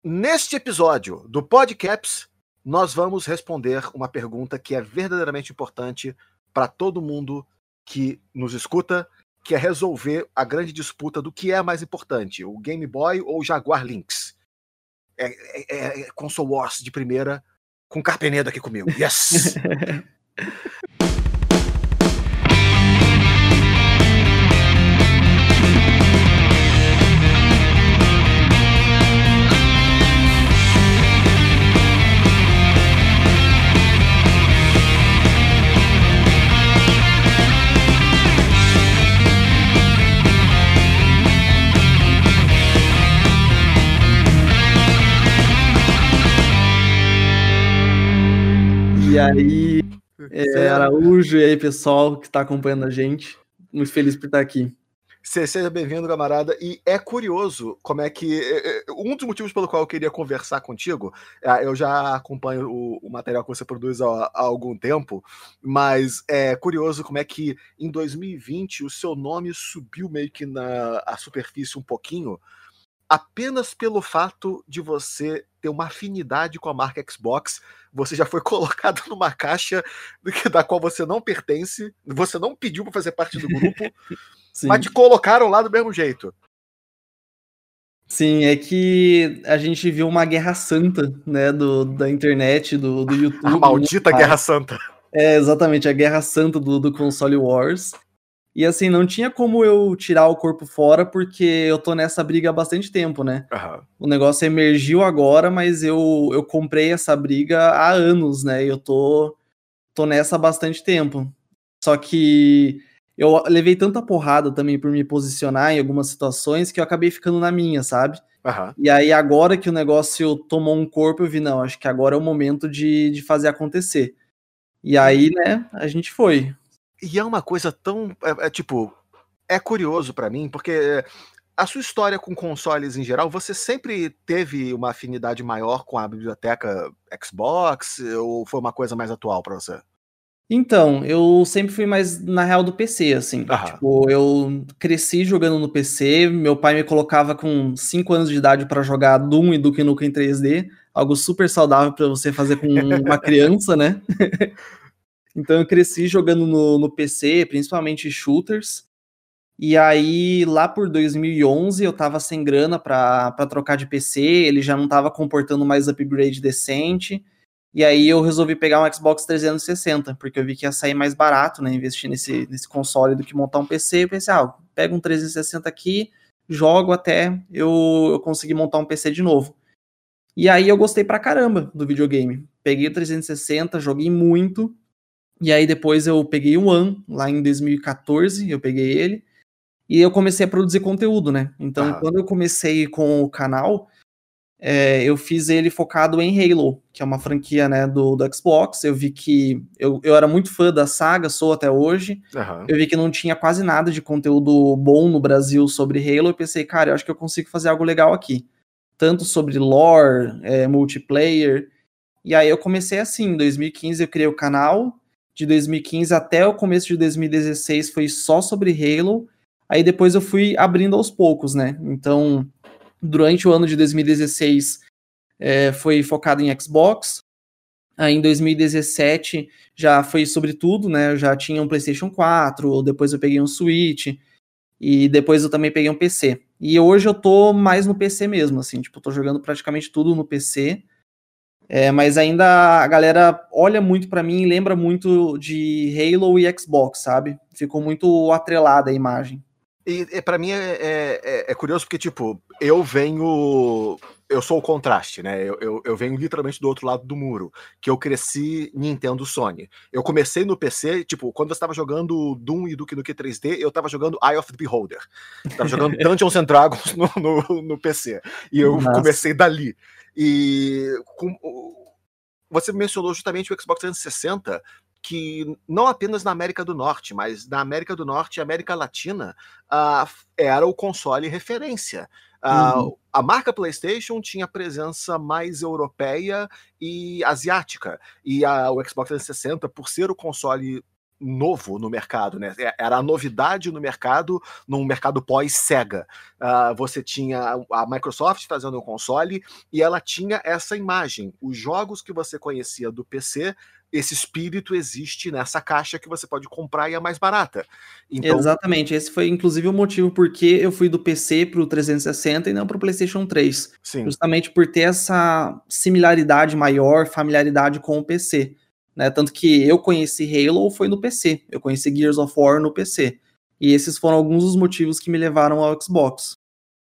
Neste episódio do Podcaps, nós vamos responder uma pergunta que é verdadeiramente importante para todo mundo que nos escuta, que é resolver a grande disputa do que é mais importante, o Game Boy ou o Jaguar Lynx. É Console Wars de primeira, com Carpenedo aqui comigo. Yes! E aí, Araújo, e aí, pessoal que está acompanhando a gente. Muito feliz por estar aqui. Seja bem-vindo, camarada. E é curioso como é que... Um dos motivos pelo qual eu queria conversar contigo, eu já acompanho o material que você produz há algum tempo, mas é curioso como é que em 2020 o seu nome subiu meio que na superfície um pouquinho, apenas pelo fato de você ter uma afinidade com a marca Xbox. Você já foi colocado numa caixa da qual você não pertence, você não pediu para fazer parte do grupo, mas te colocaram lá do mesmo jeito. Sim, é que a gente viu uma guerra santa, né, da internet, do YouTube. A maldita Guerra Santa. É, exatamente, a Guerra Santa do Console Wars. E assim, não tinha como eu tirar o corpo fora, porque eu tô nessa briga há bastante tempo, né? Uhum. O negócio emergiu agora, mas eu comprei essa briga há anos, né? E eu tô nessa há bastante tempo. Só que eu levei tanta porrada também por me posicionar em algumas situações que eu acabei ficando na minha, sabe? Uhum. E aí agora que o negócio tomou um corpo, eu vi, não, acho que agora é o momento de fazer acontecer. E aí, né, a gente foi. E é uma coisa tão... É curioso pra mim, porque a sua história com consoles em geral, você sempre teve uma afinidade maior com a biblioteca Xbox, ou foi uma coisa mais atual pra você? Então, eu sempre fui mais na real do PC, assim. Uhum. Tipo, eu cresci jogando no PC, meu pai me colocava com 5 anos de idade pra jogar Doom e Duke Nukem 3D, algo super saudável pra você fazer com uma criança, né? Então eu cresci jogando no PC, principalmente shooters. E aí, lá por 2011, eu tava sem grana pra trocar de PC, ele já não tava comportando mais upgrade decente. E aí eu resolvi pegar um Xbox 360, porque eu vi que ia sair mais barato, né, investir nesse console do que montar um PC. Eu pensei, pega um 360 aqui, jogo até eu conseguir montar um PC de novo. E aí eu gostei pra caramba do videogame. Peguei o 360, joguei muito, e aí depois eu peguei o One, lá em 2014, eu peguei ele, e eu comecei a produzir conteúdo, né? Então, quando eu comecei com o canal, eu fiz ele focado em Halo, que é uma franquia, né, do Xbox. Eu vi que eu era muito fã da saga, sou até hoje. Uhum. Eu vi que não tinha quase nada de conteúdo bom no Brasil sobre Halo. Eu pensei, cara, eu acho que eu consigo fazer algo legal aqui. Tanto sobre lore, multiplayer. E aí eu comecei assim, em 2015 eu criei o canal. De 2015 até o começo de 2016 foi só sobre Halo. Aí depois eu fui abrindo aos poucos, né? Então, durante o ano de 2016 foi focado em Xbox. Aí em 2017 já foi sobre tudo, né? Eu já tinha um PlayStation 4, depois eu peguei um Switch, e depois eu também peguei um PC. E hoje eu tô mais no PC mesmo, assim, tipo, eu tô jogando praticamente tudo no PC. Mas ainda a galera olha muito pra mim e lembra muito de Halo e Xbox, sabe? Ficou muito atrelada a imagem. E pra mim é curioso porque, tipo, eu sou o contraste, né? Eu venho literalmente do outro lado do muro, que eu cresci Nintendo Sony. Eu comecei no PC, tipo, quando eu estava jogando Doom e Duke Nukem 3D, eu estava jogando Eye of the Beholder. Eu tava jogando Dungeons and Dragons no PC. E eu comecei dali. E você mencionou justamente o Xbox 360, que não apenas na América do Norte, mas na América do Norte e América Latina, era o console referência. A marca PlayStation tinha presença mais europeia e asiática, e o Xbox 360, por ser o console novo no mercado, né? Era a novidade no mercado, num mercado pós-Sega. Você tinha a Microsoft trazendo um console e ela tinha essa imagem. Os jogos que você conhecia do PC, esse espírito existe nessa caixa que você pode comprar e é mais barata. Então, Exatamente, esse foi inclusive o motivo porque eu fui do PC pro 360 e não pro PlayStation 3. sim. Justamente por ter essa similaridade maior, familiaridade com o PC. Né? Tanto que eu conheci Halo foi no PC, eu conheci Gears of War no PC. E esses foram alguns dos motivos que me levaram ao Xbox.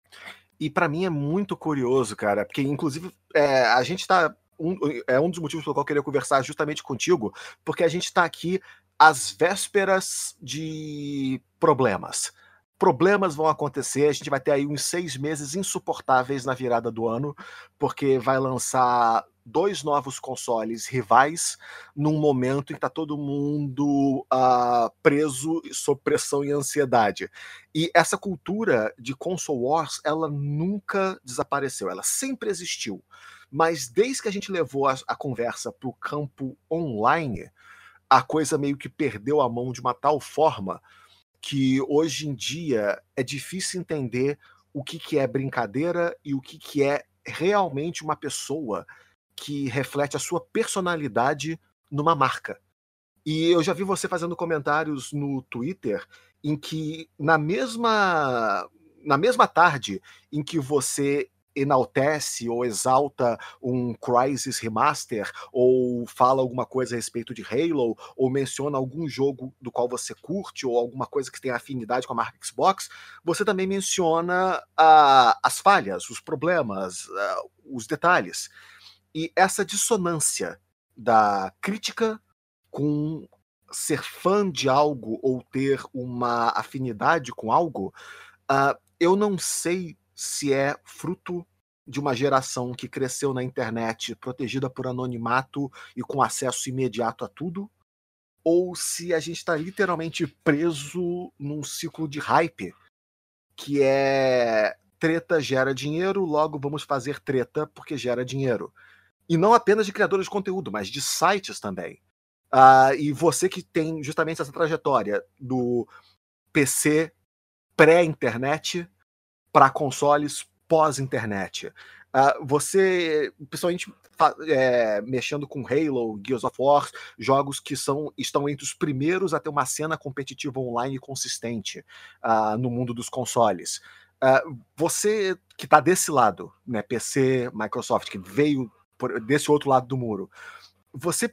E pra mim é muito curioso, cara, porque inclusive a gente tá. Um dos motivos pelo qual eu queria conversar justamente contigo, porque a gente tá aqui às vésperas de problemas. Problemas vão acontecer, a gente vai ter aí uns 6 meses insuportáveis na virada do ano, porque vai lançar 2 novos consoles rivais num momento em que tá todo mundo preso sob pressão e ansiedade. E essa cultura de console wars, ela nunca desapareceu, ela sempre existiu. Mas desde que a gente levou a conversa para o campo online, a coisa meio que perdeu a mão de uma tal forma que hoje em dia é difícil entender o que é brincadeira e o que é realmente uma pessoa que reflete a sua personalidade numa marca. E eu já vi você fazendo comentários no Twitter em que na mesma tarde em que você enaltece ou exalta um Crysis Remaster, ou fala alguma coisa a respeito de Halo, ou menciona algum jogo do qual você curte, ou alguma coisa que tem afinidade com a marca Xbox, você também menciona as falhas, os problemas, os detalhes. E essa dissonância da crítica com ser fã de algo ou ter uma afinidade com algo, eu não sei se é fruto de uma geração que cresceu na internet protegida por anonimato e com acesso imediato a tudo, ou se a gente está literalmente preso num ciclo de hype que é treta gera dinheiro, logo vamos fazer treta porque gera dinheiro. E não apenas de criadores de conteúdo, mas de sites também. E você que tem justamente essa trajetória do PC pré-internet para consoles pós-internet. Você, principalmente mexendo com Halo, Gears of War, jogos que estão entre os primeiros a ter uma cena competitiva online consistente no mundo dos consoles. Você que está desse lado, né, PC, Microsoft, que veio desse outro lado do muro, você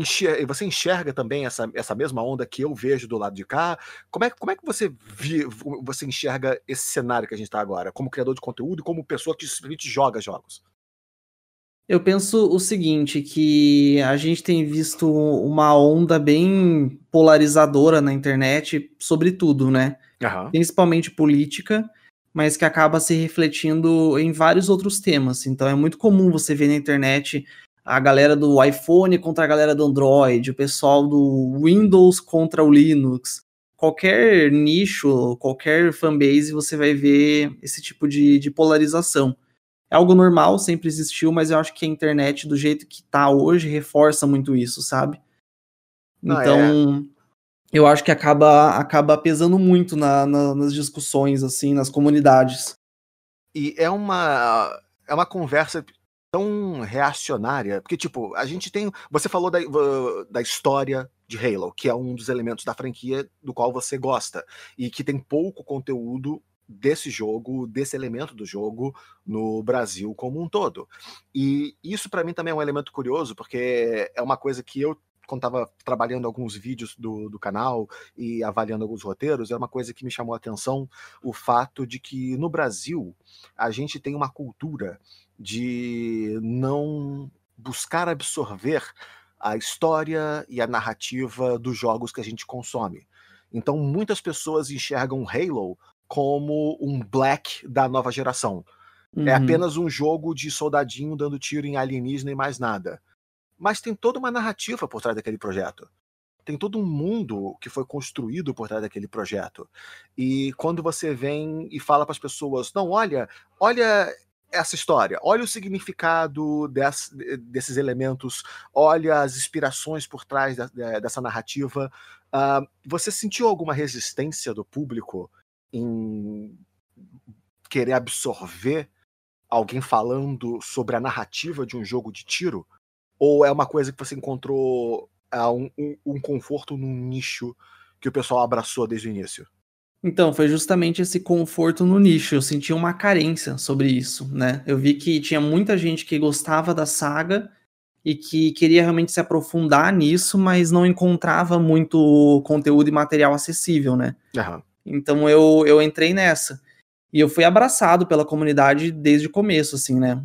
enxerga também essa mesma onda que eu vejo do lado de cá? Como é que você enxerga esse cenário que a gente está agora, como criador de conteúdo e como pessoa que simplesmente joga jogos? Eu penso o seguinte, que a gente tem visto uma onda bem polarizadora na internet sobre tudo, né? Aham. Principalmente política, mas que acaba se refletindo em vários outros temas. Então é muito comum você ver na internet a galera do iPhone contra a galera do Android, o pessoal do Windows contra o Linux. Qualquer nicho, qualquer fanbase, você vai ver esse tipo de polarização. É algo normal, sempre existiu, mas eu acho que a internet, do jeito que tá hoje, reforça muito isso, sabe? Não, é. Então, eu acho que acaba pesando muito nas discussões, assim, nas comunidades. E é uma conversa tão reacionária, porque, tipo, a gente tem. Você falou da história de Halo, que é um dos elementos da franquia do qual você gosta, e que tem pouco conteúdo desse jogo, desse elemento do jogo no Brasil como um todo. E isso para mim também é um elemento curioso, porque é uma coisa que eu, quando estava trabalhando alguns vídeos do canal e avaliando alguns roteiros, era uma coisa que me chamou a atenção, o fato de que no Brasil a gente tem uma cultura de não buscar absorver a história e a narrativa dos jogos que a gente consome. Então muitas pessoas enxergam Halo como um Black da nova geração. É Uhum. apenas um jogo de soldadinho dando tiro em alienígena e mais nada. Mas tem toda uma narrativa por trás daquele projeto. Tem todo um mundo que foi construído por trás daquele projeto. E quando você vem e fala para as pessoas, não, olha essa história, olha o significado desses elementos, olha as inspirações por trás dessa narrativa. Você sentiu alguma resistência do público em querer absorver alguém falando sobre a narrativa de um jogo de tiro? Ou é uma coisa que você encontrou um conforto num nicho que o pessoal abraçou desde o início? Então, foi justamente esse conforto no nicho, eu senti uma carência sobre isso, né. Eu vi que tinha muita gente que gostava da saga e que queria realmente se aprofundar nisso, mas não encontrava muito conteúdo e material acessível, né. Aham. Então eu entrei nessa. E eu fui abraçado pela comunidade desde o começo, assim, né.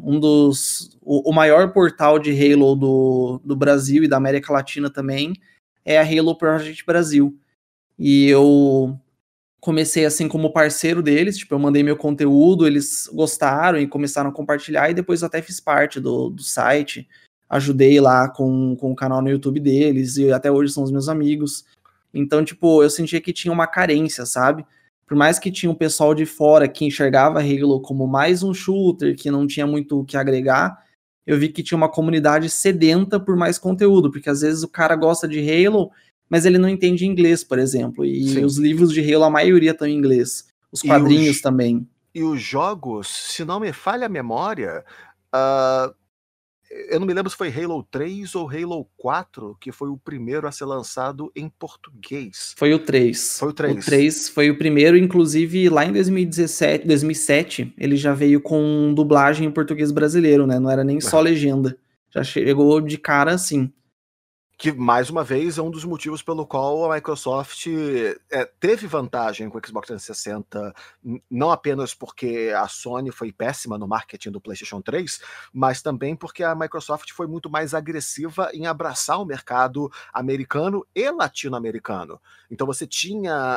O maior portal de Halo do Brasil e da América Latina também é a Halo Project Brasil. E eu comecei, assim, como parceiro deles, tipo, eu mandei meu conteúdo, eles gostaram e começaram a compartilhar, e depois eu até fiz parte do site, ajudei lá com o canal no YouTube deles, e até hoje são os meus amigos. Então, tipo, eu sentia que tinha uma carência, sabe? Por mais que tinha um pessoal de fora que enxergava Halo como mais um shooter, que não tinha muito o que agregar, eu vi que tinha uma comunidade sedenta por mais conteúdo, porque às vezes o cara gosta de Halo, mas ele não entende inglês, por exemplo, e Sim. os livros de Halo, a maioria estão em inglês, os E quadrinhos também. e os jogos, se não me falha a memória, ah, eu não me lembro se foi Halo 3 ou Halo 4 que foi o primeiro a ser lançado em português. Foi o 3. Foi o O 3. 3 foi o primeiro, inclusive lá em 2007, ele já veio com dublagem em português brasileiro, né, não era nem só Aham. legenda, já chegou de cara assim. Que, mais uma vez, é um dos motivos pelo qual a Microsoft teve vantagem com o Xbox 360, não apenas porque a Sony foi péssima no marketing do PlayStation 3, mas também porque a Microsoft foi muito mais agressiva em abraçar o mercado americano e latino-americano. Então você tinha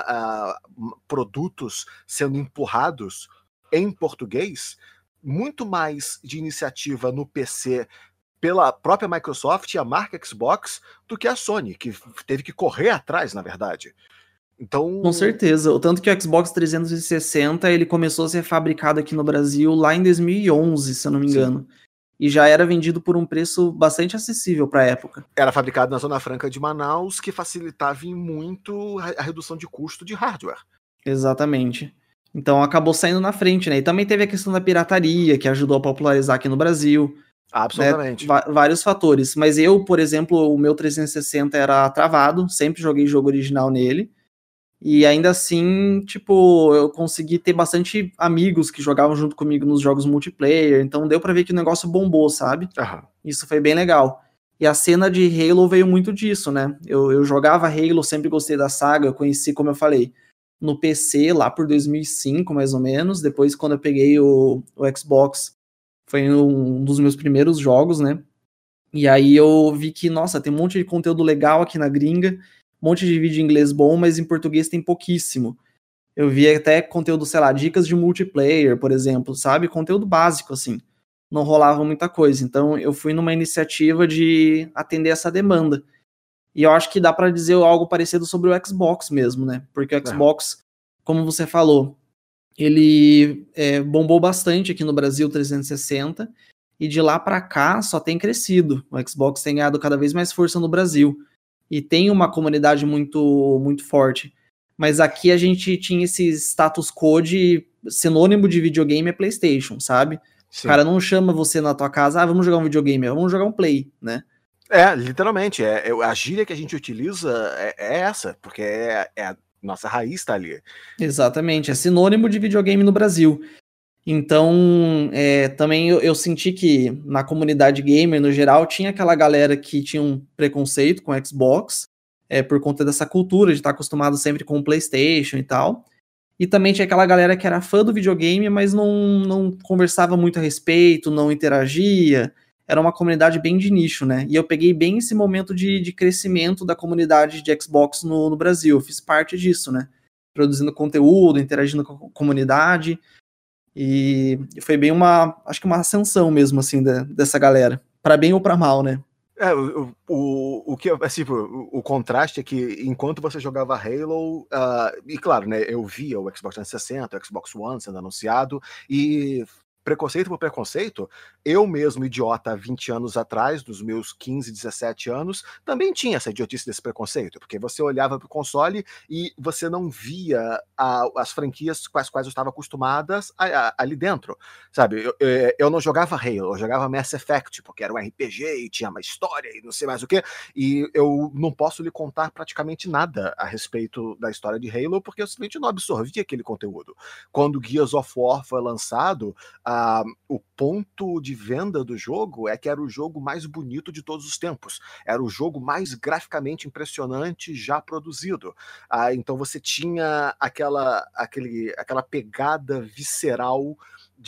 produtos sendo empurrados em português, muito mais de iniciativa no PC pela própria Microsoft e a marca Xbox do que a Sony, que teve que correr atrás, na verdade. Com Então, certeza, o tanto que o Xbox 360 ele começou a ser fabricado aqui no Brasil lá em 2011, se eu não me sim, engano, e já era vendido por um preço bastante acessível para a época. era fabricado na Zona Franca de Manaus, que facilitava em muito a redução de custo de hardware. Exatamente. Então acabou saindo na frente, né, e também teve a questão da pirataria, que ajudou a popularizar aqui no Brasil, né, Absolutamente. vários fatores. Mas eu, por exemplo, o meu 360 era travado, sempre joguei jogo original nele, e ainda assim, tipo, eu consegui ter bastante amigos que jogavam junto comigo nos jogos multiplayer, então deu pra ver que o negócio bombou, sabe? Aham. Isso foi bem legal. E a cena de Halo veio muito disso, né? Eu jogava Halo, sempre gostei da saga, eu conheci, como eu falei, no PC lá por 2005, mais ou menos. Depois, quando eu peguei o Xbox, foi um dos meus primeiros jogos, né? E aí eu vi que, nossa, tem um monte de conteúdo legal aqui na gringa, um monte de vídeo em inglês bom, mas em português tem pouquíssimo. Eu vi até conteúdo, sei lá, dicas de multiplayer, por exemplo, sabe? Conteúdo básico, assim. Não rolava muita coisa. Então eu fui numa iniciativa de atender essa demanda. E eu acho que dá pra dizer algo parecido sobre o Xbox mesmo, né? Porque o Aham. Xbox, como você falou, ele bombou bastante aqui no Brasil 360, e de lá pra cá só tem crescido. O Xbox tem ganhado cada vez mais força no Brasil. E tem uma comunidade muito, muito forte. Mas aqui a gente tinha esse status quo de sinônimo de videogame é PlayStation, sabe? O Sim. cara não chama você na tua casa, vamos jogar um videogame, vamos jogar um Play, né? Literalmente. A gíria que a gente utiliza é essa, porque a nossa raiz tá ali. Exatamente, é sinônimo de videogame no Brasil. Então, também eu senti que na comunidade gamer, no geral, tinha aquela galera que tinha um preconceito com Xbox, por conta dessa cultura de estar acostumado sempre com o PlayStation e tal. E também tinha aquela galera que era fã do videogame, mas não conversava muito a respeito, não interagia. Era uma comunidade bem de nicho, né? E eu peguei bem esse momento de crescimento da comunidade de Xbox no Brasil. Eu fiz parte disso, né? Produzindo conteúdo, interagindo com a comunidade. E foi bem acho que uma ascensão mesmo, assim, dessa galera. Pra bem ou pra mal, né? O que assim, o contraste é que enquanto você jogava Halo, e claro, né, eu via o Xbox 360, o Xbox One sendo anunciado, e preconceito por preconceito, eu mesmo, idiota, há 20 anos atrás, dos meus 15, 17 anos, também tinha essa idiotice desse preconceito, porque você olhava pro console e você não via as franquias com as quais eu estava acostumadas ali dentro, sabe? Eu não jogava Halo, eu jogava Mass Effect, porque era um RPG e tinha uma história e não sei mais o que, e eu não posso lhe contar praticamente nada a respeito da história de Halo, porque eu simplesmente não absorvi aquele conteúdo. Quando Gears of War foi lançado, o ponto de venda do jogo é que era o jogo mais bonito de todos os tempos, era o jogo mais graficamente impressionante já produzido. Então você tinha aquela pegada visceral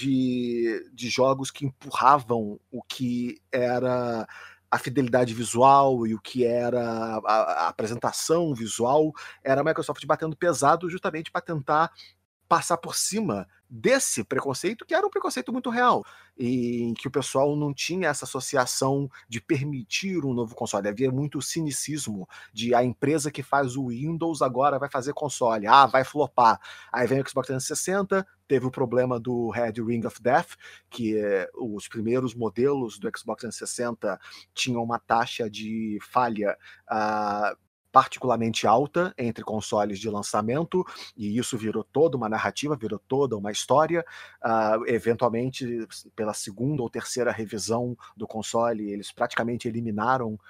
de jogos que empurravam o que era a fidelidade visual e o que era a apresentação visual. Era a Microsoft batendo pesado justamente para tentar passar por cima desse preconceito, que era um preconceito muito real, e em que o pessoal não tinha essa associação de permitir um novo console. Havia muito cinicismo de a empresa que faz o Windows agora vai fazer console, vai flopar. Aí vem o Xbox 360, teve o problema do Red Ring of Death, que os primeiros modelos do Xbox 360 tinham uma taxa de falha particularmente alta entre consoles de lançamento, e isso virou toda uma narrativa, virou toda uma história. Eventualmente, pela segunda ou terceira revisão do console, eles praticamente eliminaram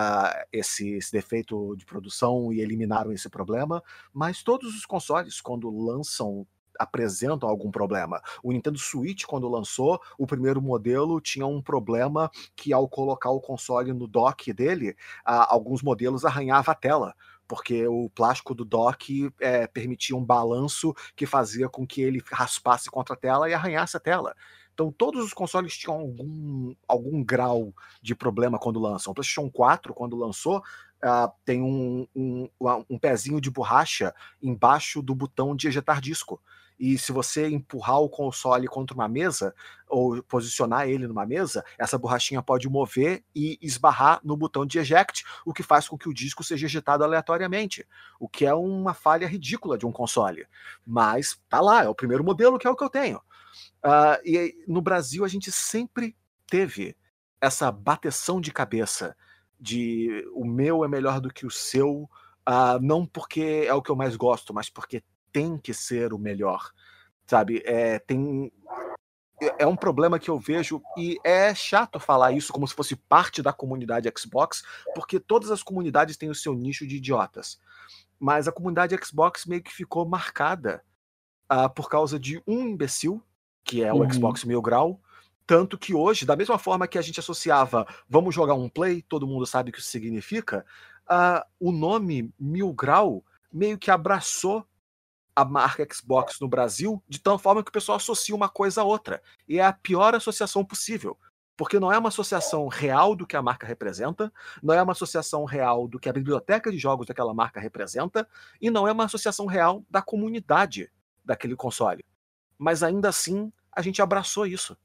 esse defeito de produção e eliminaram esse problema, mas todos os consoles, quando lançam, apresentam algum problema. O Nintendo Switch, quando lançou, o primeiro modelo tinha um problema que, ao colocar o console no dock dele, alguns modelos arranhava a tela, porque o plástico do dock permitia um balanço que fazia com que ele raspasse contra a tela e arranhasse a tela. Então todos os consoles tinham algum grau de problema quando lançam. O PlayStation 4, quando lançou, tem um pezinho de borracha embaixo do botão de ejetar disco. E se você empurrar o console contra uma mesa, ou posicionar ele numa mesa, essa borrachinha pode mover e esbarrar no botão de eject, o que faz com que o disco seja ejetado aleatoriamente, o que é uma falha ridícula de um console. Mas tá lá, é o primeiro modelo, que é o que eu tenho. E no Brasil a gente sempre teve essa bateção de cabeça de o meu é melhor do que o seu, não porque é o que eu mais gosto, mas porque tem que ser o melhor, sabe? É um problema que eu vejo, e é chato falar isso como se fosse parte da comunidade Xbox, porque todas as comunidades têm o seu nicho de idiotas. Mas a comunidade Xbox meio que ficou marcada por causa de um imbecil, que é o Xbox Mil Grau, tanto que hoje, da mesma forma que a gente associava vamos jogar um play, todo mundo sabe o que isso significa, o nome Mil Grau meio que abraçou a marca Xbox no Brasil, de tal forma que o pessoal associa uma coisa a outra. E é a pior associação possível. Porque não é uma associação real do que a marca representa, não é uma associação real do que a biblioteca de jogos daquela marca representa, e não é uma associação real da comunidade daquele console. Mas ainda assim, a gente abraçou isso.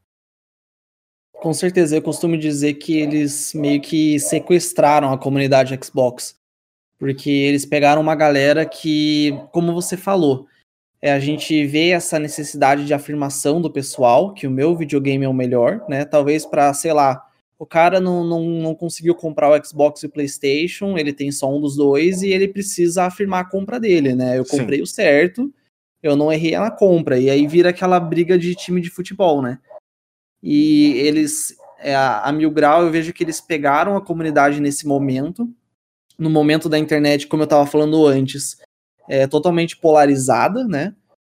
Com certeza, eu costumo dizer que eles meio que sequestraram a comunidade Xbox, porque eles pegaram uma galera que, como você falou, a gente vê essa necessidade de afirmação do pessoal, que o meu videogame é o melhor, né? Talvez para, sei lá, o cara não conseguiu comprar o Xbox e o PlayStation, ele tem só um dos dois e ele precisa afirmar a compra dele, né? Eu comprei o certo, eu não errei na compra, e aí vira aquela briga de time de futebol, né? E eles, a Mil Grau, eu vejo que eles pegaram a comunidade nesse momento, no momento da internet, como eu estava falando antes, totalmente polarizada, né?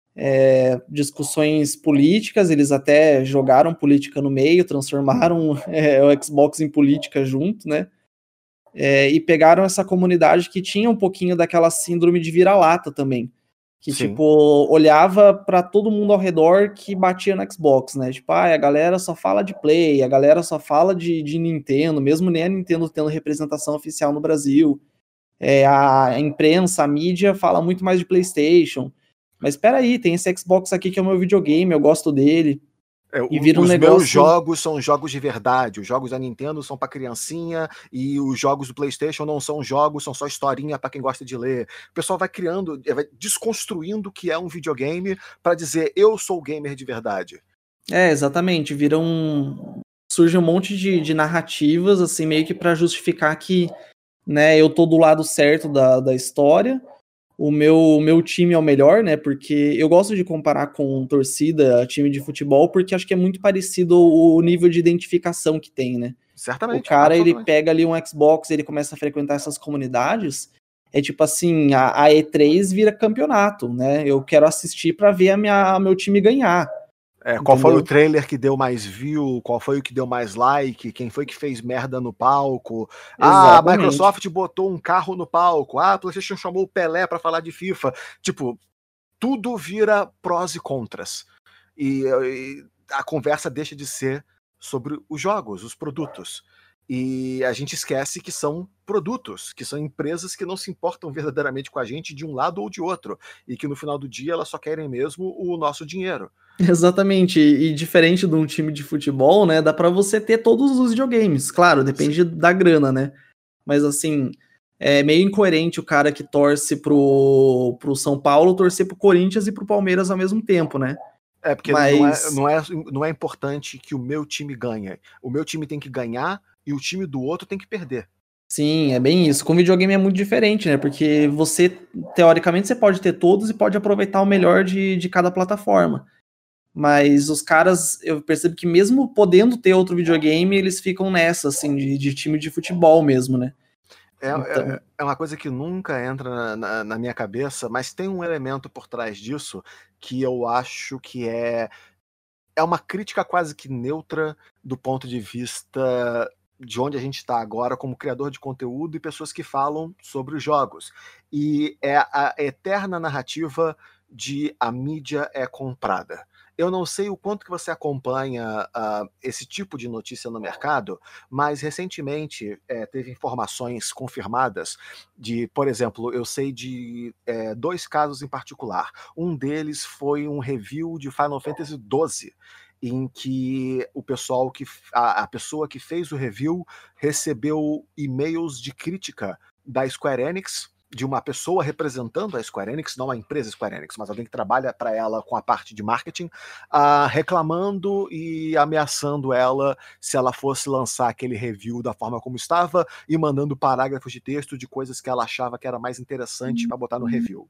Discussões políticas, eles até jogaram política no meio, transformaram o Xbox em política junto, né? E pegaram essa comunidade que tinha um pouquinho daquela síndrome de vira-lata também, que tipo, olhava para todo mundo ao redor que batia no Xbox, né? Tipo, a galera só fala de Play, a galera só fala de Nintendo, mesmo nem a Nintendo tendo representação oficial no Brasil. A imprensa, a mídia fala muito mais de PlayStation. Mas espera aí, tem esse Xbox aqui que é o meu videogame, eu gosto dele. E vira um negócio... meus jogos são jogos de verdade, os jogos da Nintendo são pra criancinha, e os jogos do PlayStation não são jogos, são só historinha pra quem gosta de ler. O pessoal vai criando, vai desconstruindo o que é um videogame pra dizer eu sou gamer de verdade. Exatamente, surge um monte de narrativas, assim, meio que para justificar que, né, eu tô do lado certo da história, o meu time é o melhor, né, porque eu gosto de comparar com torcida, time de futebol, porque acho que é muito parecido o nível de identificação que tem, né. O Certamente, cara, ele absolutamente. pega ali um Xbox, ele começa a frequentar essas comunidades, é tipo assim, a E3 vira campeonato, né, eu quero assistir para ver meu time ganhar, Qual foi o entendeu? trailer que deu mais view? Qual foi o que deu mais like? Quem foi que fez merda no palco? A Exatamente. Microsoft botou um carro no palco. A PlayStation chamou o Pelé para falar de FIFA. Tipo, tudo vira prós e contras. E a conversa deixa de ser sobre os jogos, os produtos. E a gente esquece que são produtos, que são empresas que não se importam verdadeiramente com a gente de um lado ou de outro. E que no final do dia elas só querem mesmo o nosso dinheiro. Exatamente, e diferente de um time de futebol, né, dá pra você ter todos os videogames, claro, depende da grana, né, mas assim, é meio incoerente o cara que torce pro São Paulo, torcer pro Corinthians e pro Palmeiras ao mesmo tempo, né, Porque mas não é importante que o meu time ganhe. O meu time tem que ganhar e o time do outro tem que perder. sim, é bem isso, com videogame é muito diferente, né, porque você, teoricamente, você pode ter todos e pode aproveitar o melhor de cada plataforma. Mas os caras, eu percebo que mesmo podendo ter outro videogame, eles ficam nessa, assim, de time de futebol mesmo, né? Então, É uma coisa que nunca entra na minha cabeça, mas tem um elemento por trás disso que eu acho que é uma crítica quase que neutra do ponto de vista de onde a gente está agora como criador de conteúdo e pessoas que falam sobre os jogos. E é a eterna narrativa de a mídia é comprada. Eu não sei o quanto que você acompanha esse tipo de notícia no mercado, mas recentemente teve informações confirmadas de, por exemplo, eu sei de dois casos em particular. Um deles foi um review de Final Fantasy XII, em que o pessoal a pessoa que fez o review recebeu e-mails de crítica da Square Enix, de uma pessoa representando a Square Enix, não a empresa Square Enix, mas alguém que trabalha para ela com a parte de marketing, reclamando e ameaçando ela se ela fosse lançar aquele review da forma como estava e mandando parágrafos de texto de coisas que ela achava que era mais interessante para botar no review.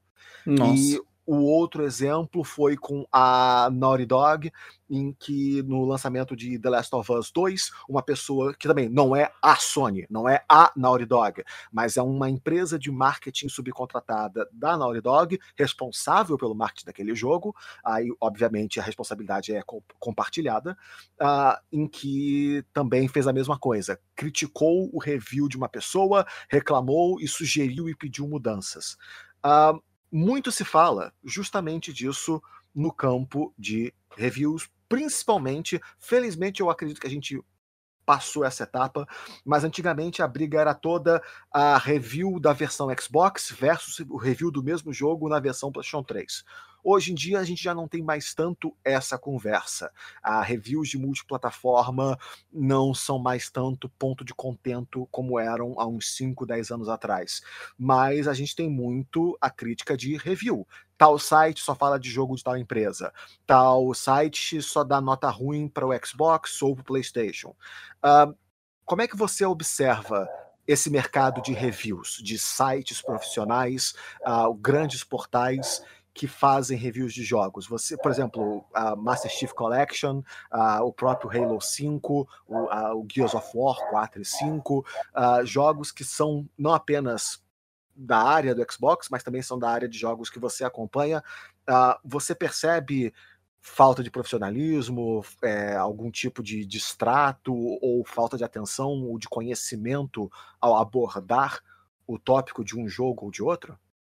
E nossa. o outro exemplo foi com a Naughty Dog, em que no lançamento de The Last of Us 2, uma pessoa que também não é a Sony, não é a Naughty Dog, mas é uma empresa de marketing subcontratada da Naughty Dog, responsável pelo marketing daquele jogo, aí obviamente a responsabilidade é compartilhada, em que também fez a mesma coisa, criticou o review de uma pessoa, reclamou e sugeriu e pediu mudanças. Uh, Muito se fala justamente disso no campo de reviews, principalmente, felizmente eu acredito que a gente passou essa etapa, mas antigamente a briga era toda a review da versão Xbox versus o review do mesmo jogo na versão PlayStation 3. Hoje em dia a gente já não tem mais tanto essa conversa. A reviews de multiplataforma não são mais tanto ponto de contento como eram há uns 5, 10 anos atrás. Mas a gente tem muito a crítica de review. Tal site só fala de jogo de tal empresa. Tal site só dá nota ruim para o Xbox ou para o PlayStation. Como é que você observa esse mercado de reviews, de sites profissionais, grandes portais que fazem reviews de jogos? Você, por exemplo, a Master Chief Collection, o próprio Halo 5, o Gears of War 4 e 5, jogos que são não apenas da área do Xbox, mas também são da área de jogos que você acompanha. Você percebe falta de profissionalismo, algum tipo de distrato ou falta de atenção ou de conhecimento ao abordar o tópico de um jogo ou de outro?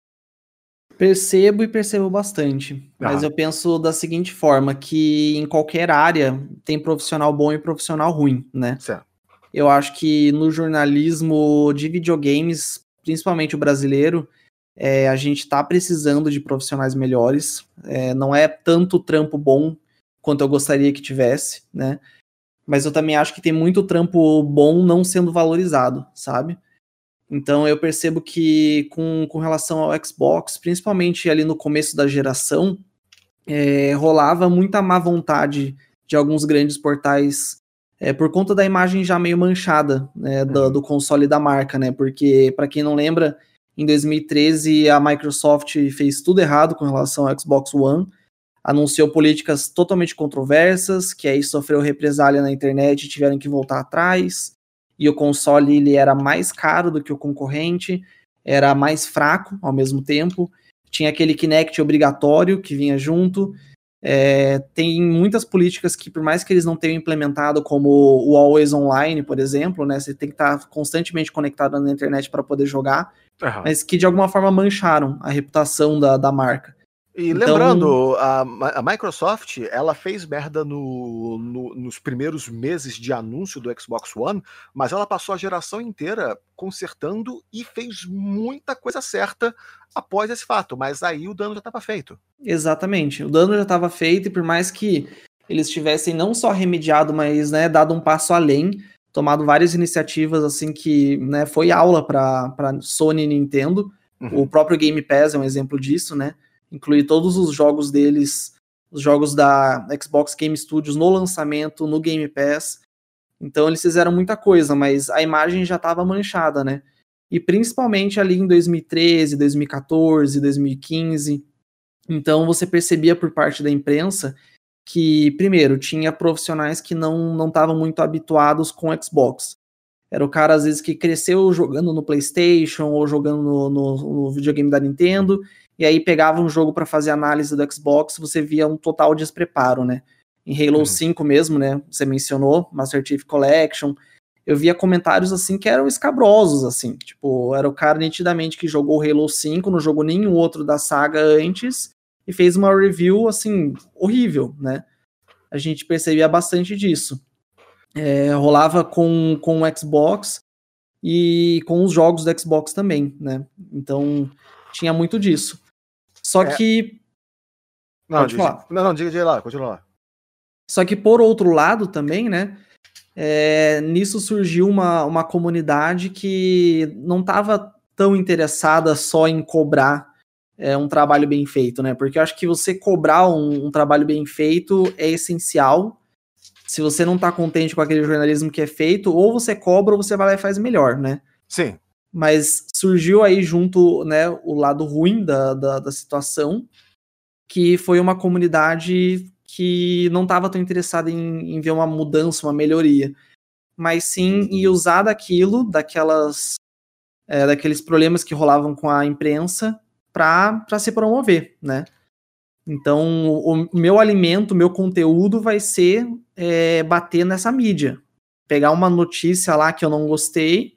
Percebo e percebo bastante, mas Aham, eu penso da seguinte forma, que em qualquer área tem profissional bom e profissional ruim, né? certo. Eu acho que no jornalismo de videogames, principalmente o brasileiro, a gente está precisando de profissionais melhores. Não é tanto trampo bom quanto eu gostaria que tivesse, né? Mas eu também acho que tem muito trampo bom não sendo valorizado, sabe? Então eu percebo que com relação ao Xbox, principalmente ali no começo da geração, rolava muita má vontade de alguns grandes portais por conta da imagem já meio manchada, né, do console da marca, né? Porque, para quem não lembra, em 2013 a Microsoft fez tudo errado com relação ao Xbox One, anunciou políticas totalmente controversas, que aí sofreu represália na internet e tiveram que voltar atrás, e o console ele era mais caro do que o concorrente, era mais fraco ao mesmo tempo, tinha aquele Kinect obrigatório que vinha junto. Tem muitas políticas que, por mais que eles não tenham implementado, como o Always Online, por exemplo, né, você tem que estar constantemente conectado na internet para poder jogar, mas que de alguma forma mancharam a reputação da marca. E então, lembrando, a Microsoft, ela fez merda nos primeiros meses de anúncio do Xbox One, mas ela passou a geração inteira consertando e fez muita coisa certa após esse fato, mas aí o dano já estava feito. Exatamente, o dano já estava feito, e por mais que eles tivessem não só remediado, mas, né, dado um passo além, tomado várias iniciativas assim que, né, foi aula para Sony e Nintendo. O próprio Game Pass é um exemplo disso, né? Incluir todos os jogos deles, os jogos da Xbox Game Studios no lançamento, no Game Pass. Então eles fizeram muita coisa, mas a imagem já estava manchada, né? E principalmente ali em 2013, 2014, 2015. Então você percebia por parte da imprensa que, primeiro, tinha profissionais que não estavam muito habituados com Xbox. Era o cara, às vezes, que cresceu jogando no PlayStation ou jogando no videogame da Nintendo, e aí pegava um jogo para fazer análise do Xbox, você via um total despreparo, né? Em Halo 5 mesmo, né? Você mencionou, Master Chief Collection. Eu via comentários, assim, que eram escabrosos, assim. Tipo, era o cara nitidamente que jogou Halo 5, não jogou nenhum outro da saga antes, e fez uma review, assim, horrível, né? A gente percebia bastante disso. Rolava com o Xbox e com os jogos do Xbox também, né? Então, tinha muito disso. Só que... Pode falar. Não, diga lá, continua lá. Só que, por outro lado também, né? Nisso surgiu uma comunidade que não estava tão interessada só em cobrar um trabalho bem feito, né? Porque eu acho que você cobrar um trabalho bem feito é essencial. Se você não tá contente com aquele jornalismo que é feito, ou você cobra ou você vai lá e faz melhor, né? Sim. Mas surgiu aí junto, né, o lado ruim da situação, que foi uma comunidade que não estava tão interessada em ver uma mudança, uma melhoria, mas sim em usar daqueles problemas que rolavam com a imprensa para se promover, né? Então, o meu alimento, o meu conteúdo vai ser bater nessa mídia. Pegar uma notícia lá que eu não gostei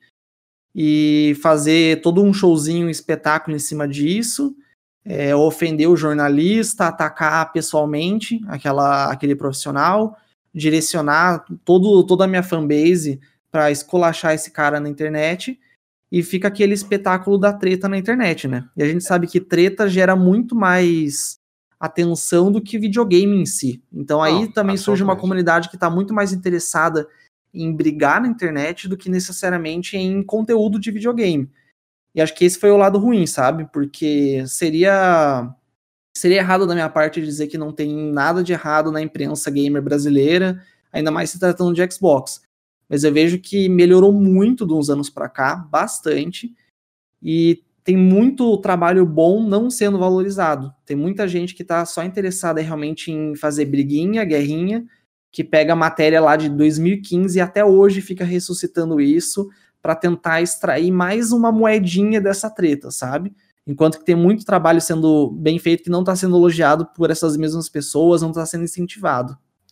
e fazer todo um showzinho, um espetáculo em cima disso, ofender o jornalista, atacar pessoalmente aquele profissional, direcionar toda a minha fanbase para esculachar esse cara na internet, e fica aquele espetáculo da treta na internet, né? E a gente sabe que treta gera muito mais atenção do que videogame em si. Então aí também surge uma comunidade que está muito mais interessada em brigar na internet do que necessariamente em conteúdo de videogame. E acho que esse foi o lado ruim, sabe? Porque seria errado da minha parte dizer que não tem nada de errado na imprensa gamer brasileira, ainda mais se tratando de Xbox. Mas eu vejo que melhorou muito de uns anos para cá, bastante, e tem muito trabalho bom não sendo valorizado. Tem muita gente que está só interessada realmente em fazer briguinha, guerrinha, que pega a matéria lá de 2015 e até hoje fica ressuscitando isso para tentar extrair mais uma moedinha dessa treta, sabe? Enquanto que tem muito trabalho sendo bem feito que não está sendo elogiado por essas mesmas pessoas, não está sendo incentivado.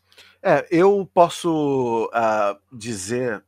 Eu posso dizer,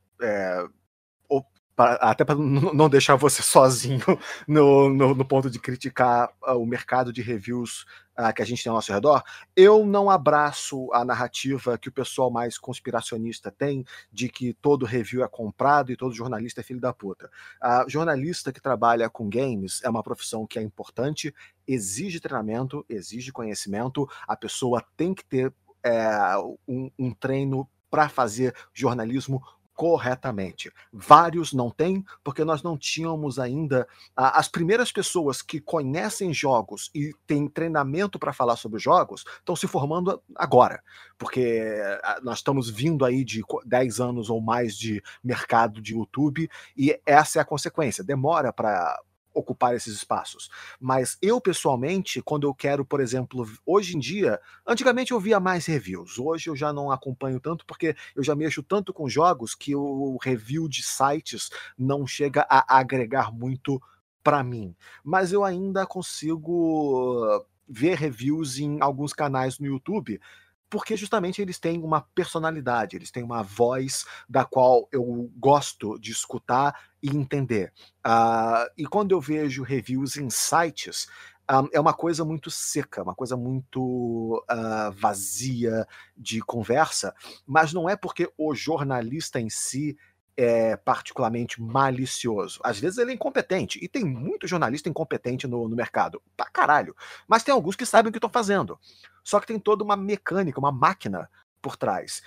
até para não deixar você sozinho no ponto de criticar o mercado de reviews que a gente tem ao nosso redor, eu não abraço a narrativa que o pessoal mais conspiracionista tem de que todo review é comprado e todo jornalista é filho da puta. Jornalista que trabalha com games é uma profissão que é importante, exige treinamento, exige conhecimento, a pessoa tem que ter um treino para fazer jornalismo corretamente. Vários não têm, porque nós não tínhamos ainda... As primeiras pessoas que conhecem jogos e têm treinamento para falar sobre jogos estão se formando agora, porque nós estamos vindo aí de 10 anos ou mais de mercado de YouTube, e essa é a consequência. Demora para ocupar esses espaços. Mas eu, pessoalmente, quando eu quero, por exemplo, hoje em dia, antigamente eu via mais reviews, hoje eu já não acompanho tanto, porque eu já mexo tanto com jogos que o review de sites não chega a agregar muito para mim. Mas eu ainda consigo ver reviews em alguns canais no YouTube, porque justamente eles têm uma personalidade, eles têm uma voz da qual eu gosto de escutar e entender. E quando eu vejo reviews em sites, é uma coisa muito seca, uma coisa muito vazia de conversa, mas não é porque o jornalista em si é particularmente malicioso. Às vezes ele é incompetente, e tem muito jornalista incompetente no mercado, pra caralho, mas tem alguns que sabem o que estão fazendo. Só que tem toda uma mecânica, uma máquina por trás.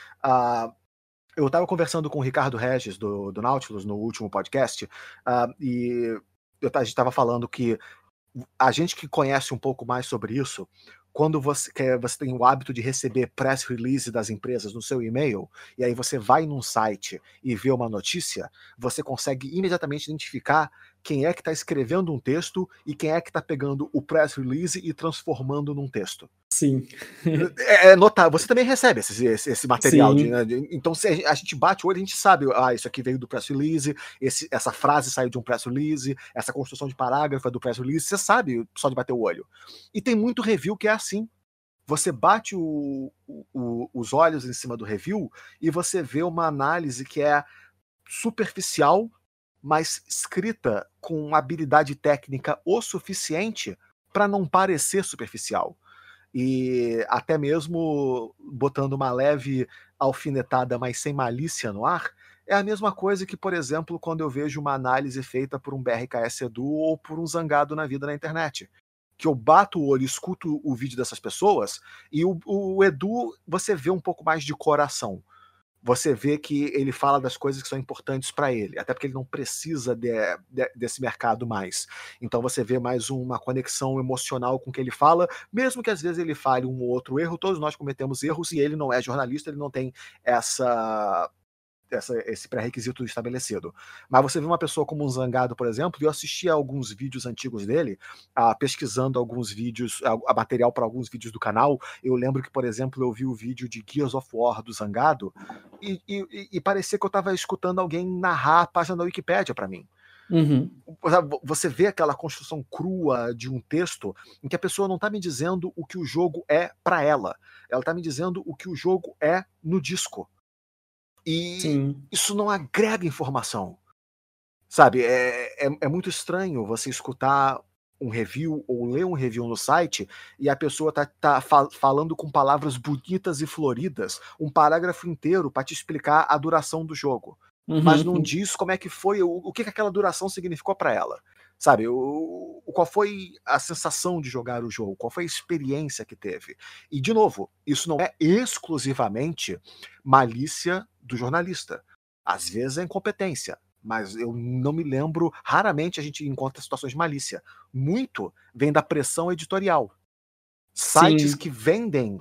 Eu estava conversando com o Ricardo Regis, do Nautilus, no último podcast, e a gente estava falando que a gente que conhece um pouco mais sobre isso, quando você tem o hábito de receber press release das empresas no seu e-mail, e aí você vai num site e vê uma notícia, você consegue imediatamente identificar quem é que está escrevendo um texto e quem é que está pegando o press release e transformando num texto. Sim. É notável. Você também recebe esse material. Sim. Então, se a gente bate o olho, a gente sabe, isso aqui veio do press release, essa frase saiu de um press release, essa construção de parágrafo é do press release, você sabe só de bater o olho. E tem muito review que é assim. Você bate os olhos em cima do review e você vê uma análise que é superficial, mas escrita com habilidade técnica o suficiente para não parecer superficial. E até mesmo botando uma leve alfinetada, mas sem malícia no ar, é a mesma coisa que, por exemplo, quando eu vejo uma análise feita por um BRKS Edu ou por um Zangado na vida na internet. Que eu bato o olho, escuto o vídeo dessas pessoas, e o Edu, você vê um pouco mais de coração. Você vê que ele fala das coisas que são importantes para ele, até porque ele não precisa desse mercado mais. Então você vê mais uma conexão emocional com o que ele fala, mesmo que às vezes ele fale um ou outro erro, todos nós cometemos erros, e ele não é jornalista, ele não tem esse pré-requisito estabelecido. Mas você vê uma pessoa como um Zangado, por exemplo, e eu assisti a alguns vídeos antigos dele, pesquisando alguns vídeos, a material para alguns vídeos do canal. Eu lembro que, por exemplo, eu vi o vídeo de Gears of War do Zangado e parecia que eu estava escutando alguém narrar a página da Wikipédia para mim. Uhum. Você vê aquela construção crua de um texto em que a pessoa não está me dizendo o que o jogo é para ela está me dizendo o que o jogo é no disco. E Sim. isso não agrega informação, sabe? É muito estranho você escutar um review ou ler um review no site e a pessoa tá falando com palavras bonitas e floridas, um parágrafo inteiro para te explicar a duração do jogo, mas não diz como é que foi, o que aquela duração significou para ela, sabe? Qual foi a sensação de jogar o jogo, qual foi a experiência que teve. E, de novo, isso não é exclusivamente malícia do jornalista. Às vezes é incompetência, mas eu não me lembro, raramente a gente encontra situações de malícia. Muito vem da pressão editorial. Sites que vendem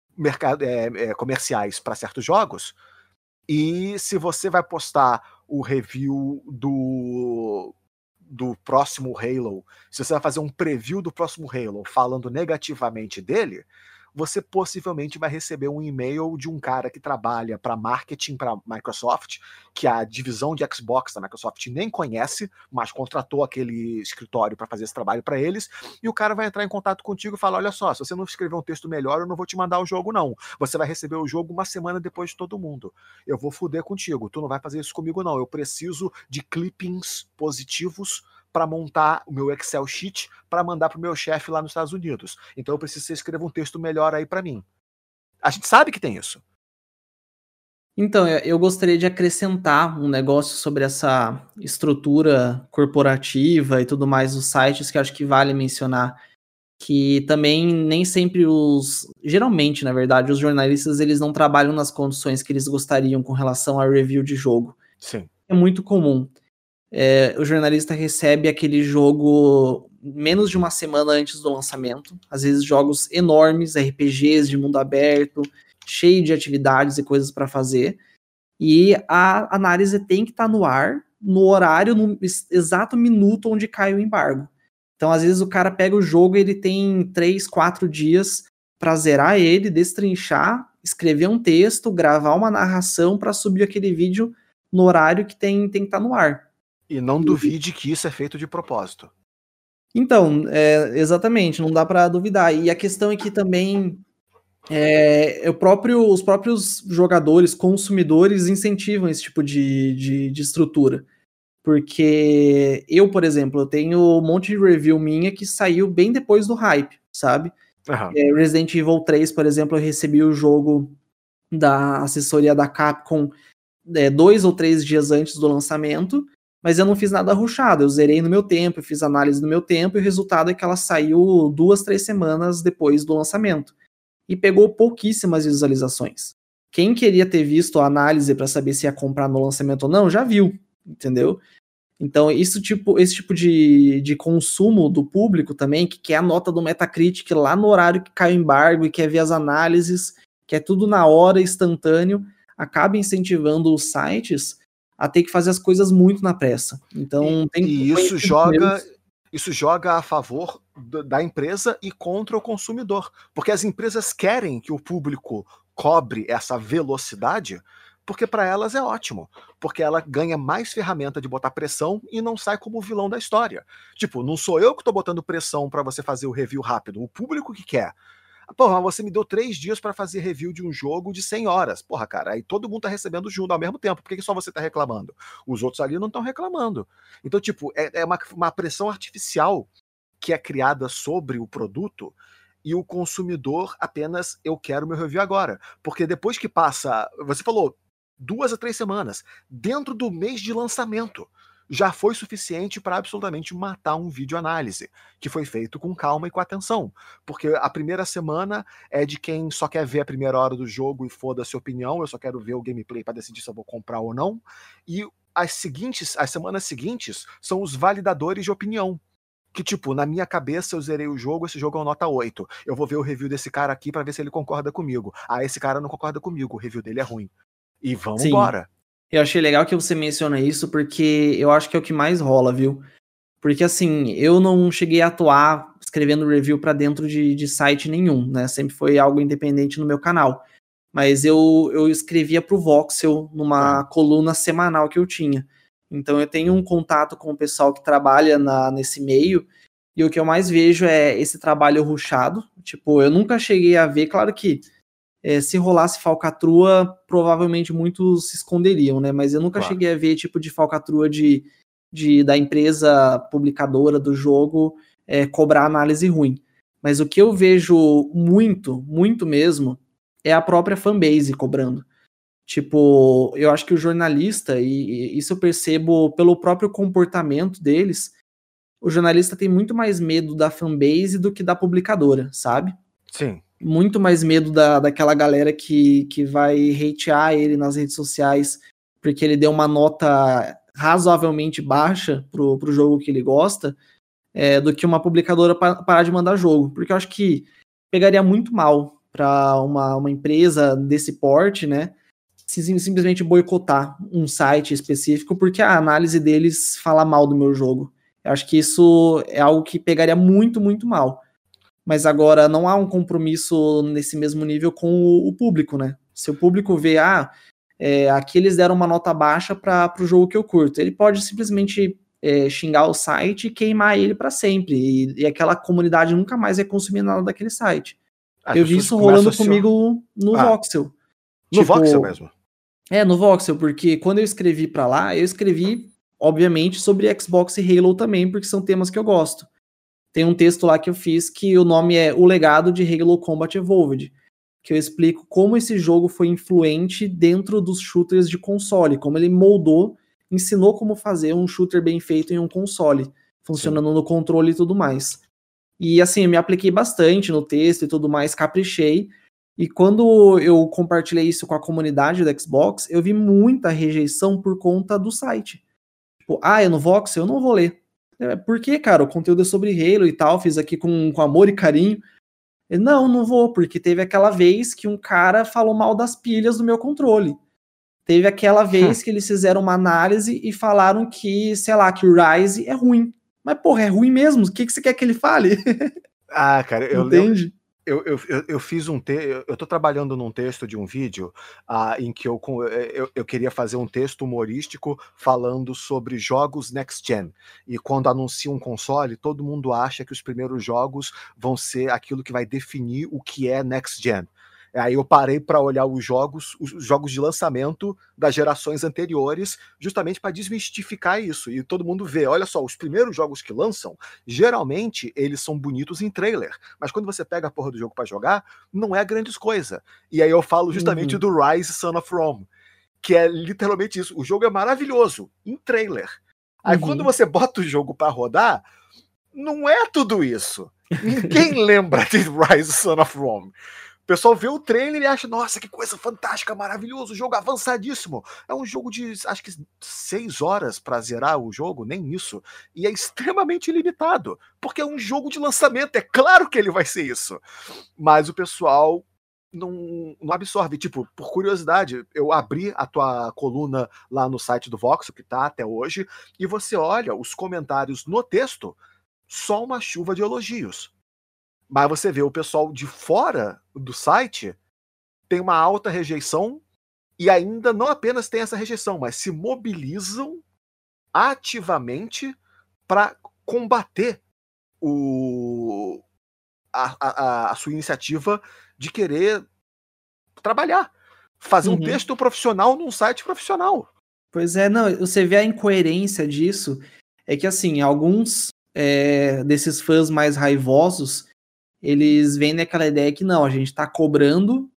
comerciais para certos jogos, e se você vai postar o review do próximo Halo, se você vai fazer um preview do próximo Halo falando negativamente dele, você possivelmente vai receber um e-mail de um cara que trabalha para marketing para Microsoft, que a divisão de Xbox da Microsoft nem conhece, mas contratou aquele escritório para fazer esse trabalho para eles, e o cara vai entrar em contato contigo e falar: olha só, se você não escrever um texto melhor, eu não vou te mandar o jogo não. Você vai receber o jogo uma semana depois de todo mundo. Eu vou foder contigo, tu não vai fazer isso comigo não. Eu preciso de clippings positivos para montar o meu Excel sheet para mandar pro meu chefe lá nos Estados Unidos. Então eu preciso que você escreva um texto melhor aí para mim. A gente sabe que tem isso. Então, eu gostaria de acrescentar um negócio sobre essa estrutura corporativa e tudo mais dos sites que eu acho que vale mencionar, que também nem sempre geralmente, na verdade, os jornalistas eles não trabalham nas condições que eles gostariam com relação a review de jogo. Sim. É muito comum. O jornalista recebe aquele jogo menos de uma semana antes do lançamento, às vezes jogos enormes, RPGs de mundo aberto, cheio de atividades e coisas para fazer, e a análise tem que estar no ar, no horário, no exato minuto onde cai o embargo. Então, às vezes, o cara pega o jogo e ele tem 3, 4 dias para zerar ele, destrinchar, escrever um texto, gravar uma narração para subir aquele vídeo no horário que tem que estar no ar. E não duvide que isso é feito de propósito. Então, exatamente, não dá para duvidar. E a questão é que também os próprios jogadores, consumidores, incentivam esse tipo de estrutura. Porque eu, por exemplo, eu tenho um monte de review minha que saiu bem depois do hype, sabe? Uhum. Resident Evil 3, por exemplo, eu recebi o jogo da assessoria da Capcom 2 ou 3 dias antes do lançamento, mas eu não fiz nada rushado, eu zerei no meu tempo, eu fiz análise no meu tempo, e o resultado é que ela saiu 2, 3 semanas depois do lançamento. E pegou pouquíssimas visualizações. Quem queria ter visto a análise para saber se ia comprar no lançamento ou não, já viu, entendeu? Então, esse tipo de consumo do público também, que quer a nota do Metacritic lá no horário que cai o embargo e quer ver as análises, que é tudo na hora, instantâneo, acaba incentivando os sites a ter que fazer as coisas muito na pressa. Então, e isso joga a favor da empresa e contra o consumidor. Porque as empresas querem que o público cobre essa velocidade, porque para elas é ótimo. Porque ela ganha mais ferramenta de botar pressão e não sai como o vilão da história. Tipo, não sou eu que tô botando pressão para você fazer o review rápido, o público que quer. Porra, você me deu 3 dias para fazer review de um jogo de 100 horas. Porra, cara, aí todo mundo tá recebendo junto ao mesmo tempo. Por que só você tá reclamando? Os outros ali não estão reclamando. Então, tipo, é uma pressão artificial que é criada sobre o produto e o consumidor apenas, eu quero meu review agora. Porque depois que passa, você falou, 2 a 3 semanas, dentro do mês de lançamento, já foi suficiente para absolutamente matar um vídeo análise, que foi feito com calma e com atenção. Porque a primeira semana é de quem só quer ver a primeira hora do jogo e foda-se a opinião, eu só quero ver o gameplay para decidir se eu vou comprar ou não. E as semanas seguintes são os validadores de opinião. Que, tipo, na minha cabeça eu zerei o jogo, esse jogo é uma nota 8. Eu vou ver o review desse cara aqui para ver se ele concorda comigo. Ah, esse cara não concorda comigo, o review dele é ruim. E vamos embora. Eu achei legal que você menciona isso, porque eu acho que é o que mais rola, viu? Porque, assim, eu não cheguei a atuar escrevendo review para dentro de site nenhum, né? Sempre foi algo independente no meu canal. Mas eu escrevia pro Voxel numa coluna semanal que eu tinha. Então eu tenho um contato com o pessoal que trabalha nesse meio, e o que eu mais vejo é esse trabalho rushado. Tipo, eu nunca cheguei a ver, claro que se rolasse falcatrua, provavelmente muitos se esconderiam, né? Mas eu nunca cheguei a ver tipo de falcatrua da empresa publicadora do jogo cobrar análise ruim. Mas o que eu vejo muito, muito mesmo, é a própria fanbase cobrando. Tipo, eu acho que o jornalista, e isso eu percebo pelo próprio comportamento deles, o jornalista tem muito mais medo da fanbase do que da publicadora, sabe? Sim. Muito mais medo daquela galera que vai hatear ele nas redes sociais porque ele deu uma nota razoavelmente baixa pro jogo que ele gosta, do que uma publicadora parar de mandar jogo. Porque eu acho que pegaria muito mal para uma empresa desse porte, né, simplesmente boicotar um site específico porque a análise deles fala mal do meu jogo. Eu acho que isso é algo que pegaria muito, muito mal. Mas agora não há um compromisso nesse mesmo nível com o público, né? Se o público vê, aqui eles deram uma nota baixa para o jogo que eu curto, ele pode simplesmente xingar o site e queimar ele para sempre, e aquela comunidade nunca mais vai consumir nada daquele site. Eu vi isso rolando comigo no Voxel. No Voxel mesmo? No Voxel, porque quando eu escrevi para lá, eu escrevi, obviamente, sobre Xbox e Halo também, porque são temas que eu gosto. Tem um texto lá que eu fiz que o nome é O Legado de Halo Combat Evolved, que eu explico como esse jogo foi influente dentro dos shooters de console, como ele moldou, ensinou como fazer um shooter bem feito em um console, funcionando no controle e tudo mais. E assim, eu me apliquei bastante no texto e tudo mais, caprichei, E quando eu compartilhei isso com a comunidade do Xbox, eu vi muita rejeição por conta do site. Tipo, é no Voxel? Eu não vou ler. Por que, cara? O conteúdo é sobre Halo e tal, fiz aqui com amor e carinho. Não vou, porque teve aquela vez que um cara falou mal das pilhas do meu controle. Teve aquela vez que eles fizeram uma análise e falaram que, sei lá, que o Rise é ruim. Mas, porra, é ruim mesmo? O que você quer que ele fale? Cara, Entende? Eu fiz eu tô trabalhando num texto de um vídeo em que eu queria fazer um texto humorístico falando sobre jogos next gen. E quando anuncia um console, todo mundo acha que os primeiros jogos vão ser aquilo que vai definir o que é next gen. Aí eu parei para olhar os jogos de lançamento das gerações anteriores, justamente para desmistificar isso. E todo mundo vê, olha só, os primeiros jogos que lançam, geralmente eles são bonitos em trailer, mas quando você pega a porra do jogo para jogar, não é grandes coisa. E aí eu falo justamente do Rise Son of Rome, que é literalmente isso. O jogo é maravilhoso em trailer. Aí quando você bota o jogo para rodar, não é tudo isso. Ninguém lembra de Rise Son of Rome. O pessoal vê o trailer e acha, nossa, que coisa fantástica, maravilhoso, jogo avançadíssimo. É um jogo de, acho que 6 horas para zerar o jogo, nem isso. E é extremamente limitado, porque é um jogo de lançamento, é claro que ele vai ser isso. Mas o pessoal não absorve. Tipo, por curiosidade, eu abri a tua coluna lá no site do Vox, que tá até hoje, e você olha os comentários no texto, só uma chuva de elogios. Mas você vê o pessoal de fora do site tem uma alta rejeição e ainda não apenas tem essa rejeição, mas se mobilizam ativamente para combater a sua iniciativa de querer trabalhar, fazer um texto profissional num site profissional. Pois é, não, você vê a incoerência disso, é que assim, alguns desses fãs mais raivosos, eles vendem aquela ideia que não, a gente tá cobrando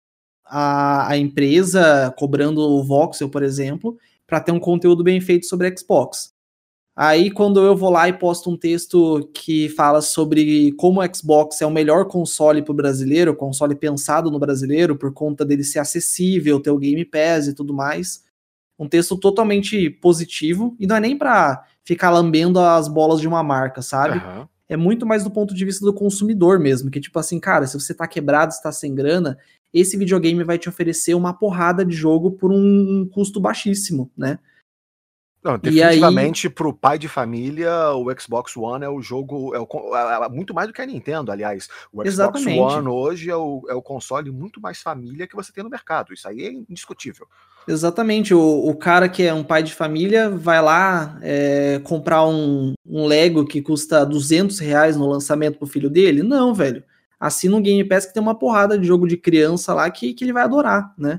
a empresa, cobrando o Voxel, por exemplo, para ter um conteúdo bem feito sobre Xbox. Aí quando eu vou lá e posto um texto que fala sobre como o Xbox é o melhor console para o brasileiro, console pensado no brasileiro, por conta dele ser acessível, ter o Game Pass e tudo mais, um texto totalmente positivo, e não é nem para ficar lambendo as bolas de uma marca, sabe? Uhum. É muito mais do ponto de vista do consumidor mesmo, que tipo assim, cara, se você tá quebrado, se tá sem grana, esse videogame vai te oferecer uma porrada de jogo por um custo baixíssimo, né? Não, definitivamente, pro pai de família, o Xbox One é o jogo, muito mais do que a Nintendo, aliás. O Xbox One hoje é o console muito mais família que você tem no mercado. Isso aí é indiscutível. Exatamente. O cara que é um pai de família vai lá comprar um Lego que custa R$200 no lançamento pro filho dele? Não, velho. Assina um Game Pass que tem uma porrada de jogo de criança lá que ele vai adorar, né?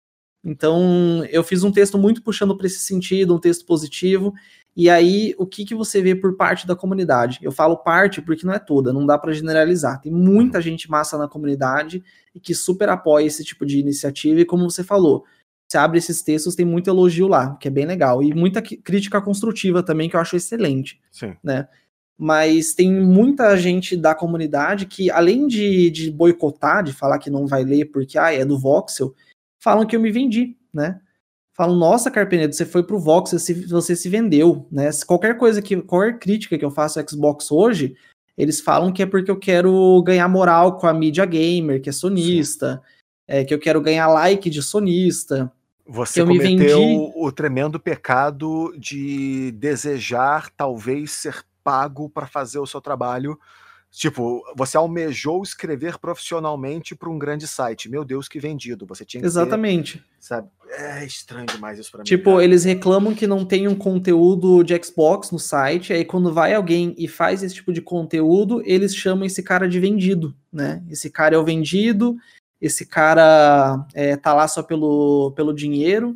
Então, eu fiz um texto muito puxando para esse sentido, um texto positivo, e aí, o que você vê por parte da comunidade? Eu falo parte porque não é toda, não dá para generalizar. Tem muita gente massa na comunidade e que super apoia esse tipo de iniciativa, e como você falou, você abre esses textos, tem muito elogio lá, que é bem legal, e muita crítica construtiva também, que eu acho excelente. Sim. Né? Mas tem muita gente da comunidade que, além de boicotar, de falar que não vai ler porque é do Voxel, falam que eu me vendi, né? Falam, nossa, Carpenedo, você foi pro Voxel, você se vendeu, né? Qualquer crítica que eu faço ao Xbox hoje, eles falam que é porque eu quero ganhar moral com a mídia gamer, que é sonista, que eu quero ganhar like de sonista. Você cometeu o tremendo pecado de desejar talvez ser pago para fazer o seu trabalho. Tipo, você almejou escrever profissionalmente para um grande site. Meu Deus, que vendido. Você tinha que Exatamente. ter, sabe? É estranho demais isso para mim. Tipo, cara, eles reclamam que não tem um conteúdo de Xbox no site, aí quando vai alguém e faz esse tipo de conteúdo, eles chamam esse cara de vendido, né? Esse cara é o vendido, esse cara tá lá só pelo dinheiro,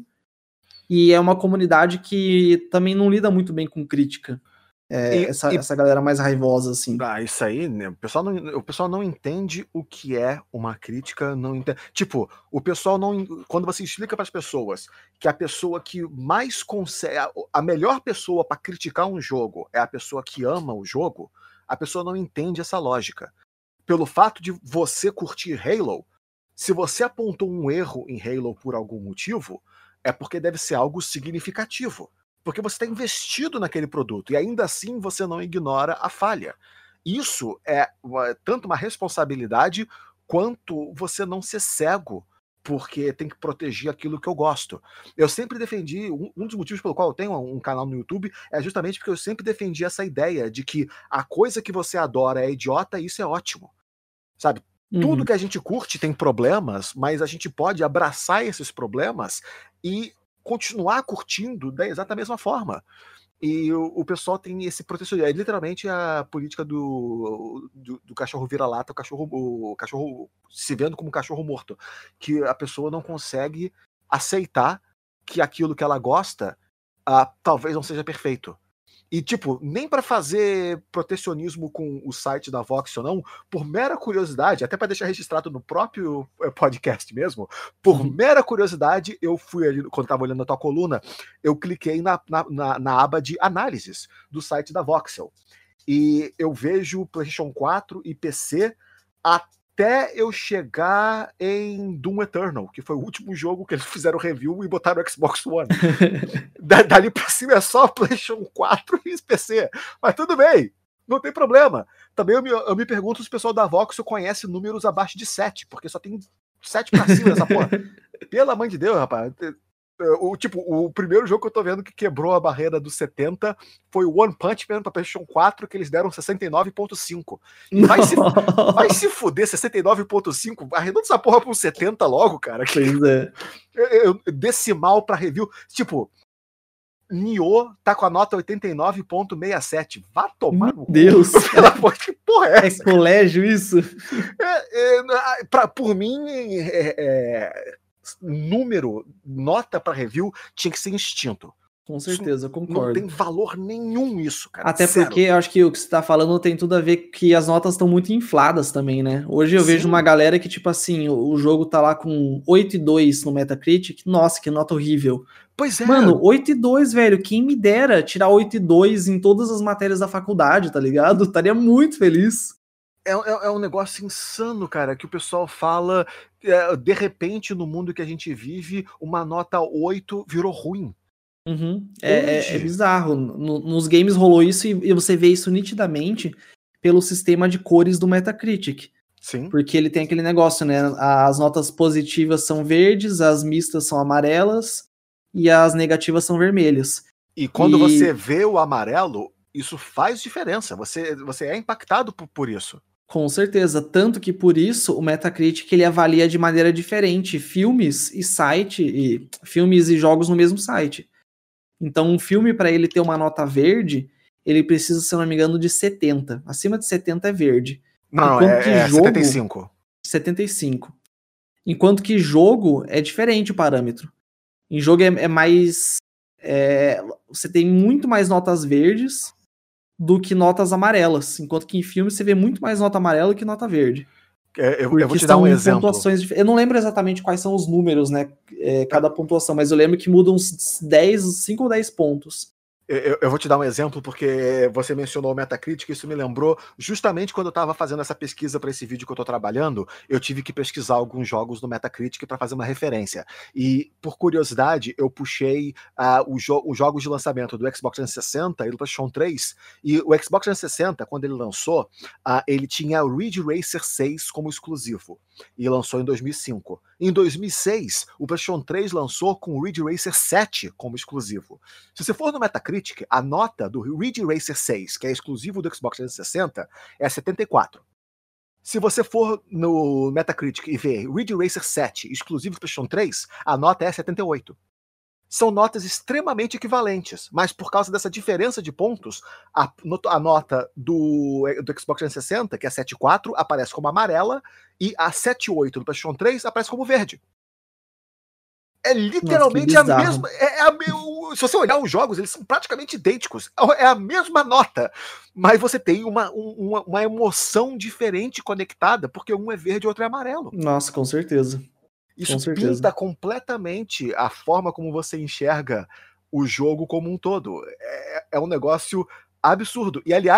e é uma comunidade que também não lida muito bem com crítica. Essa galera mais raivosa, assim. Isso aí, né? O pessoal não entende o que é uma crítica, não entende. Tipo, o pessoal não. Quando você explica para as pessoas que a pessoa que mais consegue. A melhor pessoa para criticar um jogo é a pessoa que ama o jogo, a pessoa não entende essa lógica. Pelo fato de você curtir Halo, Se você apontou um erro em Halo por algum motivo, é porque deve ser algo significativo. Porque você está investido naquele produto e ainda assim você não ignora a falha. Isso é tanto uma responsabilidade quanto você não ser cego, porque tem que proteger aquilo que eu gosto. Eu sempre defendi, um dos motivos pelo qual eu tenho um canal no YouTube é justamente porque eu sempre defendi essa ideia de que a coisa que você adora é idiota e isso é ótimo. Sabe? Tudo que a gente curte tem problemas, mas a gente pode abraçar esses problemas e continuar curtindo da exata mesma forma. E o pessoal tem esse protecionismo. É literalmente a política do cachorro vira-lata, o cachorro se vendo como um cachorro morto. Que a pessoa não consegue aceitar que aquilo que ela gosta talvez não seja perfeito. E, tipo, nem para fazer protecionismo com o site da Vox ou não, por mera curiosidade, até para deixar registrado no próprio podcast mesmo, por mera curiosidade, eu fui ali, quando estava olhando a tua coluna, eu cliquei na aba de análises do site da Voxel. E eu vejo PlayStation 4 e PC até eu chegar em Doom Eternal, que foi o último jogo que eles fizeram review e botaram no Xbox One. Dali pra cima é só PlayStation 4 e PC. Mas tudo bem, não tem problema. Também eu me pergunto se o pessoal da Vox conhece números abaixo de 7, porque só tem 7 pra cima dessa porra. Pelo amor de Deus, rapaz. O primeiro jogo que eu tô vendo que quebrou a barreira dos 70 foi o One Punch Man pra PlayStation 4, que eles deram 69.5. Vai se fuder, 69.5. Arredonda essa porra pra um 70 logo, cara. Pois é. Decimal pra review. Tipo, Nioh tá com a nota 89.67. Vá tomar no cu. Deus. Que porra é essa? É colégio isso? Por mim, número, nota pra review tinha que ser instinto. Com certeza, eu concordo. Não tem valor nenhum isso, cara. Até sério. Porque eu acho que o que você tá falando tem tudo a ver que as notas estão muito infladas também, né? Hoje eu vejo uma galera que, tipo assim, o jogo tá lá com 8,2 no Metacritic. Nossa, que nota horrível. Pois é. Mano, 8,2, velho. Quem me dera tirar 8,2 em todas as matérias da faculdade, tá ligado? Estaria muito feliz. É um negócio insano, cara, que o pessoal fala, de repente, no mundo que a gente vive, uma nota 8 virou ruim. É bizarro. Nos games rolou isso e você vê isso nitidamente pelo sistema de cores do Metacritic. Sim. Porque ele tem aquele negócio, né? As notas positivas são verdes, as mistas são amarelas e as negativas são vermelhas. E quando você vê o amarelo, isso faz diferença. Você é impactado por isso. Com certeza, tanto que por isso o Metacritic ele avalia de maneira diferente filmes e jogos no mesmo site. Então um filme, para ele ter uma nota verde, ele precisa, se eu não me engano, de 70. Acima de 70 é verde. Não, é 75. 75. Enquanto que jogo é diferente o parâmetro. Em jogo é mais... você tem muito mais notas verdes do que notas amarelas, enquanto que em filme você vê muito mais nota amarela que nota verde. Eu vou te dar um exemplo. Eu não lembro exatamente quais são os números, né, cada pontuação, mas eu lembro que muda uns 5 ou 10 pontos. Eu vou te dar um exemplo, porque você mencionou o Metacritic, isso me lembrou, justamente quando eu estava fazendo essa pesquisa para esse vídeo que eu estou trabalhando, eu tive que pesquisar alguns jogos no Metacritic para fazer uma referência. E, por curiosidade, eu puxei os jogos de lançamento do Xbox 360 e do PlayStation 3, e o Xbox 360, quando ele lançou, ele tinha o Ridge Racer 6 como exclusivo, e lançou em 2005. Em 2006, o PlayStation 3 lançou com o Ridge Racer 7 como exclusivo. Se você for no Metacritic, a nota do Ridge Racer 6, que é exclusivo do Xbox 360, é 74. Se você for no Metacritic e ver Ridge Racer 7, exclusivo do PlayStation 3, a nota é 78. São notas extremamente equivalentes, mas por causa dessa diferença de pontos, a nota do Xbox 360, que é 7.4, aparece como amarela, e a 7.8 do PlayStation 3 aparece como verde. É literalmente a mesma... se você olhar os jogos, eles são praticamente idênticos. É a mesma nota, mas você tem uma emoção diferente conectada, porque um é verde e o outro é amarelo. Nossa, com certeza. Isso pinta completamente a forma como você enxerga o jogo como um todo. É um negócio absurdo. E, aliás,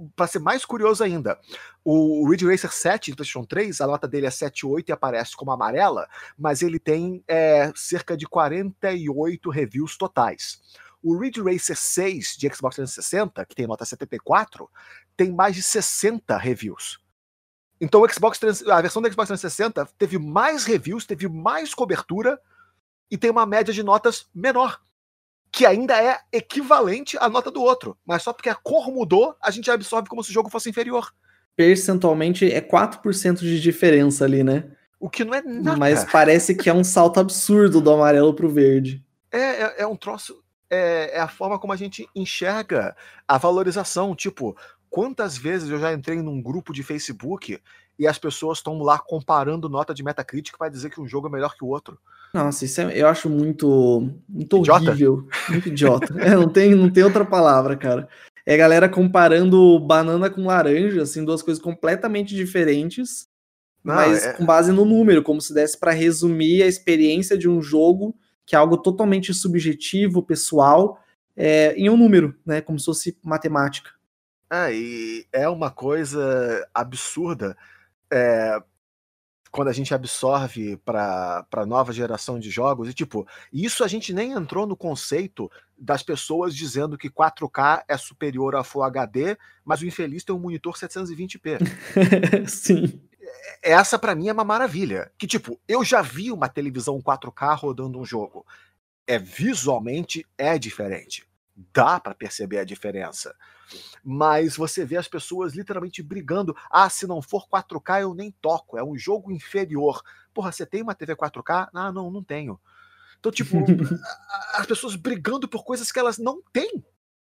para ser mais curioso ainda, o Ridge Racer 7 do PlayStation 3, a nota dele é 7.8 e aparece como amarela, mas ele tem cerca de 48 reviews totais. O Ridge Racer 6 de Xbox 360, que tem nota 74, tem mais de 60 reviews. Então a versão do Xbox 360 teve mais reviews, teve mais cobertura e tem uma média de notas menor, que ainda é equivalente à nota do outro. Mas só porque a cor mudou, a gente absorve como se o jogo fosse inferior. Percentualmente é 4% de diferença ali, né? O que não é nada. Mas parece que é um salto absurdo do amarelo pro verde. É um troço... É a forma como a gente enxerga a valorização. Tipo, quantas vezes eu já entrei num grupo de Facebook e as pessoas estão lá comparando nota de Metacritic para dizer que um jogo é melhor que o outro. Nossa, isso eu acho muito horrível. Muito idiota. Não tem outra palavra, cara. É a galera comparando banana com laranja, assim, duas coisas completamente diferentes, mas com base no número, como se desse para resumir a experiência de um jogo, que é algo totalmente subjetivo, pessoal, em um número, né? Como se fosse matemática. E é uma coisa absurda quando a gente absorve para nova geração de jogos, e tipo, isso a gente nem entrou no conceito das pessoas dizendo que 4K é superior a Full HD, mas o infeliz tem um monitor 720p. Sim. Essa para mim é uma maravilha. Que tipo, eu já vi uma televisão 4K rodando um jogo. Visualmente é diferente. Dá para perceber a diferença. Mas você vê as pessoas literalmente brigando. Se não for 4K eu nem toco, é um jogo inferior. Porra, você tem uma TV 4K? Não tenho. Então, tipo, as pessoas brigando por coisas que elas não têm.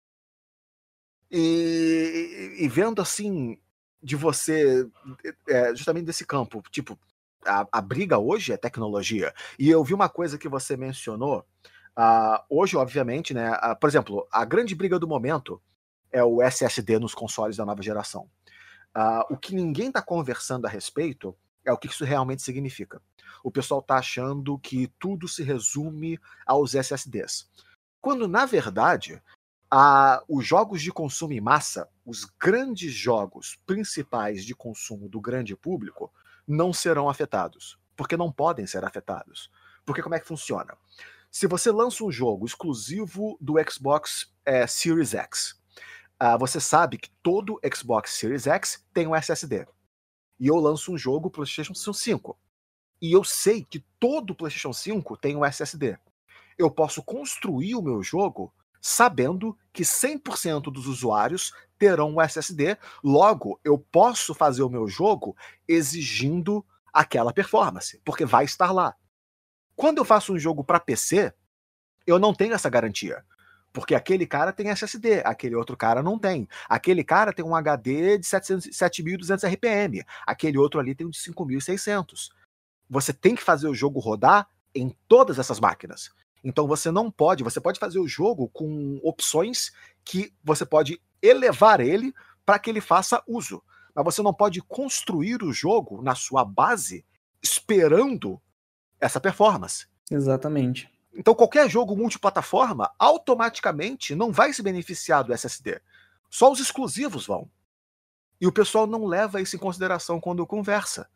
E vendo assim, de você, justamente desse campo, tipo, a briga hoje é tecnologia. E eu vi uma coisa que você mencionou, hoje, obviamente, né, por exemplo, a grande briga do momento é o SSD nos consoles da nova geração. O que ninguém está conversando a respeito é o que isso realmente significa. O pessoal está achando que tudo se resume aos SSDs. Quando, na verdade, os jogos de consumo em massa, os grandes jogos principais de consumo do grande público, não serão afetados. Porque não podem ser afetados. Porque como é que funciona? Se você lança um jogo exclusivo do Xbox Series X, você sabe que todo Xbox Series X tem um SSD. E eu lanço um jogo PlayStation 5. E eu sei que todo PlayStation 5 tem um SSD. Eu posso construir o meu jogo sabendo que 100% dos usuários terão um SSD. Logo, eu posso fazer o meu jogo exigindo aquela performance, porque vai estar lá. Quando eu faço um jogo para PC, eu não tenho essa garantia. Porque aquele cara tem SSD, aquele outro cara não tem. Aquele cara tem um HD de 7.200 RPM, aquele outro ali tem um de 5.600. Você tem que fazer o jogo rodar em todas essas máquinas. Então você pode fazer o jogo com opções que você pode elevar ele para que ele faça uso. Mas você não pode construir o jogo na sua base esperando essa performance. Exatamente. Então qualquer jogo multiplataforma automaticamente não vai se beneficiar do SSD. Só os exclusivos vão. E o pessoal não leva isso em consideração quando conversa.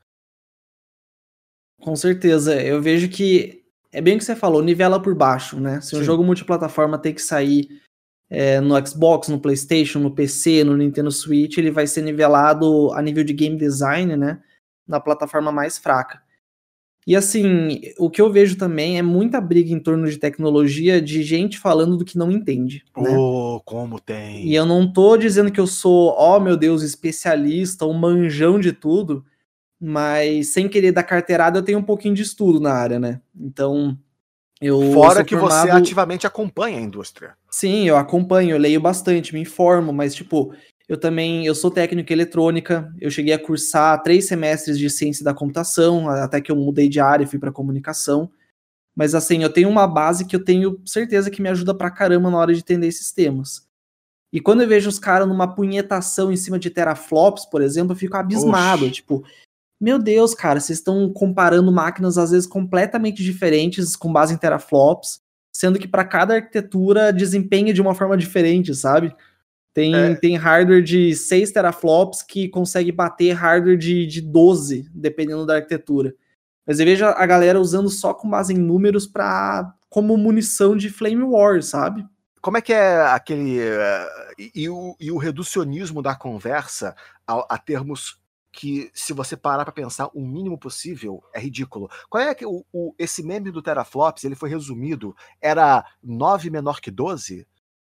Com certeza. Eu vejo que é bem o que você falou, nivela por baixo, né? Se um jogo multiplataforma tem que sair no Xbox, no PlayStation, no PC, no Nintendo Switch, ele vai ser nivelado a nível de game design, né? Na plataforma mais fraca. E assim, o que eu vejo também é muita briga em torno de tecnologia de gente falando do que não entende, né? Como tem! E eu não tô dizendo que eu sou, meu Deus, especialista, um manjão de tudo, mas sem querer dar carteirada eu tenho um pouquinho de estudo na área, né? Então, Fora que você ativamente acompanha a indústria. Sim, eu acompanho, eu leio bastante, me informo, mas tipo, eu sou técnico em eletrônica, eu cheguei a cursar 3 semestres de ciência da computação, até que eu mudei de área e fui para comunicação. Mas assim, eu tenho uma base que eu tenho certeza que me ajuda pra caramba na hora de entender esses temas. E quando eu vejo os caras numa punhetação em cima de teraflops, por exemplo, eu fico abismado. Tipo, meu Deus, cara, vocês estão comparando máquinas às vezes completamente diferentes com base em teraflops, sendo que para cada arquitetura desempenha de uma forma diferente, sabe? Tem hardware de 6 teraflops que consegue bater hardware de 12, dependendo da arquitetura. Mas eu vejo a galera usando só com base em números como munição de Flame War, sabe? Como é que é aquele... e o reducionismo da conversa a termos que, se você parar para pensar o mínimo possível, é ridículo. Qual é que esse meme do teraflops, ele foi resumido, era 9 menor que 12?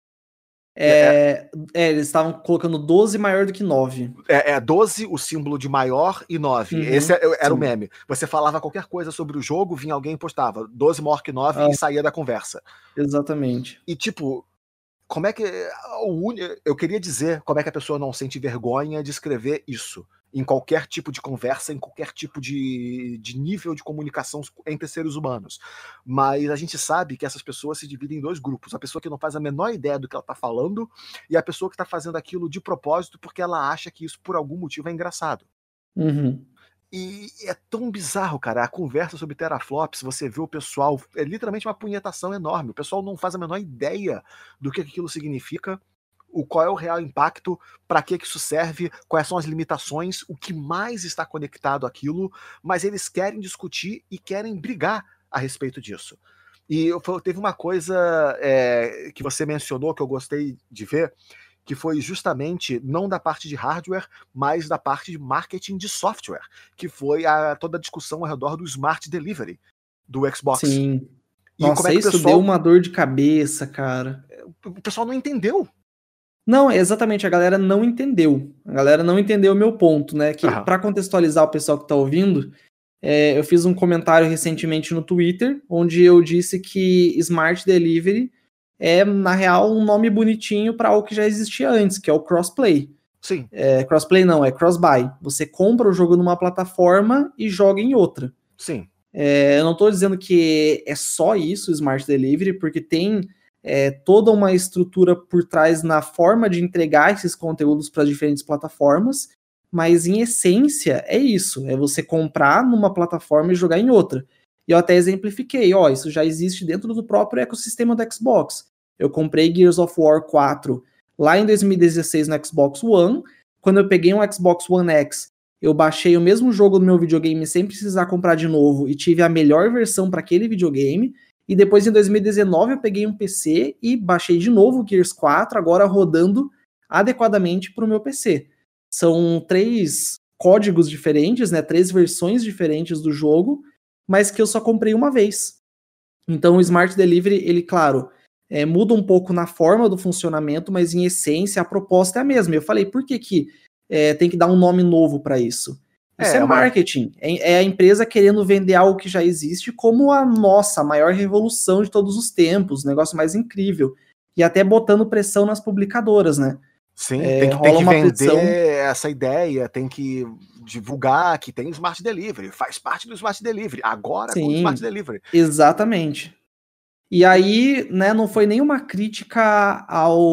Eles estavam colocando 12 maior do que 9. 12 o símbolo de maior e 9. Uhum, Esse era sim. o meme. Você falava qualquer coisa sobre o jogo, vinha alguém e postava 12 maior que 9 e saía da conversa. Exatamente. E tipo, como é que... Eu queria dizer como é que a pessoa não sente vergonha de escrever isso em qualquer tipo de conversa, em qualquer tipo de nível de comunicação entre seres humanos. Mas a gente sabe que essas pessoas se dividem em dois grupos. A pessoa que não faz a menor ideia do que ela está falando e a pessoa que está fazendo aquilo de propósito porque ela acha que isso, por algum motivo, é engraçado. Uhum. E é tão bizarro, cara. A conversa sobre teraflops, você vê o pessoal... É literalmente uma punhetação enorme. O pessoal não faz a menor ideia do que aquilo significa, qual é o real impacto, para que isso serve, quais são as limitações, o que mais está conectado àquilo, mas eles querem discutir e querem brigar a respeito disso. E teve uma coisa que você mencionou que eu gostei de ver, que foi justamente não da parte de hardware, mas da parte de marketing de software, que foi toda a discussão ao redor do Smart Delivery do Xbox. Sim. E Nossa, como é que isso deu uma dor de cabeça, cara. O pessoal não entendeu. Não, exatamente, a galera não entendeu. A galera não entendeu o meu ponto, né? Que, para contextualizar o pessoal que tá ouvindo, eu fiz um comentário recentemente no Twitter, onde eu disse que Smart Delivery é, na real, um nome bonitinho para algo que já existia antes, que é o crossplay. Sim. Crossplay não, é crossbuy. Você compra o jogo numa plataforma e joga em outra. Sim. Eu não estou dizendo que é só isso, o Smart Delivery, porque tem toda uma estrutura por trás na forma de entregar esses conteúdos para diferentes plataformas, mas em essência é isso, é você comprar numa plataforma e jogar em outra. E eu até exemplifiquei, isso já existe dentro do próprio ecossistema do Xbox. Eu comprei Gears of War 4 lá em 2016 no Xbox One. Quando eu peguei um Xbox One X, eu baixei o mesmo jogo no meu videogame sem precisar comprar de novo e tive a melhor versão para aquele videogame. E depois, em 2019, eu peguei um PC e baixei de novo o Gears 4, agora rodando adequadamente para o meu PC. São 3 códigos diferentes, né? 3 versões diferentes do jogo, mas que eu só comprei uma vez. Então, o Smart Delivery, ele, claro, muda um pouco na forma do funcionamento, mas em essência a proposta é a mesma. Eu falei, por que tem que dar um nome novo para isso? Isso é marketing. É a empresa querendo vender algo que já existe como a maior revolução de todos os tempos, o negócio mais incrível. E até botando pressão nas publicadoras, né? Sim, tem que vender pressão. essa ideia, tem que divulgar que tem o Smart Delivery, faz parte do Smart Delivery, agora com o Smart Delivery. Exatamente. E aí, né, não foi nenhuma crítica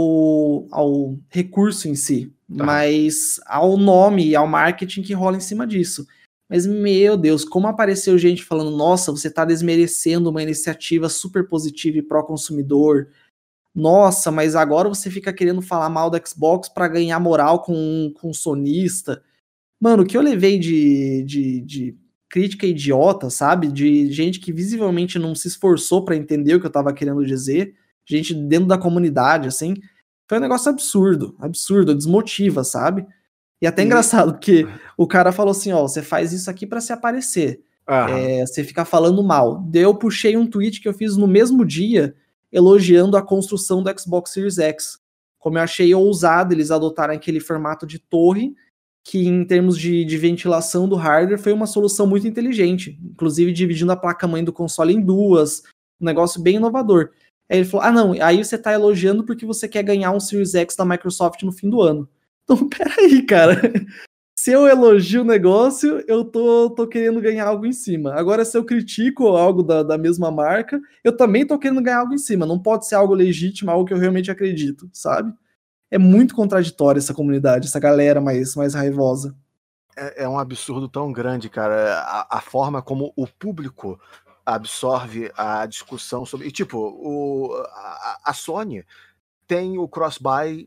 ao recurso em si, mas ao nome e ao marketing que rola em cima disso. Mas, meu Deus, como apareceu gente falando, nossa, você tá desmerecendo uma iniciativa super positiva e pró-consumidor. Nossa, mas agora você fica querendo falar mal da Xbox para ganhar moral com um sonista. Mano, o que eu levei de crítica idiota, sabe? De gente que visivelmente não se esforçou para entender o que eu tava querendo dizer, gente dentro da comunidade, assim, foi um negócio absurdo, desmotiva, sabe? E até engraçado, porque o cara falou assim, você faz isso aqui para se aparecer, você fica falando mal. Daí eu puxei um tweet que eu fiz no mesmo dia, elogiando a construção do Xbox Series X. Como eu achei ousado eles adotarem aquele formato de torre, que em termos de ventilação do hardware foi uma solução muito inteligente, inclusive dividindo a placa-mãe do console em duas, um negócio bem inovador. Aí ele falou, não, aí você tá elogiando porque você quer ganhar um Series X da Microsoft no fim do ano. Então, peraí, cara, se eu elogio o negócio, eu tô querendo ganhar algo em cima. Agora, se eu critico algo da mesma marca, eu também tô querendo ganhar algo em cima. Não pode ser algo legítimo, algo que eu realmente acredito, sabe? É muito contraditória essa comunidade, essa galera mais raivosa. É um absurdo tão grande, cara. A forma como o público absorve a discussão sobre... E, tipo, a Sony tem o cross-buy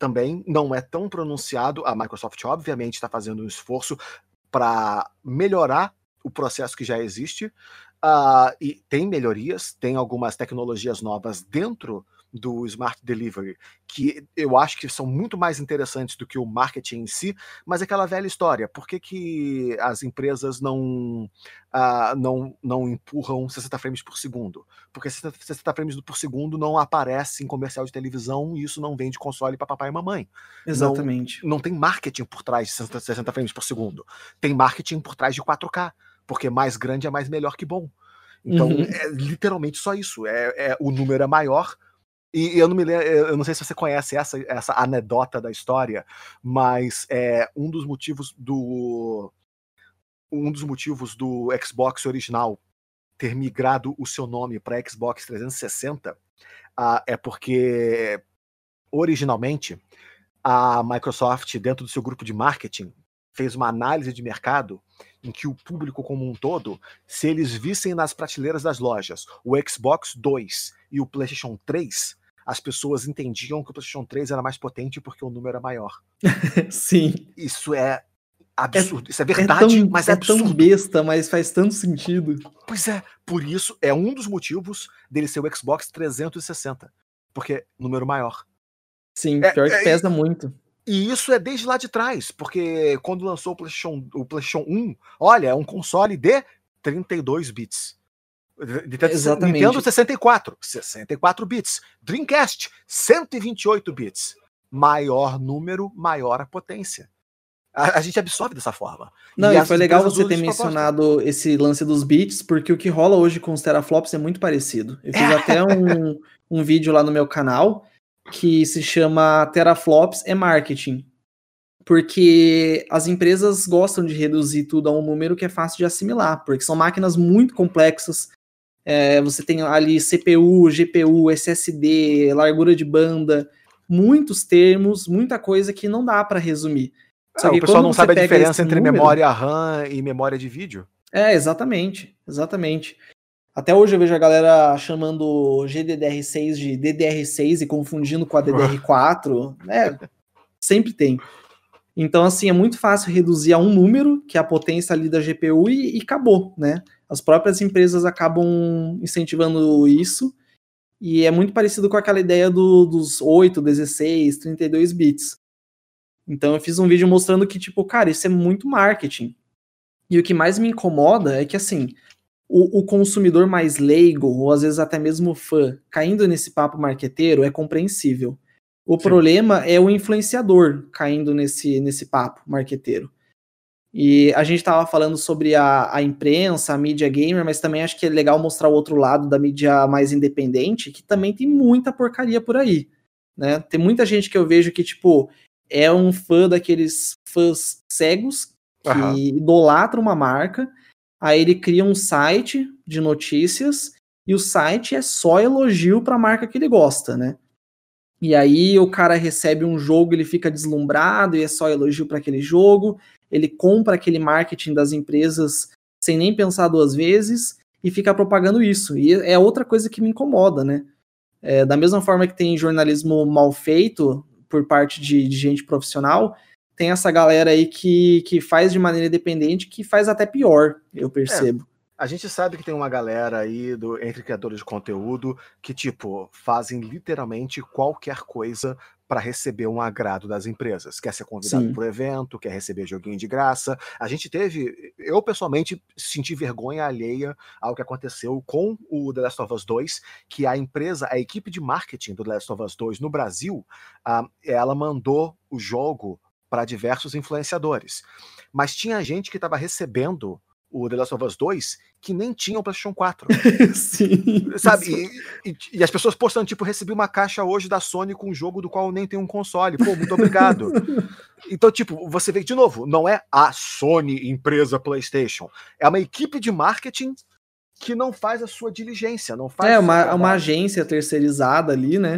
também não é tão pronunciado. A Microsoft, obviamente, está fazendo um esforço para melhorar o processo que já existe, e tem melhorias, tem algumas tecnologias novas dentro do Smart Delivery, que eu acho que são muito mais interessantes do que o marketing em si, mas é aquela velha história, por que as empresas não empurram 60 frames por segundo? Porque 60 frames por segundo não aparece em comercial de televisão e isso não vende console para papai e mamãe. Exatamente. Não tem marketing por trás de 60 frames por segundo. Tem marketing por trás de 4K, porque mais grande é mais melhor que bom. Então, é literalmente só isso. O número é maior. E eu não sei se você conhece essa anedota da história, mas um dos motivos do Xbox original ter migrado o seu nome para Xbox 360 é porque originalmente a Microsoft, dentro do seu grupo de marketing, fez uma análise de mercado em que o público como um todo, se eles vissem nas prateleiras das lojas o Xbox 2 e o PlayStation 3, as pessoas entendiam que o PlayStation 3 era mais potente porque o número era maior. Sim. Isso é absurdo. Isso é verdade, mas é absurdo. É tão besta, mas faz tanto sentido. Pois é, por isso é um dos motivos dele ser o Xbox 360, porque número maior. Sim, pior que pesa muito. E isso é desde lá de trás, porque quando lançou o PlayStation 1, olha, é um console de 32 bits. Exatamente. Nintendo 64 bits. Dreamcast, 128 bits. Maior número, maior a potência. A gente absorve dessa forma. Não, e foi legal você ter mencionado esse lance dos bits, porque o que rola hoje com os teraflops é muito parecido. Eu fiz até um vídeo lá no meu canal que se chama Teraflops é Marketing. Porque as empresas gostam de reduzir tudo a um número que é fácil de assimilar, porque são máquinas muito complexas. Você tem ali CPU, GPU, SSD, largura de banda, muitos termos, muita coisa que não dá para resumir. Só que o pessoal não sabe a diferença entre memória RAM e memória de vídeo. Exatamente. Até hoje eu vejo a galera chamando GDDR6 de DDR6 e confundindo com a DDR4. Sempre tem. Então, assim, é muito fácil reduzir a um número, que é a potência ali da GPU, e acabou, né? As próprias empresas acabam incentivando isso, e é muito parecido com aquela ideia dos 8, 16, 32 bits. Então eu fiz um vídeo mostrando que, tipo, cara, isso é muito marketing. E o que mais me incomoda é que, assim, o consumidor mais leigo, ou às vezes até mesmo fã, caindo nesse papo marqueteiro, é compreensível. O problema é o influenciador caindo nesse papo marqueteiro. E a gente estava falando sobre a imprensa, a mídia gamer, mas também acho que é legal mostrar o outro lado da mídia mais independente, que também tem muita porcaria por aí, né? Tem muita gente que eu vejo que, tipo, é um fã daqueles fãs cegos que idolatram uma marca, aí ele cria um site de notícias e o site é só elogio para a marca que ele gosta, né? E aí o cara recebe um jogo, ele fica deslumbrado e é só elogio para aquele jogo, ele compra aquele marketing das empresas sem nem pensar duas vezes e fica propagando isso. E é outra coisa que me incomoda, né? Da mesma forma que tem jornalismo mal feito por parte de gente profissional, tem essa galera aí que faz de maneira independente, que faz até pior, eu percebo. A gente sabe que tem uma galera aí entre criadores de conteúdo que, tipo, fazem literalmente qualquer coisa para receber um agrado das empresas. Quer ser convidado para o evento, quer receber joguinho de graça. Eu pessoalmente senti vergonha alheia ao que aconteceu com o The Last of Us 2, que a equipe de marketing do The Last of Us 2 no Brasil, ela mandou o jogo para diversos influenciadores. Mas tinha gente que estava recebendo o The Last of Us 2 que nem tinha o PlayStation 4. Sim. Sabe? E as pessoas postando, tipo, recebi uma caixa hoje da Sony com um jogo do qual eu nem tenho um console. Pô, muito obrigado. Então, tipo, você vê de novo, não é a Sony empresa PlayStation. É uma equipe de marketing que não faz a sua diligência. Não faz uma agência terceirizada ali, né?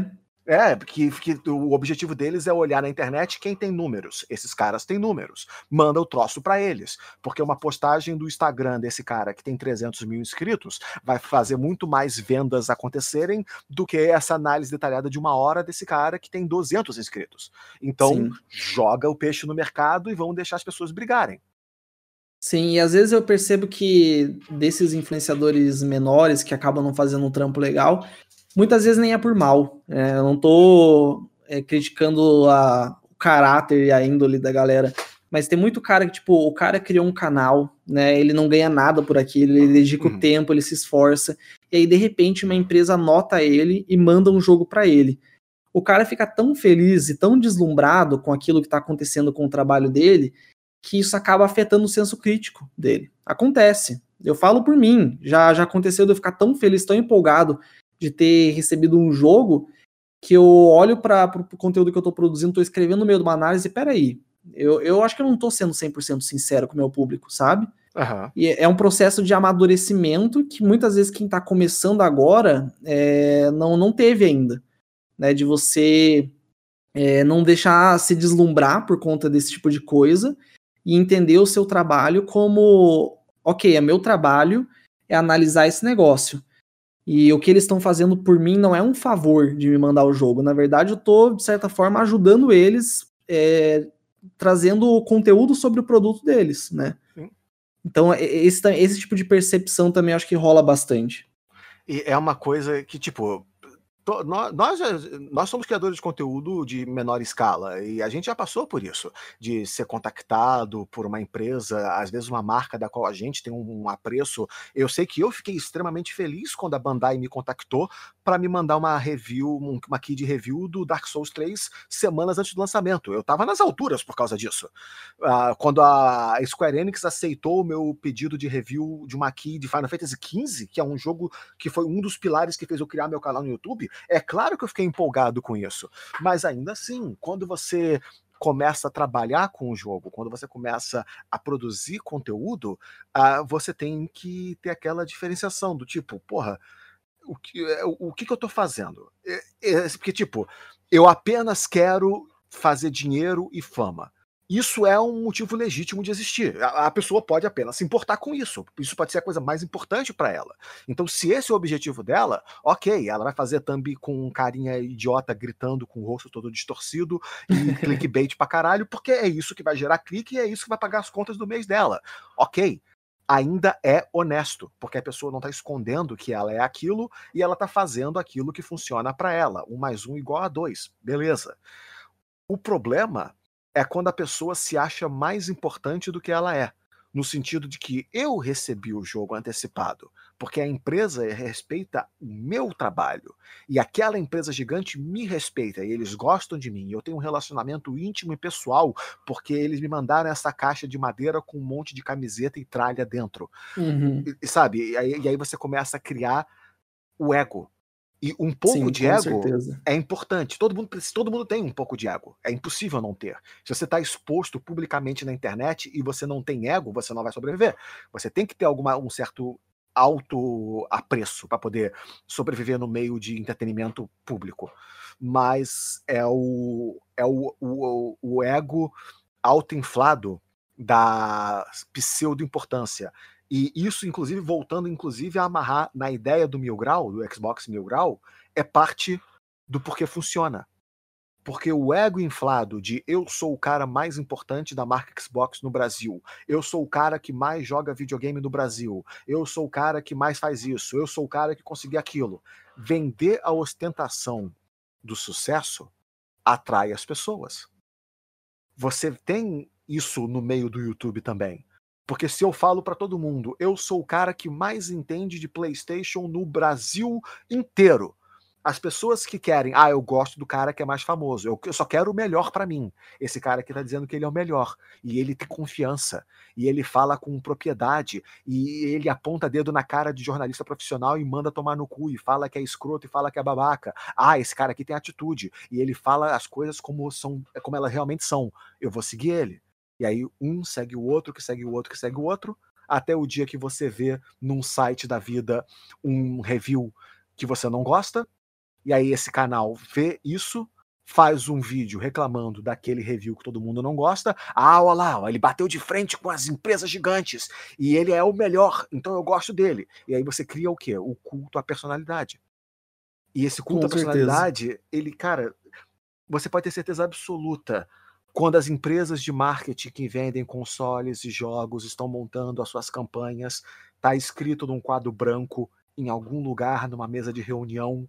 Porque o objetivo deles é olhar na internet quem tem números. Esses caras têm números. Manda o troço para eles. Porque uma postagem do Instagram desse cara que tem 300 mil inscritos vai fazer muito mais vendas acontecerem do que essa análise detalhada de 1 hora desse cara que tem 200 inscritos. Então, Sim. joga o peixe no mercado e vão deixar as pessoas brigarem. Sim, e às vezes eu percebo que desses influenciadores menores que acabam não fazendo um trampo legal, muitas vezes nem é por mal. Eu não tô criticando o caráter e a índole da galera, mas tem muito cara que, tipo, o cara criou um canal, né? Ele não ganha nada por aquilo, ele dedica o tempo, ele se esforça, e aí, de repente, uma empresa anota ele e manda um jogo para ele. O cara fica tão feliz e tão deslumbrado com aquilo que tá acontecendo com o trabalho dele, que isso acaba afetando o senso crítico dele. Acontece. Eu falo por mim. Já aconteceu de eu ficar tão feliz, tão empolgado de ter recebido um jogo que eu olho para o conteúdo que eu estou produzindo, estou escrevendo no meio de uma análise e peraí, eu acho que eu não estou sendo 100% sincero com o meu público, sabe? Uhum. E é um processo de amadurecimento que muitas vezes quem está começando agora não teve ainda, né? De você não deixar se deslumbrar por conta desse tipo de coisa e entender o seu trabalho como, ok, é meu trabalho é analisar esse negócio. E o que eles estão fazendo por mim não é um favor de me mandar o jogo. Na verdade, eu estou, de certa forma, ajudando eles, trazendo conteúdo sobre o produto deles, né? Sim. Então, esse tipo de percepção também acho que rola bastante. E é uma coisa que, tipo, nós somos criadores de conteúdo de menor escala e a gente já passou por isso, de ser contactado por uma empresa, às vezes uma marca da qual a gente tem um apreço. Eu sei que eu fiquei extremamente feliz quando a Bandai me contactou para me mandar uma review, uma key de review do Dark Souls 3 semanas antes do lançamento. Eu tava nas alturas por causa disso. Quando a Square Enix aceitou o meu pedido de review de uma key de Final Fantasy XV, que é um jogo que foi um dos pilares que fez eu criar meu canal no YouTube, é claro que eu fiquei empolgado com isso. Mas ainda assim, quando você começa a trabalhar com o jogo, quando você começa a produzir conteúdo, você tem que ter aquela diferenciação do tipo, porra, o que eu tô fazendo? Porque, tipo, eu apenas quero fazer dinheiro e fama. Isso é um motivo legítimo de existir. A pessoa pode apenas se importar com isso. Isso pode ser a coisa mais importante para ela. Então, se esse é o objetivo dela, ok, ela vai fazer thumb com um carinha idiota gritando com o rosto todo distorcido e clickbait pra caralho, porque é isso que vai gerar clique e é isso que vai pagar as contas do mês dela. Ok. Ainda é honesto, porque a pessoa não está escondendo que ela é aquilo e ela está fazendo aquilo que funciona para ela. 1 + 1 = 2, beleza. O problema é quando a pessoa se acha mais importante do que ela é, no sentido de que eu recebi o jogo antecipado, porque a empresa respeita o meu trabalho, e aquela empresa gigante me respeita, e eles gostam de mim, e eu tenho um relacionamento íntimo e pessoal, porque eles me mandaram essa caixa de madeira com um monte de camiseta e tralha dentro. Uhum. Sabe? E aí você começa a criar o ego. E um pouco Sim, de com ego certeza. é importante. Todo mundo tem um pouco de ego. É impossível não ter. Se você está exposto publicamente na internet e você não tem ego, você não vai sobreviver. Você tem que ter um certo auto-apreço para poder sobreviver no meio de entretenimento público. Mas é o ego auto-inflado da pseudo-importância. E isso, inclusive, voltando inclusive a amarrar na ideia do Mil Grau, do Xbox Mil Grau, é parte do porquê funciona. Porque o ego inflado de eu sou o cara mais importante da marca Xbox no Brasil, eu sou o cara que mais joga videogame no Brasil, eu sou o cara que mais faz isso, eu sou o cara que conseguiu aquilo. Vender a ostentação do sucesso atrai as pessoas. Você tem isso no meio do YouTube também. Porque se eu falo para todo mundo, eu sou o cara que mais entende de PlayStation no Brasil inteiro. As pessoas que querem, eu gosto do cara que é mais famoso, eu só quero o melhor para mim. Esse cara que tá dizendo que ele é o melhor. E ele tem confiança. E ele fala com propriedade. E ele aponta dedo na cara de jornalista profissional e manda tomar no cu. E fala que é escroto e fala que é babaca. Esse cara aqui tem atitude. E ele fala as coisas como elas realmente são. Eu vou seguir ele. E aí um segue o outro, que segue o outro, que segue o outro, até o dia que você vê num site da vida um review que você não gosta, E aí esse canal vê isso, faz um vídeo reclamando daquele review que todo mundo não gosta. Ah, olha lá, ele bateu de frente com as empresas gigantes e ele é o melhor, então eu gosto dele. E aí você cria o quê? O culto à personalidade. E esse culto Com à certeza. personalidade, ele, cara, você pode ter certeza absoluta, quando as empresas de marketing que vendem consoles e jogos estão montando as suas campanhas, tá escrito num quadro branco em algum lugar, numa mesa de reunião,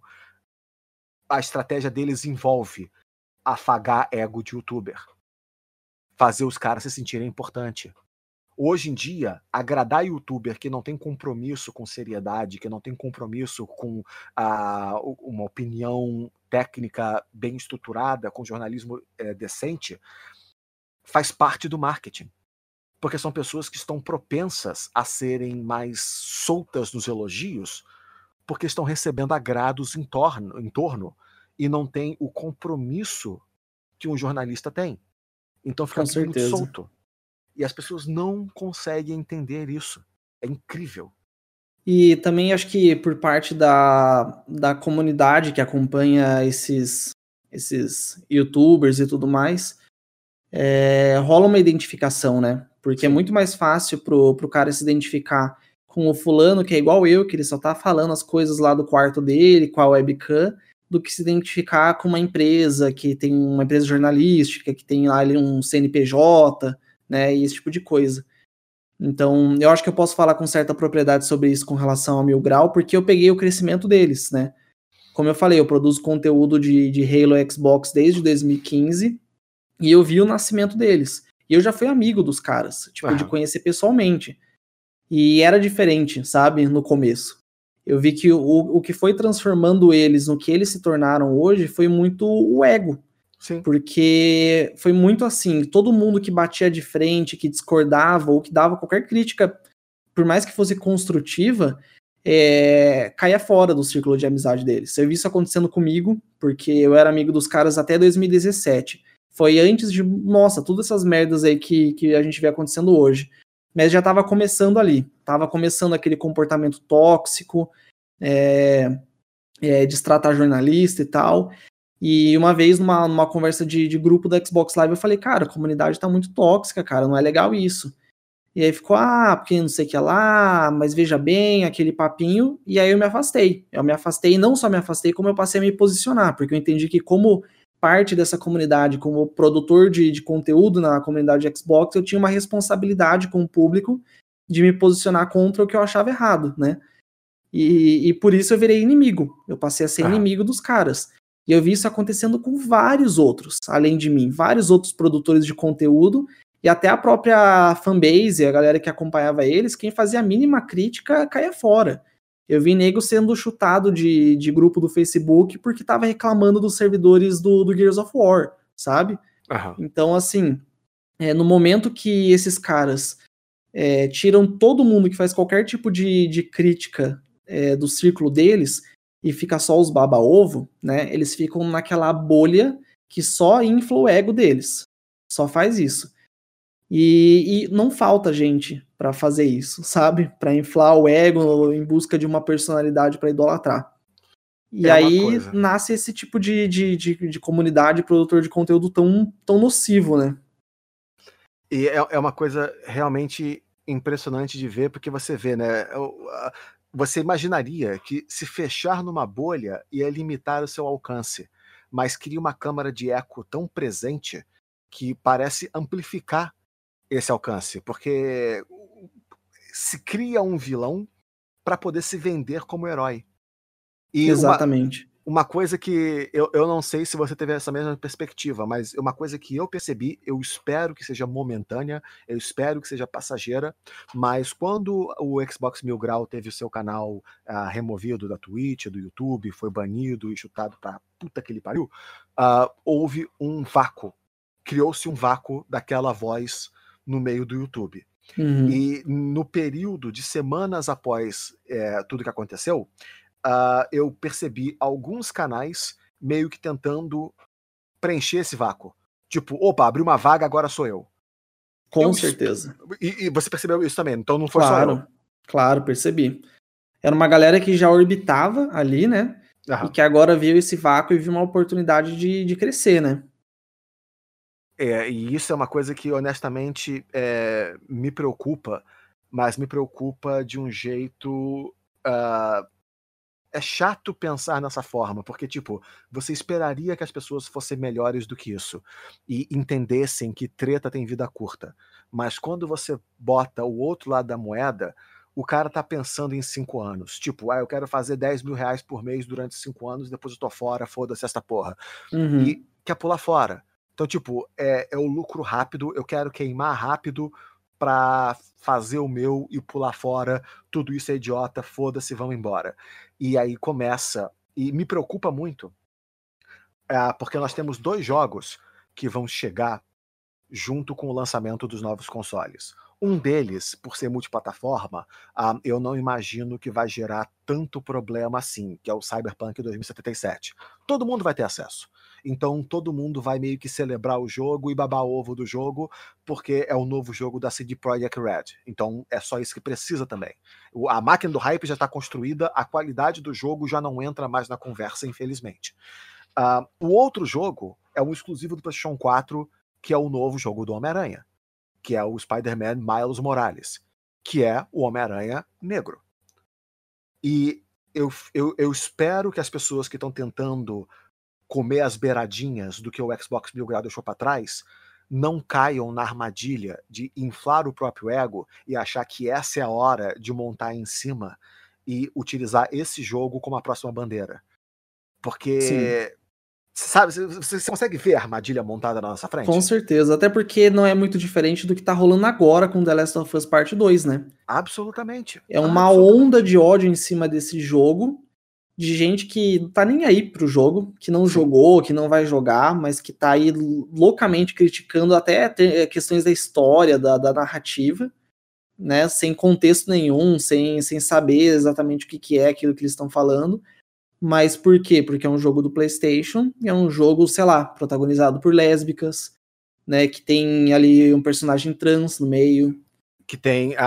a estratégia deles envolve afagar ego de youtuber, fazer os caras se sentirem importante. Hoje em dia, agradar youtuber que não tem compromisso com seriedade, que não tem compromisso com uma opinião técnica bem estruturada, com jornalismo decente, faz parte do marketing. Porque são pessoas que estão propensas a serem mais soltas nos elogios, porque estão recebendo agrados em torno e não tem o compromisso que um jornalista tem. Então fica Com tudo muito certeza. solto. E as pessoas não conseguem entender isso. É incrível. E também acho que por parte da comunidade que acompanha esses YouTubers e tudo mais, rola uma identificação, né? Porque é Sim. muito mais fácil pro cara se identificar com o fulano que é igual eu, que ele só tá falando as coisas lá do quarto dele, com a webcam, do que se identificar com uma empresa que tem uma empresa jornalística, que tem lá ali um CNPJ, né? E esse tipo de coisa. Então, eu acho que eu posso falar com certa propriedade sobre isso com relação ao Mil Grau, porque eu peguei o crescimento deles, né? Como eu falei, eu produzo conteúdo de Halo Xbox desde 2015 e eu vi o nascimento deles. E eu já fui amigo dos caras, tipo, de conhecer pessoalmente. E era diferente, sabe, no começo. Eu vi que o que foi transformando eles no que eles se tornaram hoje foi muito o ego. Sim. Porque foi muito assim, todo mundo que batia de frente, que discordava ou que dava qualquer crítica, por mais que fosse construtiva, caía fora do círculo de amizade deles. Eu vi isso acontecendo comigo, porque eu era amigo dos caras até 2017. Foi antes de, nossa, todas essas merdas aí que a gente vê acontecendo hoje. Mas já tava começando ali, tava começando aquele comportamento tóxico, destratar jornalista e tal. E uma vez, numa conversa de grupo da Xbox Live, eu falei, cara, a comunidade tá muito tóxica, cara, não é legal isso. E aí ficou, porque não sei o que lá, mas veja bem, aquele papinho, e aí eu me afastei. Eu me afastei, e não só me afastei, como eu passei a me posicionar, porque eu entendi que como parte dessa comunidade, como produtor de conteúdo na comunidade Xbox, eu tinha uma responsabilidade com o público de me posicionar contra o que eu achava errado, né? E por isso eu virei inimigo, eu passei a ser inimigo dos caras. E eu vi isso acontecendo com vários outros, além de mim, vários outros produtores de conteúdo, e até a própria fanbase, a galera que acompanhava eles, quem fazia a mínima crítica caía fora. Eu vi nego sendo chutado de grupo do Facebook porque tava reclamando dos servidores do Gears of War, sabe? Então, assim, no momento que esses caras tiram todo mundo que faz qualquer tipo de crítica do círculo deles e fica só os baba-ovo, né? Eles ficam naquela bolha que só infla o ego deles. Só faz isso. E não falta gente para fazer isso, sabe? Para inflar o ego em busca de uma personalidade para idolatrar. E aí nasce esse tipo de comunidade, produtor de conteúdo tão nocivo, né? E é uma coisa realmente impressionante de ver, porque você vê, né? Você imaginaria que se fechar numa bolha ia limitar o seu alcance, mas cria uma câmara de eco tão presente que parece amplificar esse alcance, porque se cria um vilão para poder se vender como herói. E exatamente. Uma coisa que eu não sei se você teve essa mesma perspectiva, mas uma coisa que eu percebi, eu espero que seja momentânea, eu espero que seja passageira, mas quando o Xbox Mil Grau teve o seu canal removido da Twitch, do YouTube, foi banido e chutado pra puta que ele pariu, houve um vácuo. Criou-se um vácuo daquela voz no meio do YouTube. Uhum. E no período de semanas após tudo que aconteceu, eu percebi alguns canais meio que tentando preencher esse vácuo. Tipo, opa, abriu uma vaga, agora sou eu. Com certeza. E você percebeu isso também, então não foi só eu. Claro, percebi. Era uma galera que já orbitava ali, né? E que agora veio esse vácuo e viu uma oportunidade de crescer, né? E isso é uma coisa que, honestamente, me preocupa, mas me preocupa de um jeito... é chato pensar nessa forma, porque, tipo, você esperaria que as pessoas fossem melhores do que isso e entendessem que treta tem vida curta. Mas quando você bota o outro lado da moeda, o cara tá pensando em 5 anos. Tipo, eu quero fazer 10 mil reais por mês durante 5 anos, depois eu tô fora, foda-se essa porra. E quer pular fora. Então, tipo, é o lucro rápido, eu quero queimar rápido pra fazer o meu e pular fora, tudo isso é idiota, foda-se, vamos embora. E aí começa, e me preocupa muito, porque nós temos 2 jogos que vão chegar junto com o lançamento dos novos consoles. Um deles, por ser multiplataforma, eu não imagino que vai gerar tanto problema assim, que é o Cyberpunk 2077. Todo mundo vai ter acesso. Então todo mundo vai meio que celebrar o jogo e babar ovo do jogo, porque é o novo jogo da CD Projekt Red. Então é só isso que precisa também. A máquina do hype já está construída, a qualidade do jogo já não entra mais na conversa, infelizmente. O outro jogo é um exclusivo do PlayStation 4, que é o novo jogo do Homem-Aranha, que é o Spider-Man Miles Morales, que é o Homem-Aranha negro. E eu espero que as pessoas que estão tentando comer as beiradinhas do que o Xbox Mil Grau deixou para trás não caiam na armadilha de inflar o próprio ego e achar que essa é a hora de montar em cima e utilizar esse jogo como a próxima bandeira. Porque... Sabe, você consegue ver a armadilha montada na nossa frente? Com certeza, até porque não é muito diferente do que tá rolando agora com The Last of Us Part 2, né? Absolutamente. É uma onda de ódio em cima desse jogo, de gente que não tá nem aí pro jogo, que não jogou, que não vai jogar, mas que tá aí loucamente criticando até questões da história, da narrativa, né? Sem contexto nenhum, sem saber exatamente o que é aquilo que eles estão falando. Mas por quê? Porque é um jogo do PlayStation, é um jogo, sei lá, protagonizado por lésbicas, né? Que tem ali um personagem trans no meio. Que tem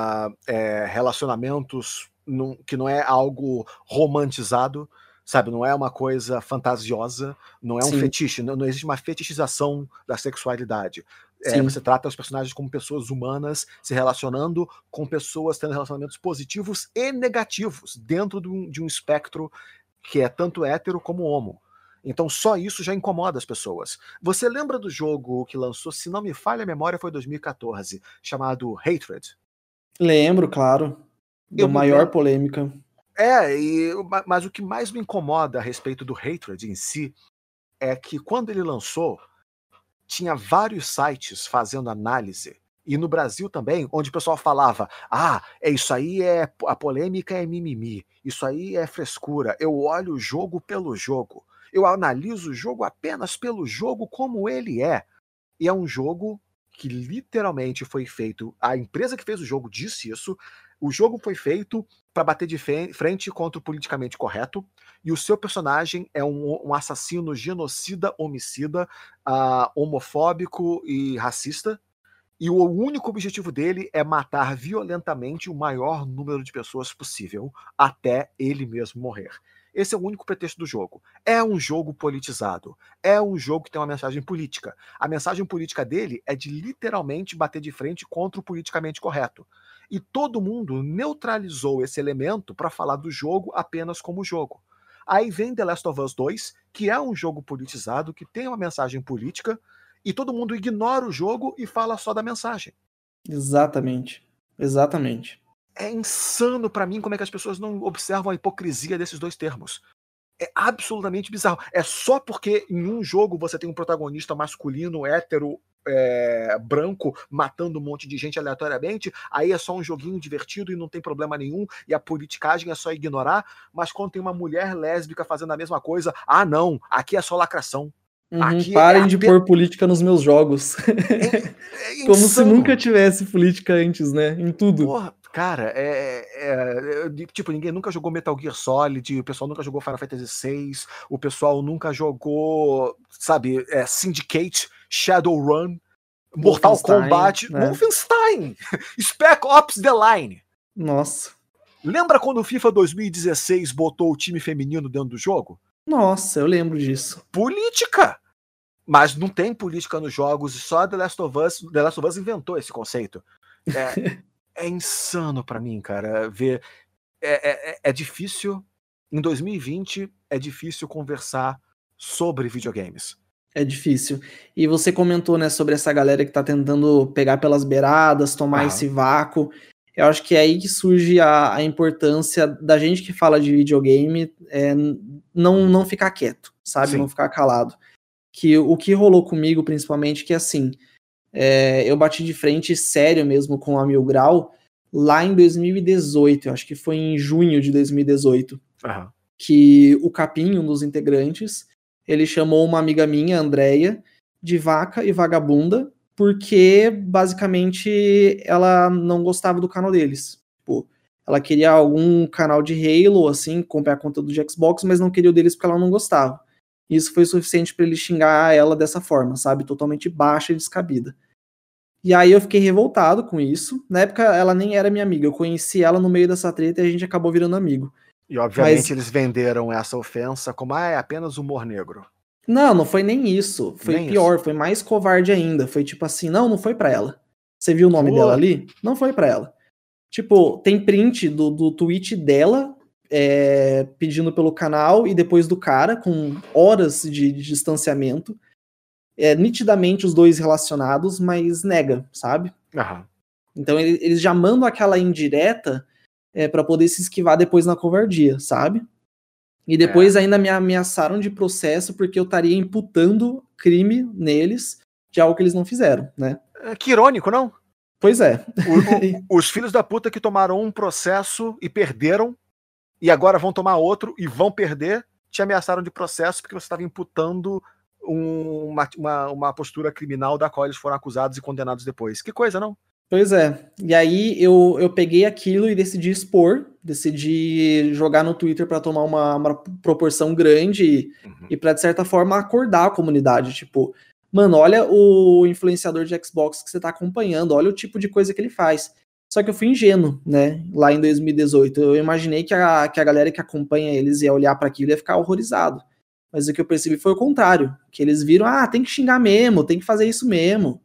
relacionamentos que não é algo romantizado, sabe? Não é uma coisa fantasiosa, não é um fetiche, não existe uma fetichização da sexualidade. Você trata os personagens como pessoas humanas se relacionando com pessoas tendo relacionamentos positivos e negativos dentro de um espectro que é tanto hétero como homo. Então só isso já incomoda as pessoas. Você lembra do jogo que lançou, se não me falha a memória, foi 2014, chamado Hatred? Lembro, claro. Da maior polêmica. Mas o que mais me incomoda a respeito do Hatred em si é que quando ele lançou, tinha vários sites fazendo análise, e no Brasil também, onde o pessoal falava: isso aí a polêmica é mimimi, isso aí é frescura, eu olho o jogo pelo jogo, eu analiso o jogo apenas pelo jogo como ele é. E é um jogo que literalmente foi feito, a empresa que fez o jogo disse isso, o jogo foi feito para bater de frente contra o politicamente correto, e o seu personagem é um assassino genocida, homicida, homofóbico e racista, e o único objetivo dele é matar violentamente o maior número de pessoas possível, até ele mesmo morrer. Esse é o único pretexto do jogo. É um jogo politizado. É um jogo que tem uma mensagem política. A mensagem política dele é de literalmente bater de frente contra o politicamente correto. E todo mundo neutralizou esse elemento para falar do jogo apenas como jogo. Aí vem The Last of Us 2, que é um jogo politizado, que tem uma mensagem política, e todo mundo ignora o jogo e fala só da mensagem. Exatamente. Exatamente. É insano pra mim como é que as pessoas não observam a hipocrisia desses dois termos. É absolutamente bizarro. É só porque em um jogo você tem um protagonista masculino, hétero, branco, matando um monte de gente aleatoriamente, aí é só um joguinho divertido e não tem problema nenhum, e a politicagem é só ignorar, mas quando tem uma mulher lésbica fazendo a mesma coisa, não, aqui é só lacração. Aqui parem de pôr política nos meus jogos. Como se nunca tivesse política antes, né? Em tudo. Porra, cara, tipo, ninguém nunca jogou Metal Gear Solid, o pessoal nunca jogou Final Fantasy VI, o pessoal nunca jogou, sabe, Syndicate, Shadowrun, Mortal Kombat, né? Wolfenstein, Spec Ops The Line. Nossa. Lembra quando o FIFA 2016 botou o time feminino dentro do jogo? Nossa, eu lembro disso. Política! Mas não tem política nos jogos, e só The Last of Us inventou esse conceito. É insano pra mim, cara, ver. É difícil, em 2020, é difícil conversar sobre videogames. É difícil. E você comentou, né, sobre essa galera que tá tentando pegar pelas beiradas, tomar esse vácuo. Eu acho que é aí que surge a importância da gente que fala de videogame não ficar quieto, sabe? Sim. Não ficar calado. Que o que rolou comigo, principalmente, que assim, eu bati de frente sério mesmo com a Mil Grau lá em 2018, eu acho que foi em junho de 2018, que o Capim, um dos integrantes, ele chamou uma amiga minha, Andréia, de vaca e vagabunda, porque basicamente ela não gostava do canal deles. Tipo, ela queria algum canal de Halo, assim, comprar conteúdo de Xbox, mas não queria o deles porque ela não gostava. Isso foi suficiente para ele xingar ela dessa forma, sabe? Totalmente baixa e descabida. E aí eu fiquei revoltado com isso. Na época ela nem era minha amiga, eu conheci ela no meio dessa treta e a gente acabou virando amigo. E obviamente eles venderam essa ofensa como é apenas humor negro. Não foi nem isso. Foi nem pior, isso. Foi mais covarde ainda. Foi tipo assim, não foi pra ela. Você viu o nome dela ali? Não foi pra ela. Tipo, tem print do tweet dela pedindo pelo canal e depois do cara, com horas de distanciamento. Nitidamente os dois relacionados, mas nega, sabe? Então eles já mandam aquela indireta pra poder se esquivar depois na covardia, sabe? E depois ainda me ameaçaram de processo porque eu estaria imputando crime neles de algo que eles não fizeram, né? Que irônico, não? Pois é. Os filhos da puta que tomaram um processo e perderam, e agora vão tomar outro e vão perder, te ameaçaram de processo porque você estava imputando uma postura criminal da qual eles foram acusados e condenados depois. Que coisa, não? Pois é. E aí eu peguei aquilo e decidi expor, decidi jogar no Twitter para tomar uma proporção grande e para, de certa forma, acordar a comunidade. Tipo, mano, olha o influenciador de Xbox que você tá acompanhando, olha o tipo de coisa que ele faz. Só que eu fui ingênuo, né, lá em 2018. Eu imaginei que a galera que acompanha eles ia olhar para aquilo e ia ficar horrorizado. Mas o que eu percebi foi o contrário, que eles viram, tem que xingar mesmo, tem que fazer isso mesmo.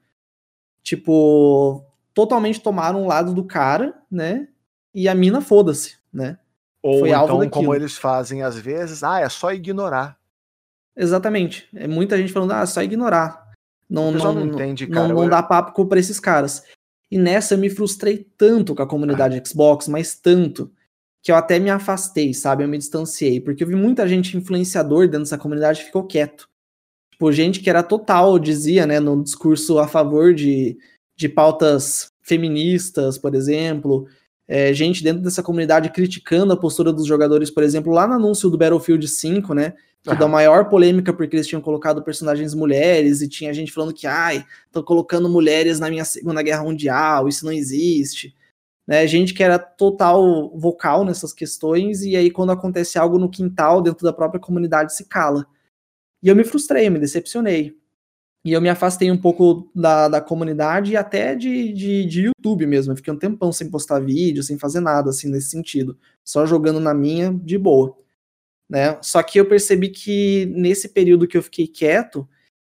Tipo, totalmente tomaram um lado do cara, né? E a mina foda-se, né? Ou foi alvo daquilo. Como eles fazem às vezes, é só ignorar. Exatamente. É muita gente falando, é só ignorar. Não entende, cara. Não dá papo pra esses caras. E nessa eu me frustrei tanto com a comunidade Xbox, mas tanto, que eu até me afastei, sabe? Eu me distanciei, porque eu vi muita gente influenciador dentro dessa comunidade que ficou quieto. Tipo, gente que era total, dizia, né, no discurso a favor de pautas feministas, por exemplo, gente dentro dessa comunidade criticando a postura dos jogadores, por exemplo, lá no anúncio do Battlefield 5, né, que dá maior polêmica porque eles tinham colocado personagens mulheres e tinha gente falando que, tô colocando mulheres na minha Segunda Guerra Mundial, isso não existe, né, gente que era total vocal nessas questões e aí quando acontece algo no quintal, dentro da própria comunidade, se cala. E eu me frustrei, eu me decepcionei. E eu me afastei um pouco da comunidade e até de YouTube mesmo. Eu fiquei um tempão sem postar vídeo, sem fazer nada, assim, nesse sentido. Só jogando na minha, de boa. Né? Só que eu percebi que nesse período que eu fiquei quieto,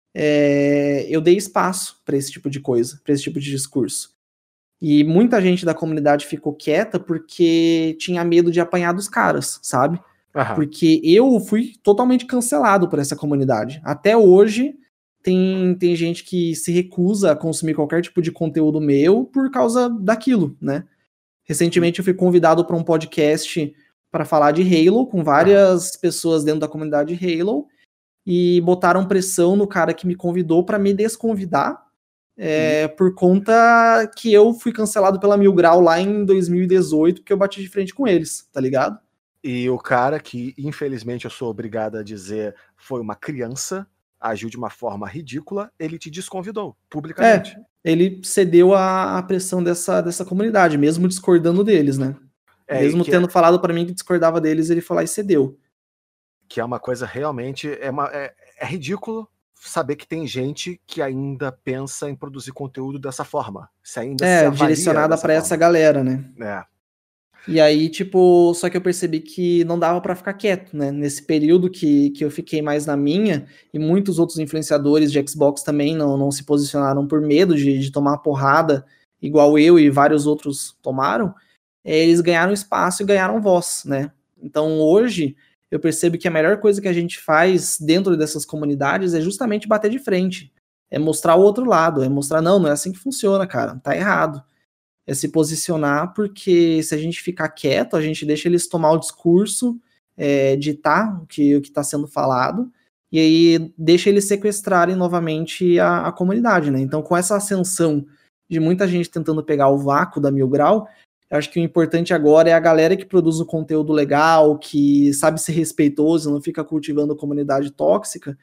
eu dei espaço para esse tipo de coisa, para esse tipo de discurso. E muita gente da comunidade ficou quieta porque tinha medo de apanhar dos caras, sabe? Porque eu fui totalmente cancelado por essa comunidade. Até hoje, tem gente que se recusa a consumir qualquer tipo de conteúdo meu por causa daquilo, né? Recentemente eu fui convidado para um podcast para falar de Halo, com várias pessoas dentro da comunidade Halo, e botaram pressão no cara que me convidou para me desconvidar, por conta que eu fui cancelado pela Mil Grau lá em 2018, porque eu bati de frente com eles, tá ligado? E o cara que, infelizmente, eu sou obrigado a dizer, foi uma criança, agiu de uma forma ridícula, ele te desconvidou, publicamente. Ele cedeu à pressão dessa comunidade, mesmo discordando deles, né? Mesmo tendo falado pra mim que discordava deles, ele foi lá e cedeu. Que é uma coisa realmente, é ridículo saber que tem gente que ainda pensa em produzir conteúdo dessa forma. Se ainda se avalia direcionada pra essa galera, né? E aí, tipo, só que eu percebi que não dava pra ficar quieto, né? Nesse período que eu fiquei mais na minha, e muitos outros influenciadores de Xbox também não se posicionaram por medo de tomar porrada, igual eu e vários outros tomaram, eles ganharam espaço e ganharam voz, né? Então hoje eu percebo que a melhor coisa que a gente faz dentro dessas comunidades é justamente bater de frente. É mostrar o outro lado, é mostrar, não é assim que funciona, cara, tá errado. É se posicionar, porque se a gente ficar quieto, a gente deixa eles tomar o discurso, ditar o que está sendo falado, e aí deixa eles sequestrarem novamente a comunidade, né? Então, com essa ascensão de muita gente tentando pegar o vácuo da Mil Grau, eu acho que o importante agora é a galera que produz o conteúdo legal, que sabe ser respeitoso, não fica cultivando comunidade tóxica,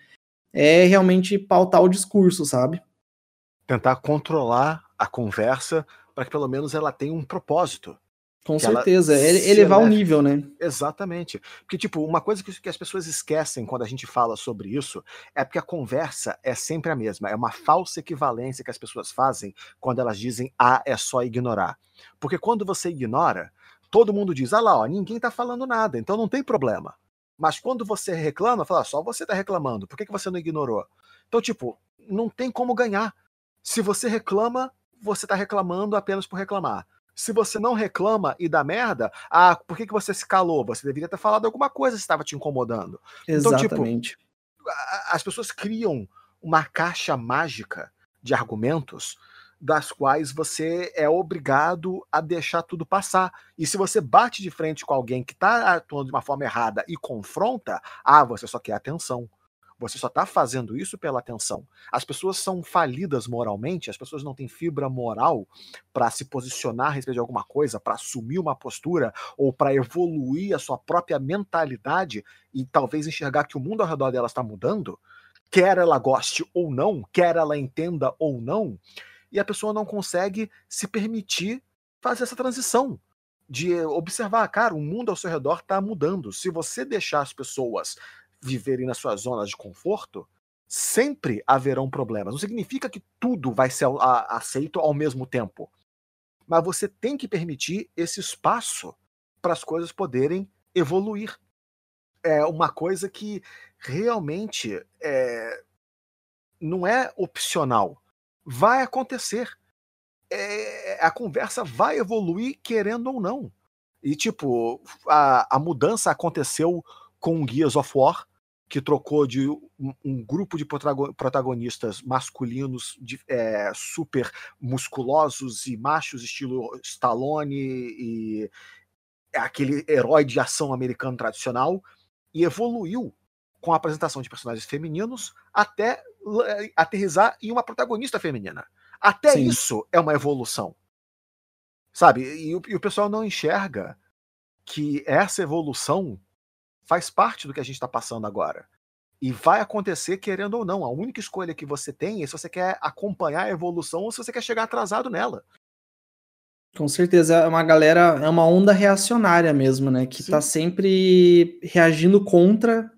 é realmente pautar o discurso, sabe? Tentar controlar a conversa para que pelo menos ela tenha um propósito. Com certeza, elevar o nível, né? Exatamente. Porque, tipo, uma coisa que as pessoas esquecem quando a gente fala sobre isso é porque a conversa é sempre a mesma. É uma falsa equivalência que as pessoas fazem quando elas dizem é só ignorar. Porque quando você ignora, todo mundo diz, lá, ó, ninguém tá falando nada, então não tem problema. Mas quando você reclama, fala, só você tá reclamando, por que você não ignorou? Então, tipo, não tem como ganhar. Se você reclama, você tá reclamando apenas por reclamar. Se você não reclama e dá merda, por que você se calou? Você deveria ter falado alguma coisa se estava te incomodando. Exatamente. Então, tipo, as pessoas criam uma caixa mágica de argumentos das quais você é obrigado a deixar tudo passar. E se você bate de frente com alguém que está atuando de uma forma errada e confronta, você só quer atenção. Você só está fazendo isso pela atenção. As pessoas são falidas moralmente, as pessoas não têm fibra moral para se posicionar a respeito de alguma coisa, para assumir uma postura ou para evoluir a sua própria mentalidade e talvez enxergar que o mundo ao redor dela está mudando, quer ela goste ou não, quer ela entenda ou não, e a pessoa não consegue se permitir fazer essa transição de observar, cara, o mundo ao seu redor está mudando. Se você deixar as pessoas viverem nas suas zonas de conforto, sempre haverão problemas. Não significa que tudo vai ser aceito ao mesmo tempo. Mas você tem que permitir esse espaço para as coisas poderem evoluir. É uma coisa que realmente não é opcional. Vai acontecer. A conversa vai evoluir querendo ou não. E, tipo, a mudança aconteceu com Gears of War, que trocou de um grupo de protagonistas masculinos super musculosos e machos, estilo Stallone e aquele herói de ação americano tradicional, e evoluiu com a apresentação de personagens femininos até aterrissar em uma protagonista feminina. Até Sim. Isso é uma evolução. Sabe? E o pessoal não enxerga que essa evolução faz parte do que a gente está passando agora. E vai acontecer querendo ou não. A única escolha que você tem é se você quer acompanhar a evolução ou se você quer chegar atrasado nela. Com certeza, é uma galera, é uma onda reacionária mesmo, né? Que Sim. Tá sempre reagindo contra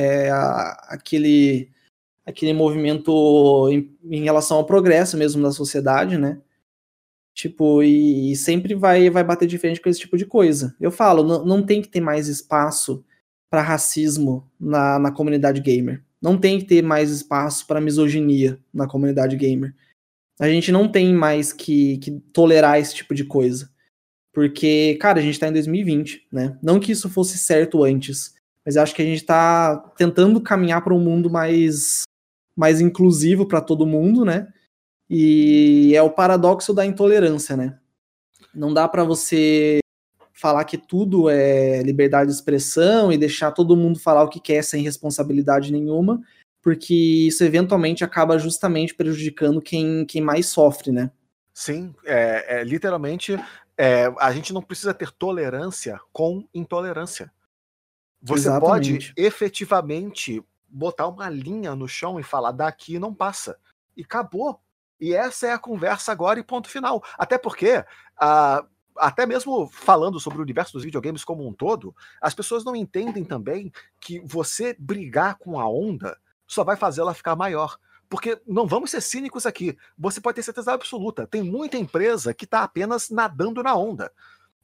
aquele movimento em relação ao progresso mesmo da sociedade, né? Tipo, e sempre vai bater de frente com esse tipo de coisa. Eu falo, não tem que ter mais espaço para racismo na comunidade gamer. Não tem que ter mais espaço para misoginia na comunidade gamer. A gente não tem mais que tolerar esse tipo de coisa. Porque, cara, a gente tá em 2020, né? Não que isso fosse certo antes, mas acho que a gente tá tentando caminhar para um mundo mais inclusivo para todo mundo, né? E é o paradoxo da intolerância, né? Não dá para você falar que tudo é liberdade de expressão e deixar todo mundo falar o que quer sem responsabilidade nenhuma, porque isso eventualmente acaba justamente prejudicando quem mais sofre, né? Sim, literalmente, a gente não precisa ter tolerância com intolerância. Você Exatamente. Pode efetivamente botar uma linha no chão e falar, daqui não passa. E acabou. E essa é a conversa agora e ponto final. Até porque, até mesmo falando sobre o universo dos videogames como um todo, as pessoas não entendem também que você brigar com a onda só vai fazer ela ficar maior. Porque não vamos ser cínicos aqui. Você pode ter certeza absoluta. Tem muita empresa que está apenas nadando na onda.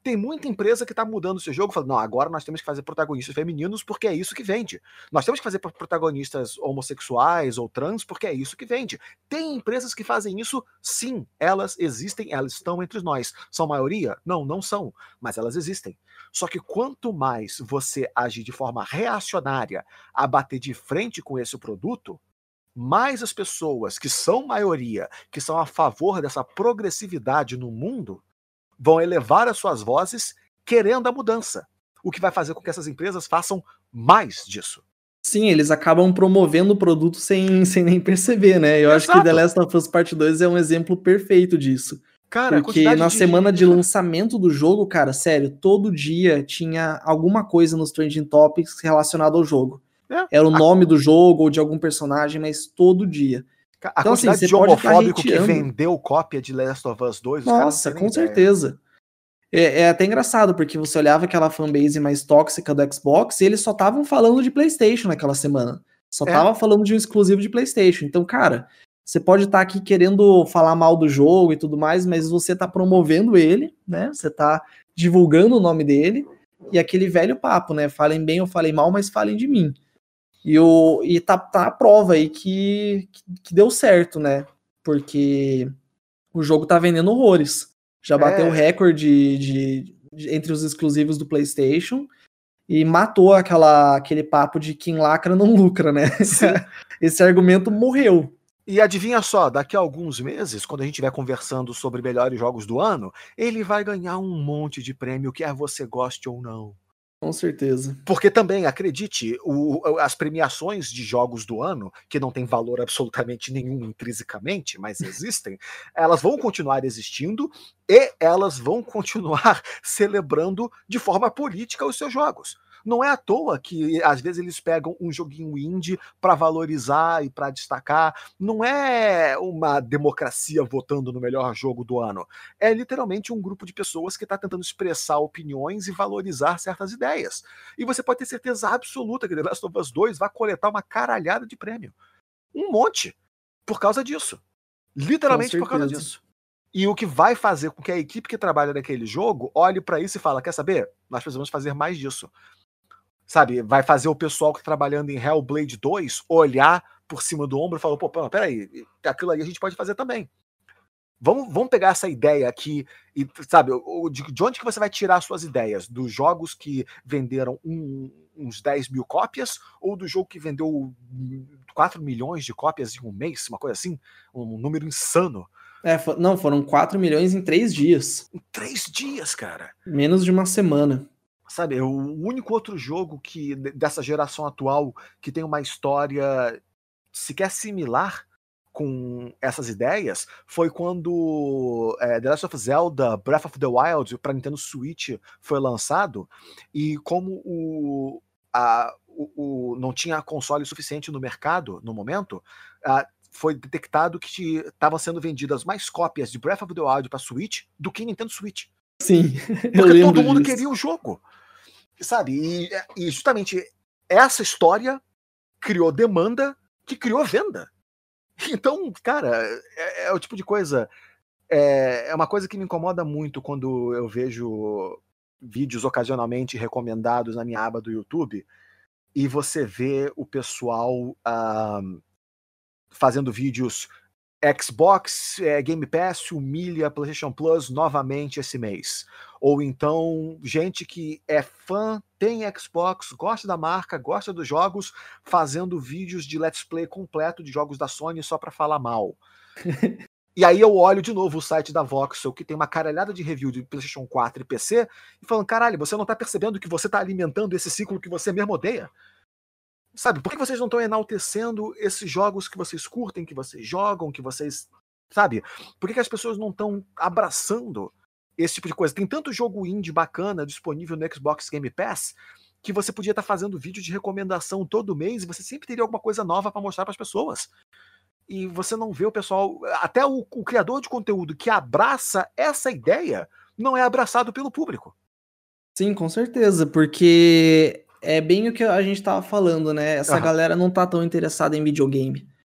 Tem muita empresa que tá mudando o seu jogo, falando, não, agora nós temos que fazer protagonistas femininos porque é isso que vende. Nós temos que fazer protagonistas homossexuais ou trans porque é isso que vende. Tem empresas que fazem isso, sim, elas existem, elas estão entre nós. São maioria? Não, não são, mas elas existem. Só que quanto mais você agir de forma reacionária a bater de frente com esse produto, mais as pessoas que são maioria, que são a favor dessa progressividade no mundo, vão elevar as suas vozes querendo a mudança. O que vai fazer com que essas empresas façam mais disso. Sim, eles acabam promovendo o produto sem nem perceber, né? Eu acho que The Last of Us Part 2 é um exemplo perfeito disso. Cara, porque na semana de lançamento do jogo, cara, sério, todo dia tinha alguma coisa nos Trending Topics relacionada ao jogo. Era o nome do jogo ou de algum personagem, mas todo dia. A então, quantidade assim, de homofóbico que vendeu cópia de Last of Us 2, nossa, com certeza. É até engraçado, porque você olhava aquela fanbase mais tóxica do Xbox e eles só estavam falando de PlayStation naquela semana. Só tava falando de um exclusivo de PlayStation. Então, cara, você pode estar aqui querendo falar mal do jogo e tudo mais, mas você tá promovendo ele, né? Você tá divulgando o nome dele. E aquele velho papo, né? Falem bem ou falem mal, mas falem de mim. E tá a prova aí que deu certo, né? Porque o jogo tá vendendo horrores. Já bateu o recorde entre os exclusivos do PlayStation e matou aquele papo de quem lacra não lucra, né? Esse argumento morreu. E adivinha só, daqui a alguns meses, quando a gente estiver conversando sobre melhores jogos do ano, ele vai ganhar um monte de prêmio, quer você goste ou não. Com certeza. Porque também, acredite, as premiações de jogos do ano, que não tem valor absolutamente nenhum intrinsecamente, mas existem, elas vão continuar existindo e elas vão continuar celebrando de forma política os seus jogos. Não é à toa que, às vezes, eles pegam um joguinho indie para valorizar e para destacar. Não é uma democracia votando no melhor jogo do ano. É literalmente um grupo de pessoas que está tentando expressar opiniões e valorizar certas ideias. E você pode ter certeza absoluta que The Last of Us 2 vai coletar uma caralhada de prêmio. Um monte. Por causa disso. Literalmente por causa disso. E o que vai fazer com que a equipe que trabalha naquele jogo olhe para isso e fala, quer saber? Nós precisamos fazer mais disso. Sabe, vai fazer o pessoal que tá trabalhando em Hellblade 2 olhar por cima do ombro e falar, pô, peraí, aquilo aí a gente pode fazer também. Vamos pegar essa ideia aqui e, sabe, de onde que você vai tirar suas ideias? Dos jogos que venderam uns 10 mil cópias ou do jogo que vendeu 4 milhões de cópias em um mês? Uma coisa assim? Um número insano. Não, foram 4 milhões em 3 dias. Em 3 dias, cara. Menos de uma semana. Sabe, o único outro jogo dessa geração atual que tem uma história sequer similar com essas ideias foi quando The Last of Zelda Breath of the Wild para Nintendo Switch foi lançado, e como não tinha console suficiente no mercado no momento, foi detectado que estavam sendo vendidas mais cópias de Breath of the Wild para Switch do que Nintendo Switch. Sim, porque todo mundo queria o jogo. Sabe, e justamente essa história criou demanda que criou venda. Então, cara, é o tipo de coisa, é uma coisa que me incomoda muito quando eu vejo vídeos ocasionalmente recomendados na minha aba do YouTube e você vê o pessoal fazendo vídeos Xbox Game Pass humilha PlayStation Plus novamente esse mês. Ou então, gente que é fã, tem Xbox, gosta da marca, gosta dos jogos, fazendo vídeos de let's play completo de jogos da Sony só pra falar mal. E aí eu olho de novo o site da Voxel, que tem uma caralhada de review de PlayStation 4 e PC, e falando, caralho, você não tá percebendo que você tá alimentando esse ciclo que você mesmo odeia? Sabe, por que vocês não estão enaltecendo esses jogos que vocês curtem, que vocês jogam, que vocês... Sabe? Por que as pessoas não estão abraçando esse tipo de coisa? Tem tanto jogo indie bacana disponível no Xbox Game Pass que você podia estar fazendo vídeo de recomendação todo mês e você sempre teria alguma coisa nova para mostrar para as pessoas. E você não vê o pessoal... Até o criador de conteúdo que abraça essa ideia não é abraçado pelo público. Sim, com certeza, porque... É bem o que a gente tava falando, né? Essa galera não tá tão interessada em videogame.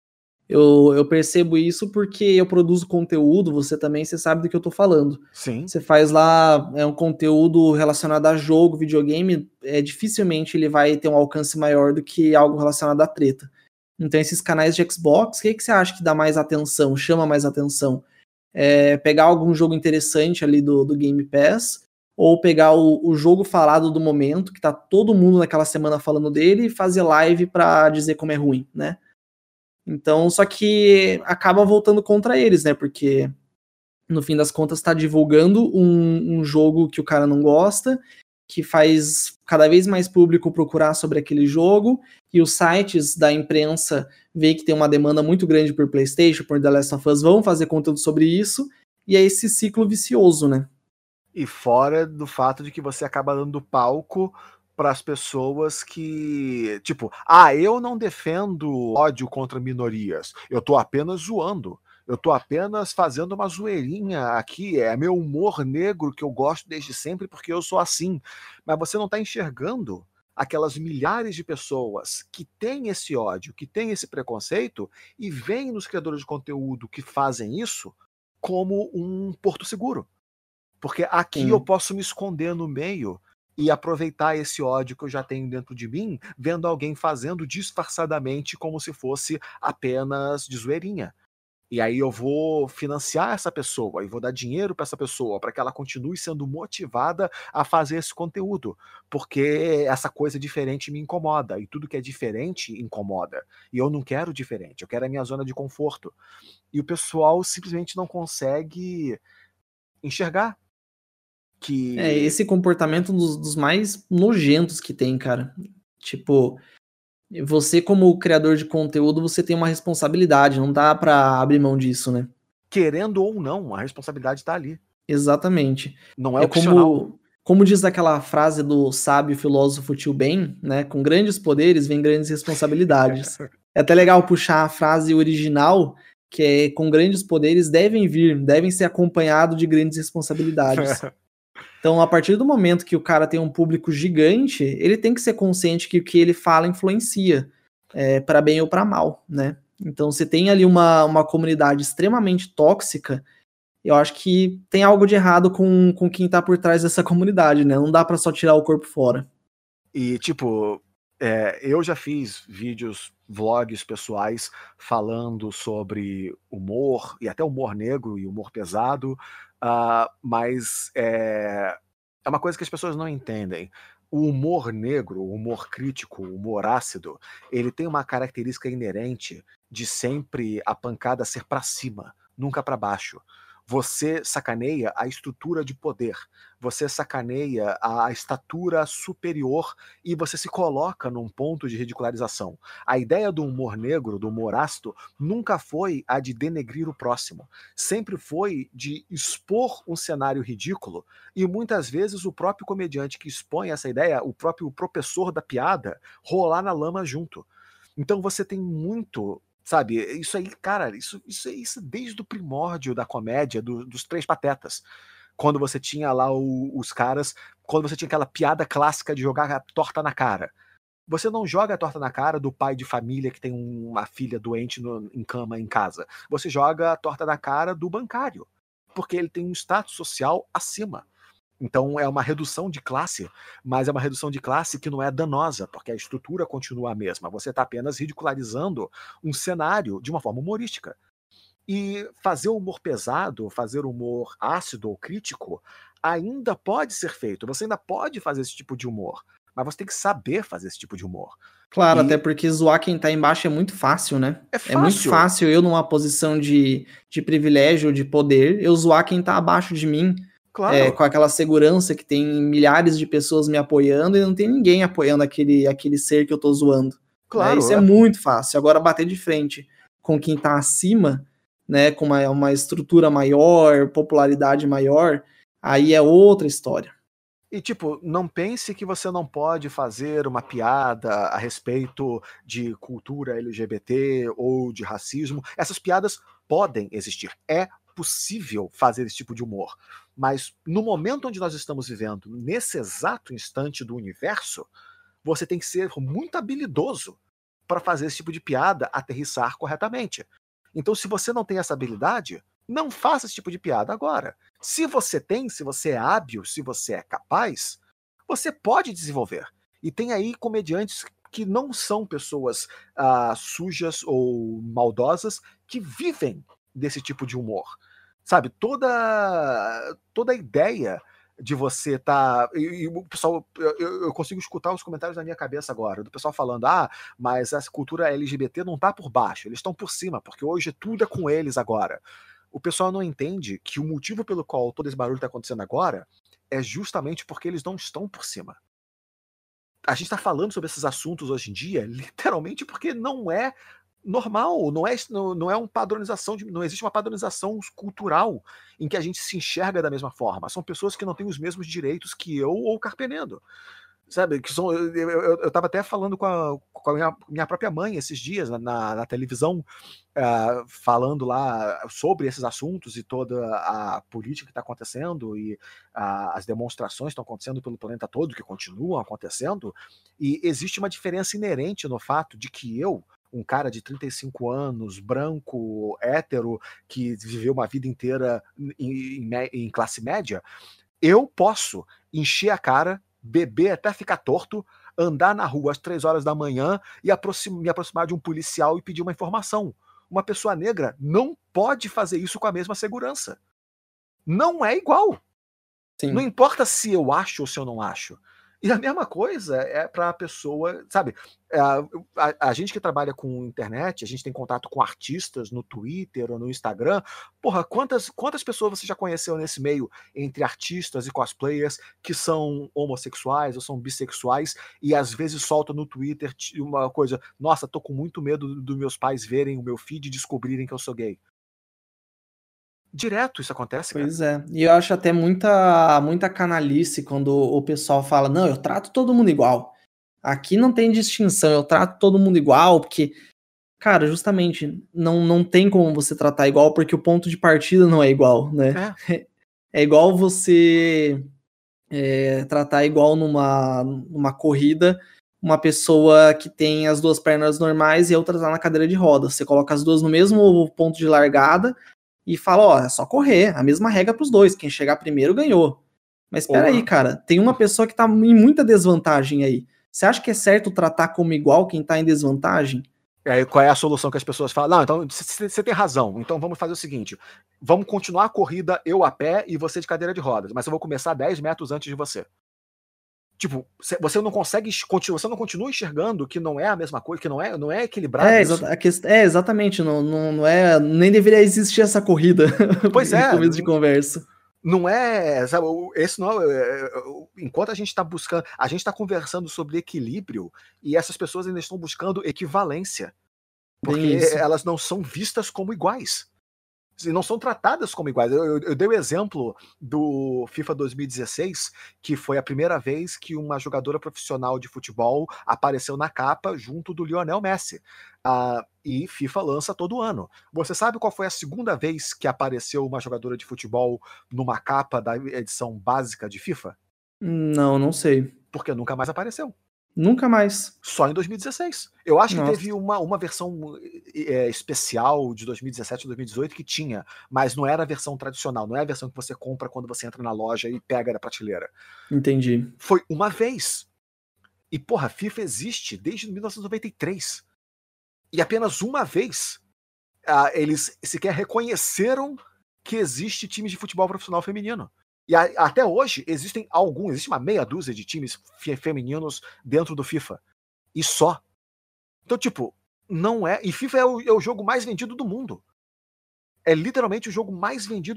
Eu percebo isso porque eu produzo conteúdo, você também, você sabe do que eu tô falando. Sim. Você faz lá um conteúdo relacionado a jogo, videogame, dificilmente ele vai ter um alcance maior do que algo relacionado a treta. Então esses canais de Xbox, o que você acha que dá mais atenção, chama mais atenção? Pegar algum jogo interessante ali do Game Pass, ou pegar o jogo falado do momento, que tá todo mundo naquela semana falando dele, e fazer live pra dizer como é ruim, né? Então, só que acaba voltando contra eles, né? Porque no fim das contas está divulgando um jogo que o cara não gosta, que faz cada vez mais público procurar sobre aquele jogo, e os sites da imprensa veem que tem uma demanda muito grande por PlayStation, por The Last of Us, vão fazer conteúdo sobre isso, e é esse ciclo vicioso, né? E fora do fato de que você acaba dando palco para as pessoas que, tipo, eu não defendo ódio contra minorias, eu tô apenas zoando. Eu tô apenas fazendo uma zoeirinha aqui, é meu humor negro que eu gosto desde sempre porque eu sou assim. Mas você não tá enxergando aquelas milhares de pessoas que têm esse ódio, que têm esse preconceito e veem nos criadores de conteúdo que fazem isso como um porto seguro. Porque aqui eu Sim. posso me esconder no meio e aproveitar esse ódio que eu já tenho dentro de mim, vendo alguém fazendo disfarçadamente como se fosse apenas de zoeirinha. E aí eu vou financiar essa pessoa e vou dar dinheiro para essa pessoa para que ela continue sendo motivada a fazer esse conteúdo, porque essa coisa diferente me incomoda e tudo que é diferente incomoda. E eu não quero diferente, eu quero a minha zona de conforto. E o pessoal simplesmente não consegue enxergar que Esse comportamento dos mais nojentos que tem, cara. Tipo, você como criador de conteúdo, você tem uma responsabilidade, não dá pra abrir mão disso, né? querendo ou não, a responsabilidade está ali. Exatamente. Não é É opcional. como diz aquela frase do sábio filósofo Tio Ben, né? Com grandes poderes vem grandes responsabilidades. É até legal puxar a frase original, que é com grandes poderes devem ser acompanhados de grandes responsabilidades. Então, a partir do momento que o cara tem um público gigante, ele tem que ser consciente que o que ele fala influencia, para bem ou para mal, né? Então, você tem ali uma comunidade extremamente tóxica, eu acho que tem algo de errado com quem tá por trás dessa comunidade, né? Não dá pra só tirar o corpo fora. E, tipo, eu já fiz vídeos, vlogs pessoais falando sobre humor, e até humor negro e humor pesado, mas é uma coisa que as pessoas não entendem. O humor negro, o humor crítico, o humor ácido, ele tem uma característica inerente de sempre a pancada ser para cima, nunca para baixo. Você sacaneia a estrutura de poder, você sacaneia a estatura superior e você se coloca num ponto de ridicularização. A ideia do humor negro, do humor ácido, nunca foi a de denegrir o próximo, sempre foi de expor um cenário ridículo e muitas vezes o próprio comediante que expõe essa ideia, o próprio professor da piada, rolar na lama junto. Então você tem muito, sabe, isso aí, cara, isso desde o primórdio da comédia, dos Três Patetas. Quando você tinha lá os caras, quando você tinha aquela piada clássica de jogar a torta na cara. Você não joga a torta na cara do pai de família que tem uma filha doente em cama em casa. Você joga a torta na cara do bancário, porque ele tem um status social acima. Então é uma redução de classe, mas é uma redução de classe que não é danosa, porque a estrutura continua a mesma. Você está apenas ridicularizando um cenário de uma forma humorística. E fazer humor pesado, fazer humor ácido ou crítico, ainda pode ser feito. Você ainda pode fazer esse tipo de humor, mas você tem que saber fazer esse tipo de humor. Claro, até E porque zoar quem tá embaixo é muito fácil, né? é É muito fácil, fácil eu, numa posição de privilégio, de poder, eu zoar quem tá abaixo de mim, claro, com aquela segurança que tem milhares de pessoas me apoiando e não tem ninguém apoiando aquele ser que eu tô zoando, né? Isso claro. é muito fácil. Agora, bater de frente com quem tá acima, né, com uma estrutura maior, popularidade maior, aí é outra história. E, tipo, não pense que você não pode fazer uma piada a respeito de cultura LGBT ou de racismo. Essas piadas podem existir. É possível fazer esse tipo de humor. Mas no momento onde nós estamos vivendo, nesse exato instante do universo, você tem que ser muito habilidoso para fazer esse tipo de piada aterrissar corretamente. Então, se você não tem essa habilidade, não faça esse tipo de piada agora. Se você tem, se você é hábil, se você é capaz, você pode desenvolver. E tem aí comediantes que não são pessoas sujas ou maldosas que vivem desse tipo de humor. Sabe, toda a ideia de você e o pessoal, eu consigo escutar os comentários na minha cabeça agora, do pessoal falando, mas essa cultura LGBT não tá por baixo, eles estão por cima, porque hoje tudo é com eles agora. O pessoal não entende que o motivo pelo qual todo esse barulho tá acontecendo agora é justamente porque eles não estão por cima. A gente tá falando sobre esses assuntos hoje em dia, literalmente porque não é normal, não é uma padronização, não existe uma padronização cultural em que a gente se enxerga da mesma forma. São pessoas que não têm os mesmos direitos que eu ou o Carpenedo. Sabe, eu tava até falando com a minha própria mãe esses dias na televisão, falando lá sobre esses assuntos e toda a política que está acontecendo e as demonstrações que estão acontecendo pelo planeta todo, que continuam acontecendo, e existe uma diferença inerente no fato de que eu, um cara de 35 anos, branco, hétero, que viveu uma vida inteira em classe média, eu posso encher a cara, beber até ficar torto, andar na rua às 3 horas da manhã e me aproximar de um policial e pedir uma informação. Uma pessoa negra não pode fazer isso com a mesma segurança. Não é igual. Sim. Não importa se eu acho ou se eu não acho. E a mesma coisa é para a pessoa, sabe? A gente que trabalha com internet, a gente tem contato com artistas no Twitter ou no Instagram. Porra, quantas pessoas você já conheceu nesse meio, entre artistas e cosplayers, que são homossexuais ou são bissexuais, e às vezes soltam no Twitter uma coisa: nossa, tô com muito medo dos meus pais verem o meu feed e descobrirem que eu sou gay. Direto isso acontece, cara. Pois é. E eu acho até muita canalice quando o pessoal fala, não, eu trato todo mundo igual. Aqui não tem distinção, eu trato todo mundo igual, porque, cara, justamente, não tem como você tratar igual, porque o ponto de partida não é igual, né? É igual você tratar igual numa corrida, uma pessoa que tem as duas pernas normais e a outra tá na cadeira de rodas. Você coloca as duas no mesmo ponto de largada, e fala, ó, é só correr, a mesma regra pros dois, quem chegar primeiro ganhou. Mas espera aí, cara, tem uma pessoa que tá em muita desvantagem aí. Você acha que é certo tratar como igual quem tá em desvantagem? E aí, qual é a solução que as pessoas falam? Não, então você tem razão, então vamos fazer o seguinte, vamos continuar a corrida eu a pé e você de cadeira de rodas, mas eu vou começar 10 metros antes de você. Tipo, você não consegue, você não continua enxergando que não é a mesma coisa, que não é equilibrado isso? Exatamente, não é, nem deveria existir essa corrida. Pois é. No começo de conversa. Não é, sabe, esse não enquanto a gente está buscando, a gente está conversando sobre equilíbrio e essas pessoas ainda estão buscando equivalência, porque elas não são vistas como iguais. Não são tratadas como iguais. Eu dei o exemplo do FIFA 2016, que foi a primeira vez que uma jogadora profissional de futebol apareceu na capa junto do Lionel Messi. E FIFA lança todo ano. Você sabe qual foi a segunda vez que apareceu uma jogadora de futebol numa capa da edição básica de FIFA? Não sei. Porque nunca mais apareceu. Nunca mais. Só em 2016. Eu acho Nossa. que teve uma versão especial de 2017 ou 2018 que tinha, mas não era a versão tradicional, não é a versão que você compra quando você entra na loja e pega da prateleira. Entendi. Foi uma vez. E, porra, a FIFA existe desde 1993. E apenas uma vez eles sequer reconheceram que existe times de futebol profissional feminino. E até hoje existe uma meia dúzia de times femininos dentro do FIFA. E só. Então, tipo, não é. E FIFA é o jogo mais vendido do mundo. É literalmente o jogo mais vendido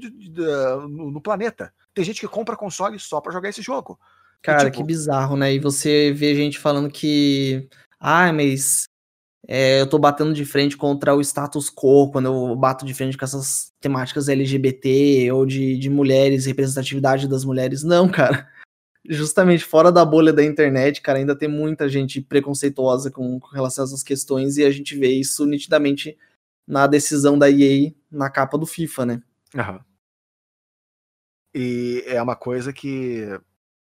no planeta. Tem gente que compra console só pra jogar esse jogo. Cara, e, tipo, que bizarro, né? E você vê gente falando que. Mas eu tô batendo de frente contra o status quo quando eu bato de frente com essas temáticas LGBT ou de mulheres, representatividade das mulheres. Não, cara. Justamente fora da bolha da internet, cara, ainda tem muita gente preconceituosa com relação a essas questões e a gente vê isso nitidamente na decisão da EA na capa do FIFA, né? E é uma coisa que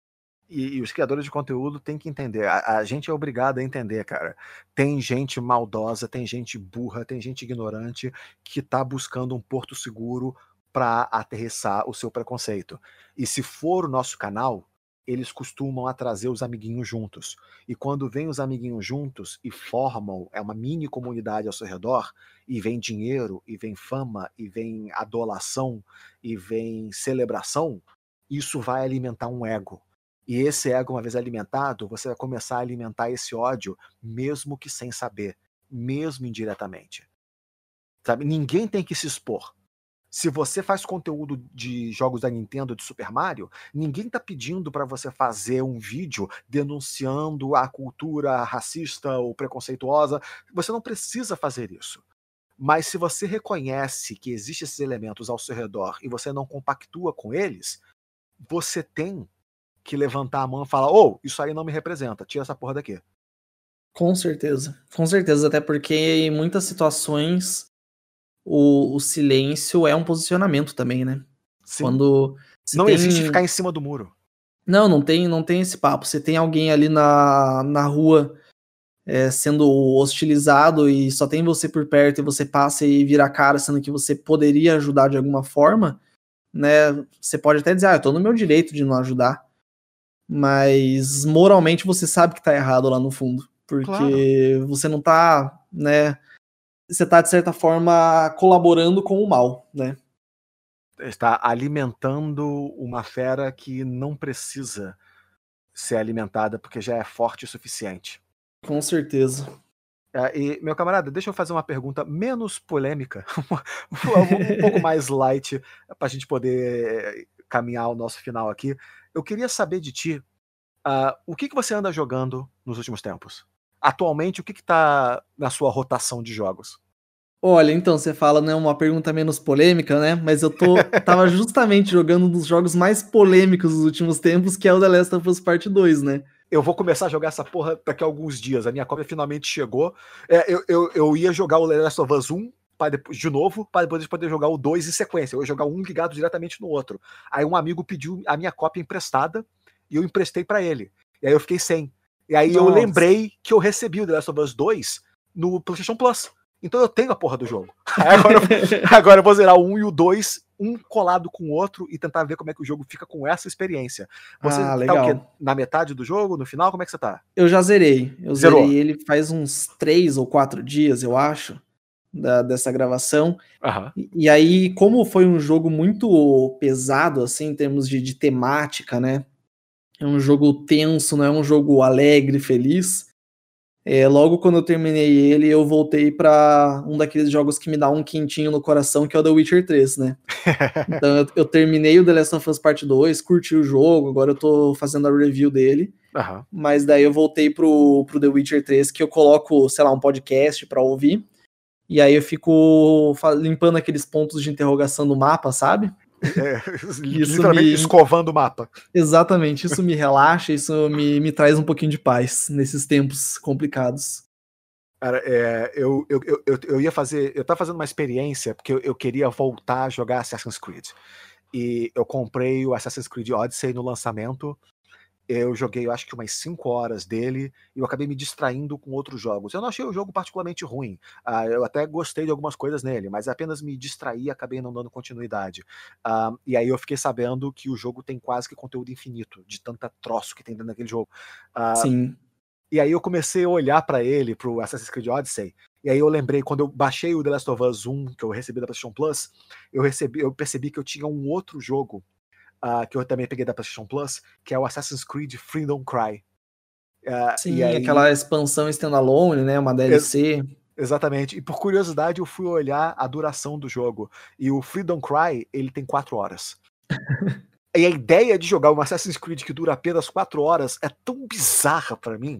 E os criadores de conteúdo têm que entender. A gente é obrigado a entender, cara. Tem gente maldosa, tem gente burra, tem gente ignorante que tá buscando um porto seguro para aterrissar o seu preconceito. E se for o nosso canal, eles costumam trazer os amiguinhos juntos. E quando vem os amiguinhos juntos e formam uma mini comunidade ao seu redor, e vem dinheiro, e vem fama, e vem adulação, e vem celebração, isso vai alimentar um ego. E esse ego, uma vez alimentado, você vai começar a alimentar esse ódio, mesmo que sem saber, mesmo indiretamente. Sabe? Ninguém tem que se expor. Se você faz conteúdo de jogos da Nintendo, de Super Mario, ninguém tá pedindo para você fazer um vídeo denunciando a cultura racista ou preconceituosa. Você não precisa fazer isso. Mas se você reconhece que existem esses elementos ao seu redor e você não compactua com eles, você tem que levantar a mão e falar: isso aí não me representa, tira essa porra daqui. Com certeza, até porque em muitas situações o silêncio é um posicionamento também, né? Sim. Quando não existe ficar em cima do muro. Não tem esse papo. Você tem alguém ali na rua sendo hostilizado e só tem você por perto e você passa e vira a cara, sendo que você poderia ajudar de alguma forma, né? Você pode até dizer, eu tô no meu direito de não ajudar, mas moralmente você sabe que tá errado lá no fundo, porque você não tá, né? Você tá, de certa forma, colaborando com o mal, né? Está alimentando uma fera que não precisa ser alimentada porque já é forte o suficiente. Com certeza. E, meu camarada, deixa eu fazer uma pergunta menos polêmica, um pouco mais light, para a gente poder caminhar ao nosso final aqui. Eu queria saber de ti, o que você anda jogando nos últimos tempos? Atualmente, o que está na sua rotação de jogos? Olha, então, você fala, né, uma pergunta menos polêmica, né? Mas eu tava justamente jogando um dos jogos mais polêmicos dos últimos tempos, que é o The Last of Us Part 2, né? Eu vou começar a jogar essa porra daqui a alguns dias. A minha cópia finalmente chegou. Eu ia jogar o The Last of Us 1 de novo, para depois poder jogar o 2 em sequência. Eu ia jogar um ligado diretamente no outro. Aí um amigo pediu a minha cópia emprestada e eu emprestei para ele. E aí eu fiquei sem. E aí eu lembrei que eu recebi o The Last of Us 2 no PlayStation Plus. Então eu tenho a porra do jogo. Agora eu vou zerar o 1 e o 2, um colado com o outro, e tentar ver como é que o jogo fica com essa experiência. Você tá o quê? Na metade do jogo? No final? Como é que você tá? Eu já zerei. Zerei ele faz uns 3 ou 4 dias, eu acho, dessa gravação. E aí, como foi um jogo muito pesado, assim, em termos de temática, né? É um jogo tenso, não é um jogo alegre, feliz. Logo quando eu terminei ele, eu voltei pra um daqueles jogos que me dá um quentinho no coração, que é o The Witcher 3, né? Então eu terminei o The Last of Us Part 2, curti o jogo, agora eu tô fazendo a review dele. Mas daí eu voltei pro The Witcher 3, que eu coloco, sei lá, um podcast pra ouvir. E aí eu fico limpando aqueles pontos de interrogação do mapa, sabe? Literalmente escovando o mapa. Exatamente, isso me relaxa, isso me traz um pouquinho de paz nesses tempos complicados. Cara, eu tava fazendo uma experiência, porque eu queria voltar a jogar Assassin's Creed. E eu comprei o Assassin's Creed Odyssey no lançamento. Eu joguei, eu acho que umas 5 horas dele, e eu acabei me distraindo com outros jogos. Eu não achei o jogo particularmente ruim. Eu até gostei de algumas coisas nele, mas apenas me distraí e acabei não dando continuidade. E aí eu fiquei sabendo que o jogo tem quase que conteúdo infinito, de tanta troço que tem dentro daquele jogo. Sim. E aí eu comecei a olhar pra ele, pro Assassin's Creed Odyssey, e aí eu lembrei, quando eu baixei o The Last of Us 1, que eu recebi da PlayStation Plus, eu percebi que eu tinha um outro jogo que eu também peguei da PlayStation Plus, que é o Assassin's Creed Freedom Cry. Sim, aí... aquela expansão standalone, né, uma DLC. Exatamente, e por curiosidade eu fui olhar a duração do jogo, e o Freedom Cry, ele tem 4 horas. E a ideia de jogar um Assassin's Creed que dura apenas 4 horas é tão bizarra pra mim.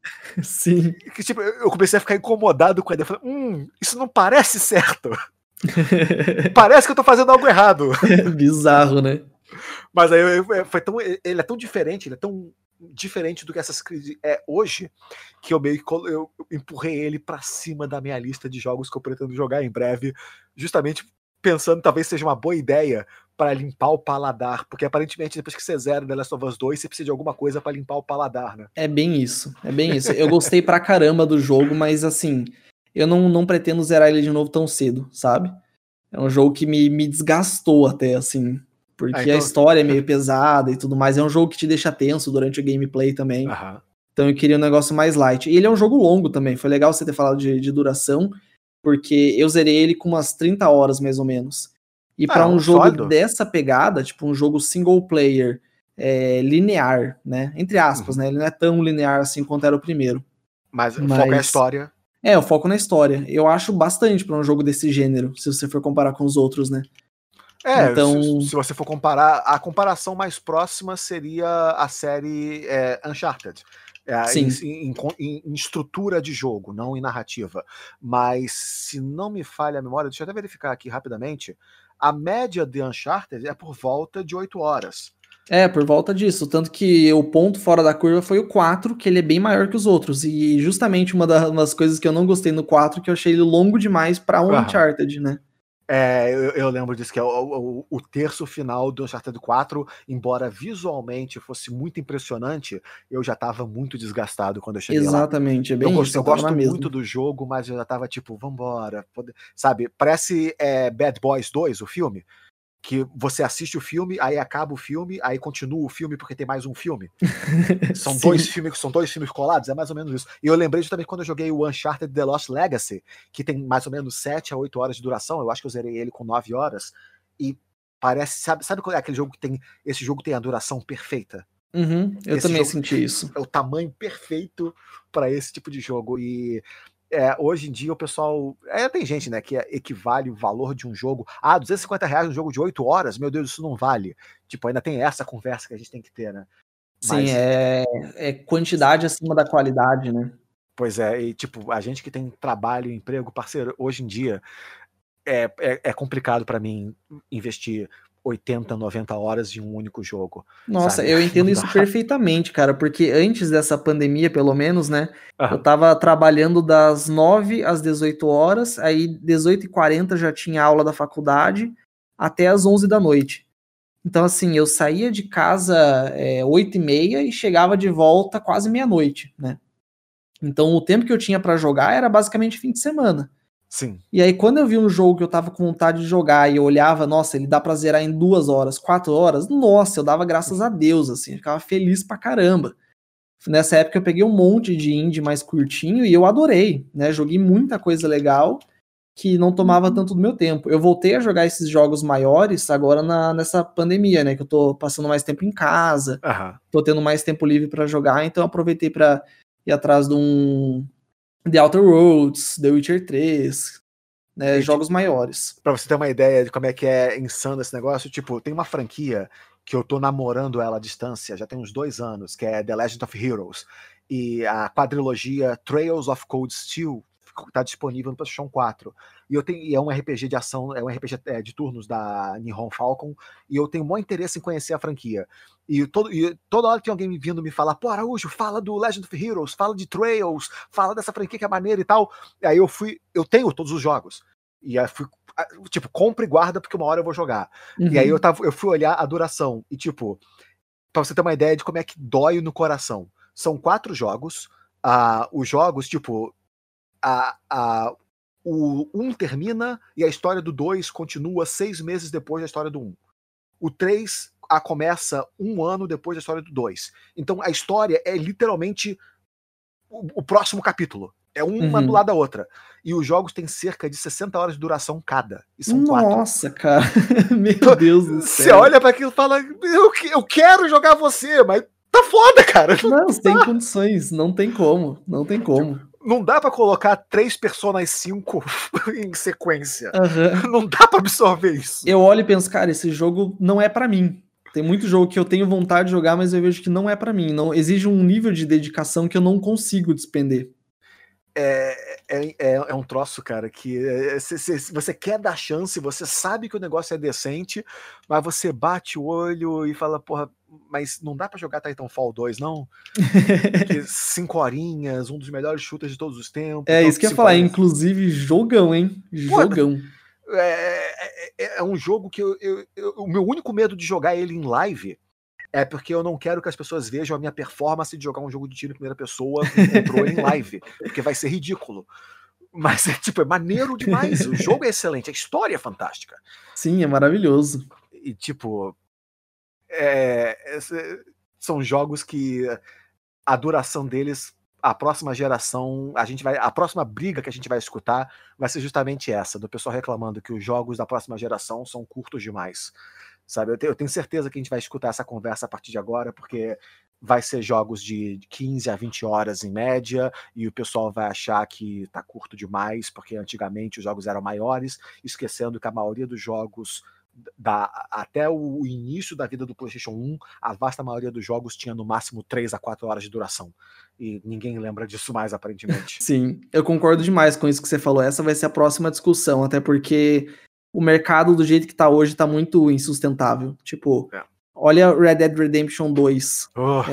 Sim. Que tipo, eu comecei a ficar incomodado com a ideia. Falei, isso não parece certo. Parece que eu tô fazendo algo errado. Bizarro, né? Mas aí ele é tão diferente, ele é tão diferente do que Assassin's Creed é hoje, que eu meio que eu empurrei ele pra cima da minha lista de jogos que eu pretendo jogar em breve, justamente pensando talvez seja uma boa ideia para limpar o paladar, porque aparentemente depois que você zera The Last of Us 2, você precisa de alguma coisa para limpar o paladar, né? É bem isso, é bem isso. Eu gostei pra caramba do jogo, mas assim, eu não pretendo zerar ele de novo tão cedo, sabe? É um jogo que me desgastou até, assim, porque a Então... história é meio pesada e tudo mais. É um jogo que te deixa tenso durante o gameplay também. Aham. Então eu queria um negócio mais light. E ele é um jogo longo também, foi legal você ter falado de duração, porque eu zerei ele com umas 30 horas, mais ou menos. E pra um jogo sólido. dessa pegada, tipo um jogo single player, linear, né? Entre aspas, né? Ele não é tão linear assim quanto era o primeiro. Mas o foco é a história. É, o foco na história. Eu acho bastante pra um jogo desse gênero, se você for comparar com os outros, né? Então... se você for comparar, a comparação mais próxima seria a série Uncharted. Em estrutura de jogo, não em narrativa. Mas, se não me falha a memória, deixa eu até verificar aqui rapidamente, a média de Uncharted é por volta de 8 horas. É, por volta disso. Tanto que o ponto fora da curva foi o 4, que ele é bem maior que os outros. E justamente uma das coisas que eu não gostei no 4, que eu achei ele longo demais pra um Uncharted, né? Eu lembro disso, que é o terço final do Uncharted 4, embora visualmente fosse muito impressionante, eu já tava muito desgastado quando eu cheguei lá. Exatamente, é bem isso. Eu gosto muito do jogo, mas eu já tava tipo, vambora. Sabe, parece Bad Boys 2, o filme, que você assiste o filme, aí acaba o filme, aí continua o filme porque tem mais um filme. São dois filmes colados, é mais ou menos isso. E eu lembrei justamente quando eu joguei o Uncharted The Lost Legacy, que tem mais ou menos 7 a 8 horas de duração, eu acho que eu zerei ele com 9 horas, e parece, sabe qual é aquele jogo que tem, esse jogo tem a duração perfeita? Eu também senti isso. É o tamanho perfeito para esse tipo de jogo, e hoje em dia o pessoal, tem gente, né, que equivale o valor de um jogo, R$250 um jogo de 8 horas, meu Deus, isso não vale. Tipo, ainda tem essa conversa que a gente tem que ter, né? Sim, é quantidade acima da qualidade, né? Pois é, e tipo, a gente que tem trabalho e emprego, parceiro, hoje em dia é complicado para mim investir 80, 90 horas em um único jogo. Nossa, sabe? eu entendo isso perfeitamente, cara, porque antes dessa pandemia, pelo menos, né, eu tava trabalhando das 9 às 18 horas, aí 18h40 já tinha aula da faculdade, até às 11 da noite. Então, assim, eu saía de casa 8h30 e chegava de volta quase meia-noite, né? Então, o tempo que eu tinha pra jogar era basicamente fim de semana. Sim. E aí, quando eu vi um jogo que eu tava com vontade de jogar e eu olhava, nossa, ele dá pra zerar em 2 horas, 4 horas, nossa, eu dava graças a Deus, assim, eu ficava feliz pra caramba. Nessa época eu peguei um monte de indie mais curtinho e eu adorei, né? Joguei muita coisa legal que não tomava tanto do meu tempo. Eu voltei a jogar esses jogos maiores agora nessa pandemia, né? Que eu tô passando mais tempo em casa, tô tendo mais tempo livre pra jogar, então eu aproveitei pra ir atrás de um The Outer Worlds, The Witcher 3, né, jogos maiores. Pra você ter uma ideia de como é que é insano esse negócio, tipo, tem uma franquia que eu tô namorando ela à distância, já tem uns 2 anos, que é The Legend of Heroes, e a quadrilogia Trails of Cold Steel tá disponível no PlayStation 4. E é um RPG de ação, é um RPG de turnos da Nihon Falcon, e eu tenho muito interesse em conhecer a franquia. E toda hora tem alguém vindo me falar, pô, Araújo, fala do Legend of Heroes, fala de Trails, fala dessa franquia que é maneira e tal. E aí eu tenho todos os jogos. E aí fui, tipo, compra e guarda, porque uma hora eu vou jogar. E aí eu fui olhar a duração, e tipo, pra você ter uma ideia de como é que dói no coração. São 4 jogos, os jogos, tipo, o 1 termina e a história do 2 continua 6 meses depois da história do 1. O 3 começa 1 ano depois da história do 2. Então a história é literalmente o próximo capítulo. É uma do lado da outra. E os jogos têm cerca de 60 horas de duração cada. E são 4. Nossa, cara. Meu Deus do céu. Você olha pra aquilo e fala, eu quero jogar você, mas tá foda, cara. Não tem condições, não tem como. Não dá pra colocar 3 Personas 5 em sequência. Não dá pra absorver isso. Eu olho e penso, cara, esse jogo não é pra mim. Tem muito jogo que eu tenho vontade de jogar, mas eu vejo que não é pra mim. Não, exige um nível de dedicação que eu não consigo despender. É um troço, cara, que você quer dar chance, você sabe que o negócio é decente, mas você bate o olho e fala, porra, mas não dá pra jogar Titanfall 2, não? Porque 5 horinhas, um dos melhores shooters de todos os tempos. Isso que eu ia falar, inclusive jogão, hein? Jogão. É um jogo que o meu único medo de jogar ele em live é porque eu não quero que as pessoas vejam a minha performance de jogar um jogo de tiro em primeira pessoa com controle em live, porque vai ser ridículo. Mas é maneiro demais. O jogo é excelente, a história é fantástica. Sim, é maravilhoso. E são jogos que a duração deles, a próxima geração, a próxima briga que a gente vai escutar vai ser justamente essa, do pessoal reclamando que os jogos da próxima geração são curtos demais. Sabe, eu tenho certeza que a gente vai escutar essa conversa a partir de agora, porque vai ser jogos de 15 a 20 horas em média, e o pessoal vai achar que tá curto demais, porque antigamente os jogos eram maiores, esquecendo que a maioria dos jogos, até o início da vida do PlayStation 1, a vasta maioria dos jogos tinha no máximo 3 a 4 horas de duração. E ninguém lembra disso mais, aparentemente. Sim, eu concordo demais com isso que você falou. Essa vai ser a próxima discussão, até porque o mercado do jeito que tá hoje tá muito insustentável. Tipo, olha Red Dead Redemption 2.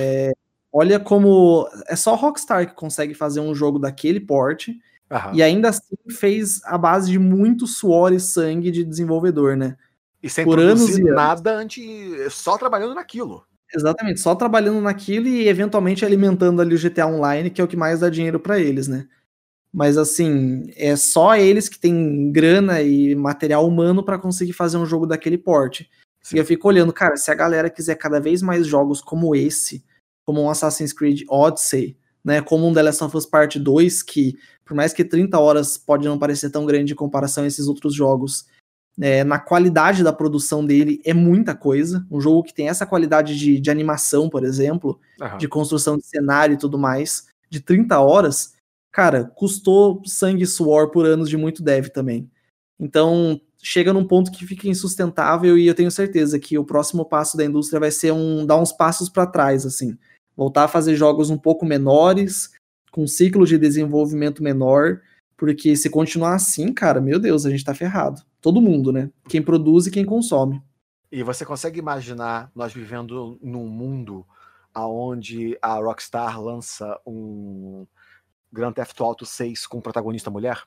Olha como... É só Rockstar que consegue fazer um jogo daquele porte, e ainda assim fez a base de muito suor e sangue de desenvolvedor, né? E sem produzir nada só trabalhando naquilo. Exatamente, só trabalhando naquilo e eventualmente alimentando ali o GTA Online, que é o que mais dá dinheiro pra eles, né? Mas assim, é só eles que têm grana e material humano pra conseguir fazer um jogo daquele porte. Sim. E eu fico olhando, cara, se a galera quiser cada vez mais jogos como esse, como um Assassin's Creed Odyssey, né, como um The Last of Us Part 2, que por mais que 30 horas pode não parecer tão grande em comparação a esses outros jogos, na qualidade da produção dele é muita coisa. Um jogo que tem essa qualidade de animação, por exemplo, de construção de cenário e tudo mais, de 30 horas, cara, custou sangue e suor por anos de muito dev também. Então, chega num ponto que fica insustentável e eu tenho certeza que o próximo passo da indústria vai ser dar uns passos para trás, assim. Voltar a fazer jogos um pouco menores, com um ciclo de desenvolvimento menor, porque se continuar assim, cara, meu Deus, a gente tá ferrado. Todo mundo, né? Quem produz e quem consome. E você consegue imaginar nós vivendo num mundo onde a Rockstar lança um Grand Theft Auto 6 com protagonista mulher?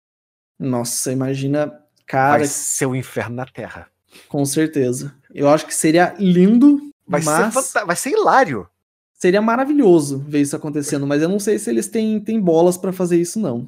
Nossa, imagina, cara... Vai ser o inferno na Terra. Com certeza. Eu acho que seria lindo, vai ser hilário. Seria maravilhoso ver isso acontecendo, mas eu não sei se eles têm bolas pra fazer isso, não.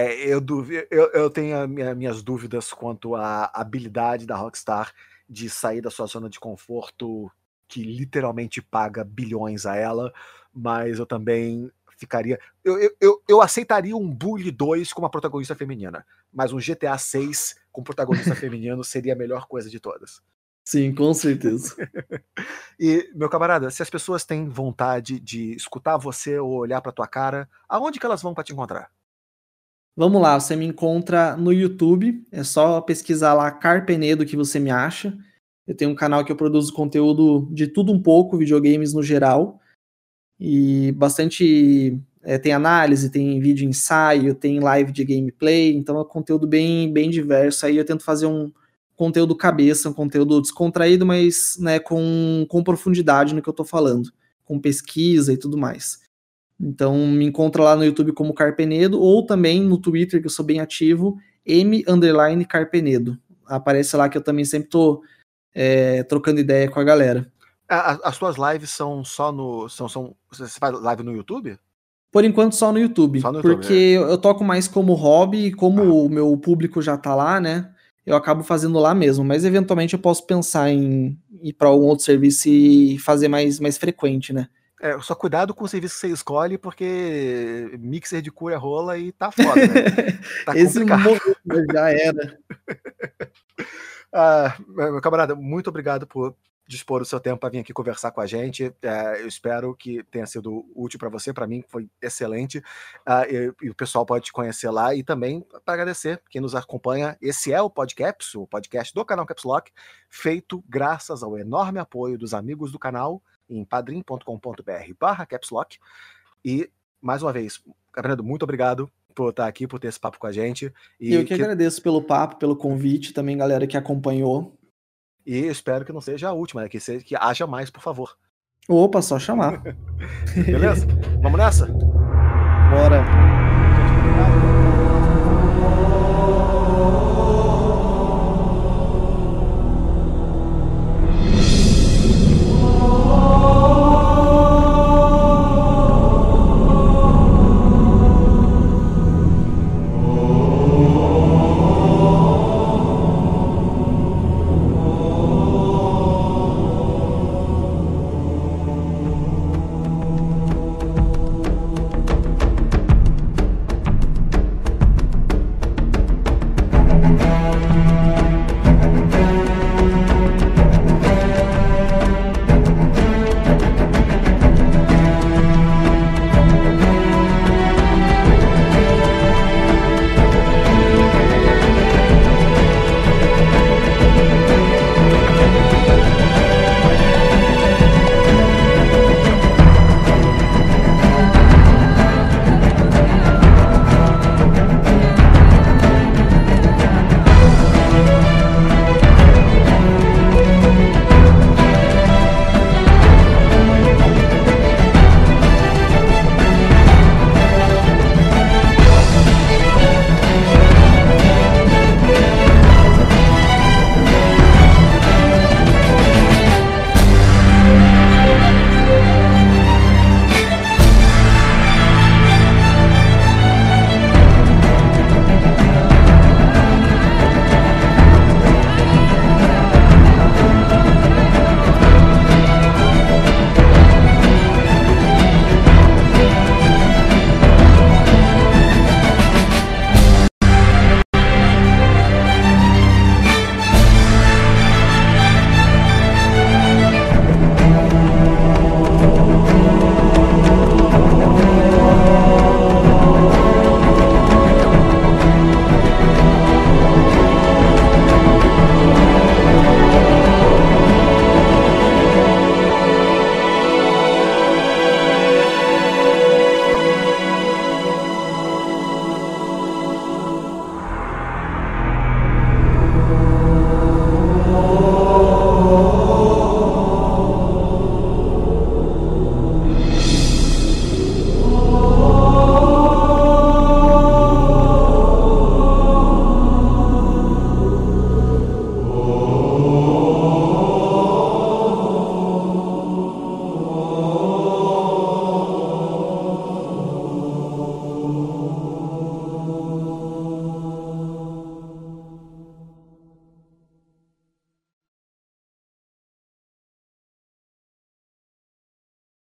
Eu tenho minhas dúvidas quanto à habilidade da Rockstar de sair da sua zona de conforto, que literalmente paga bilhões a ela, mas eu também ficaria... Eu aceitaria um Bully 2 com uma protagonista feminina, mas um GTA 6 com protagonista feminino seria a melhor coisa de todas. Sim, com certeza. E, meu camarada, se as pessoas têm vontade de escutar você ou olhar pra tua cara, aonde que elas vão pra te encontrar? Vamos lá, você me encontra no YouTube, é só pesquisar lá Carpenedo que você me acha. Eu tenho um canal que eu produzo conteúdo de tudo um pouco, videogames no geral, e bastante, tem análise, tem vídeo ensaio, tem live de gameplay, então é um conteúdo bem, bem diverso. Aí eu tento fazer um conteúdo cabeça, um conteúdo descontraído, mas né, com profundidade no que eu tô falando, com pesquisa e tudo mais. Então me encontra lá no YouTube como Carpenedo, ou também no Twitter, que eu sou bem ativo, M_Carpenedo. Aparece lá que eu também sempre tô trocando ideia com a galera. As suas lives são só no... Você faz live no YouTube? Por enquanto só no YouTube, porque eu toco mais como hobby, e como o meu público já tá lá, né, eu acabo fazendo lá mesmo, mas eventualmente eu posso pensar em ir para algum outro serviço e fazer mais frequente, né. Só cuidado com o serviço que você escolhe, porque mixer de cura rola e tá foda, né? Tá complicado. Esse já era. Meu camarada, muito obrigado por dispor o seu tempo para vir aqui conversar com a gente. Eu espero que tenha sido útil para você, para mim foi excelente. E o pessoal pode te conhecer lá e também para agradecer quem nos acompanha. Esse é o Podcaps, o podcast do canal Caps Lock, feito graças ao enorme apoio dos amigos do canal em padrim.com.br/capslock. E, mais uma vez, Fernando, muito obrigado por estar aqui, por ter esse papo com a gente. E eu que agradeço pelo papo, pelo convite, também galera que acompanhou. E espero que não seja a última, né? Que haja mais, por favor. Opa, só chamar. Beleza? Vamos nessa? Bora.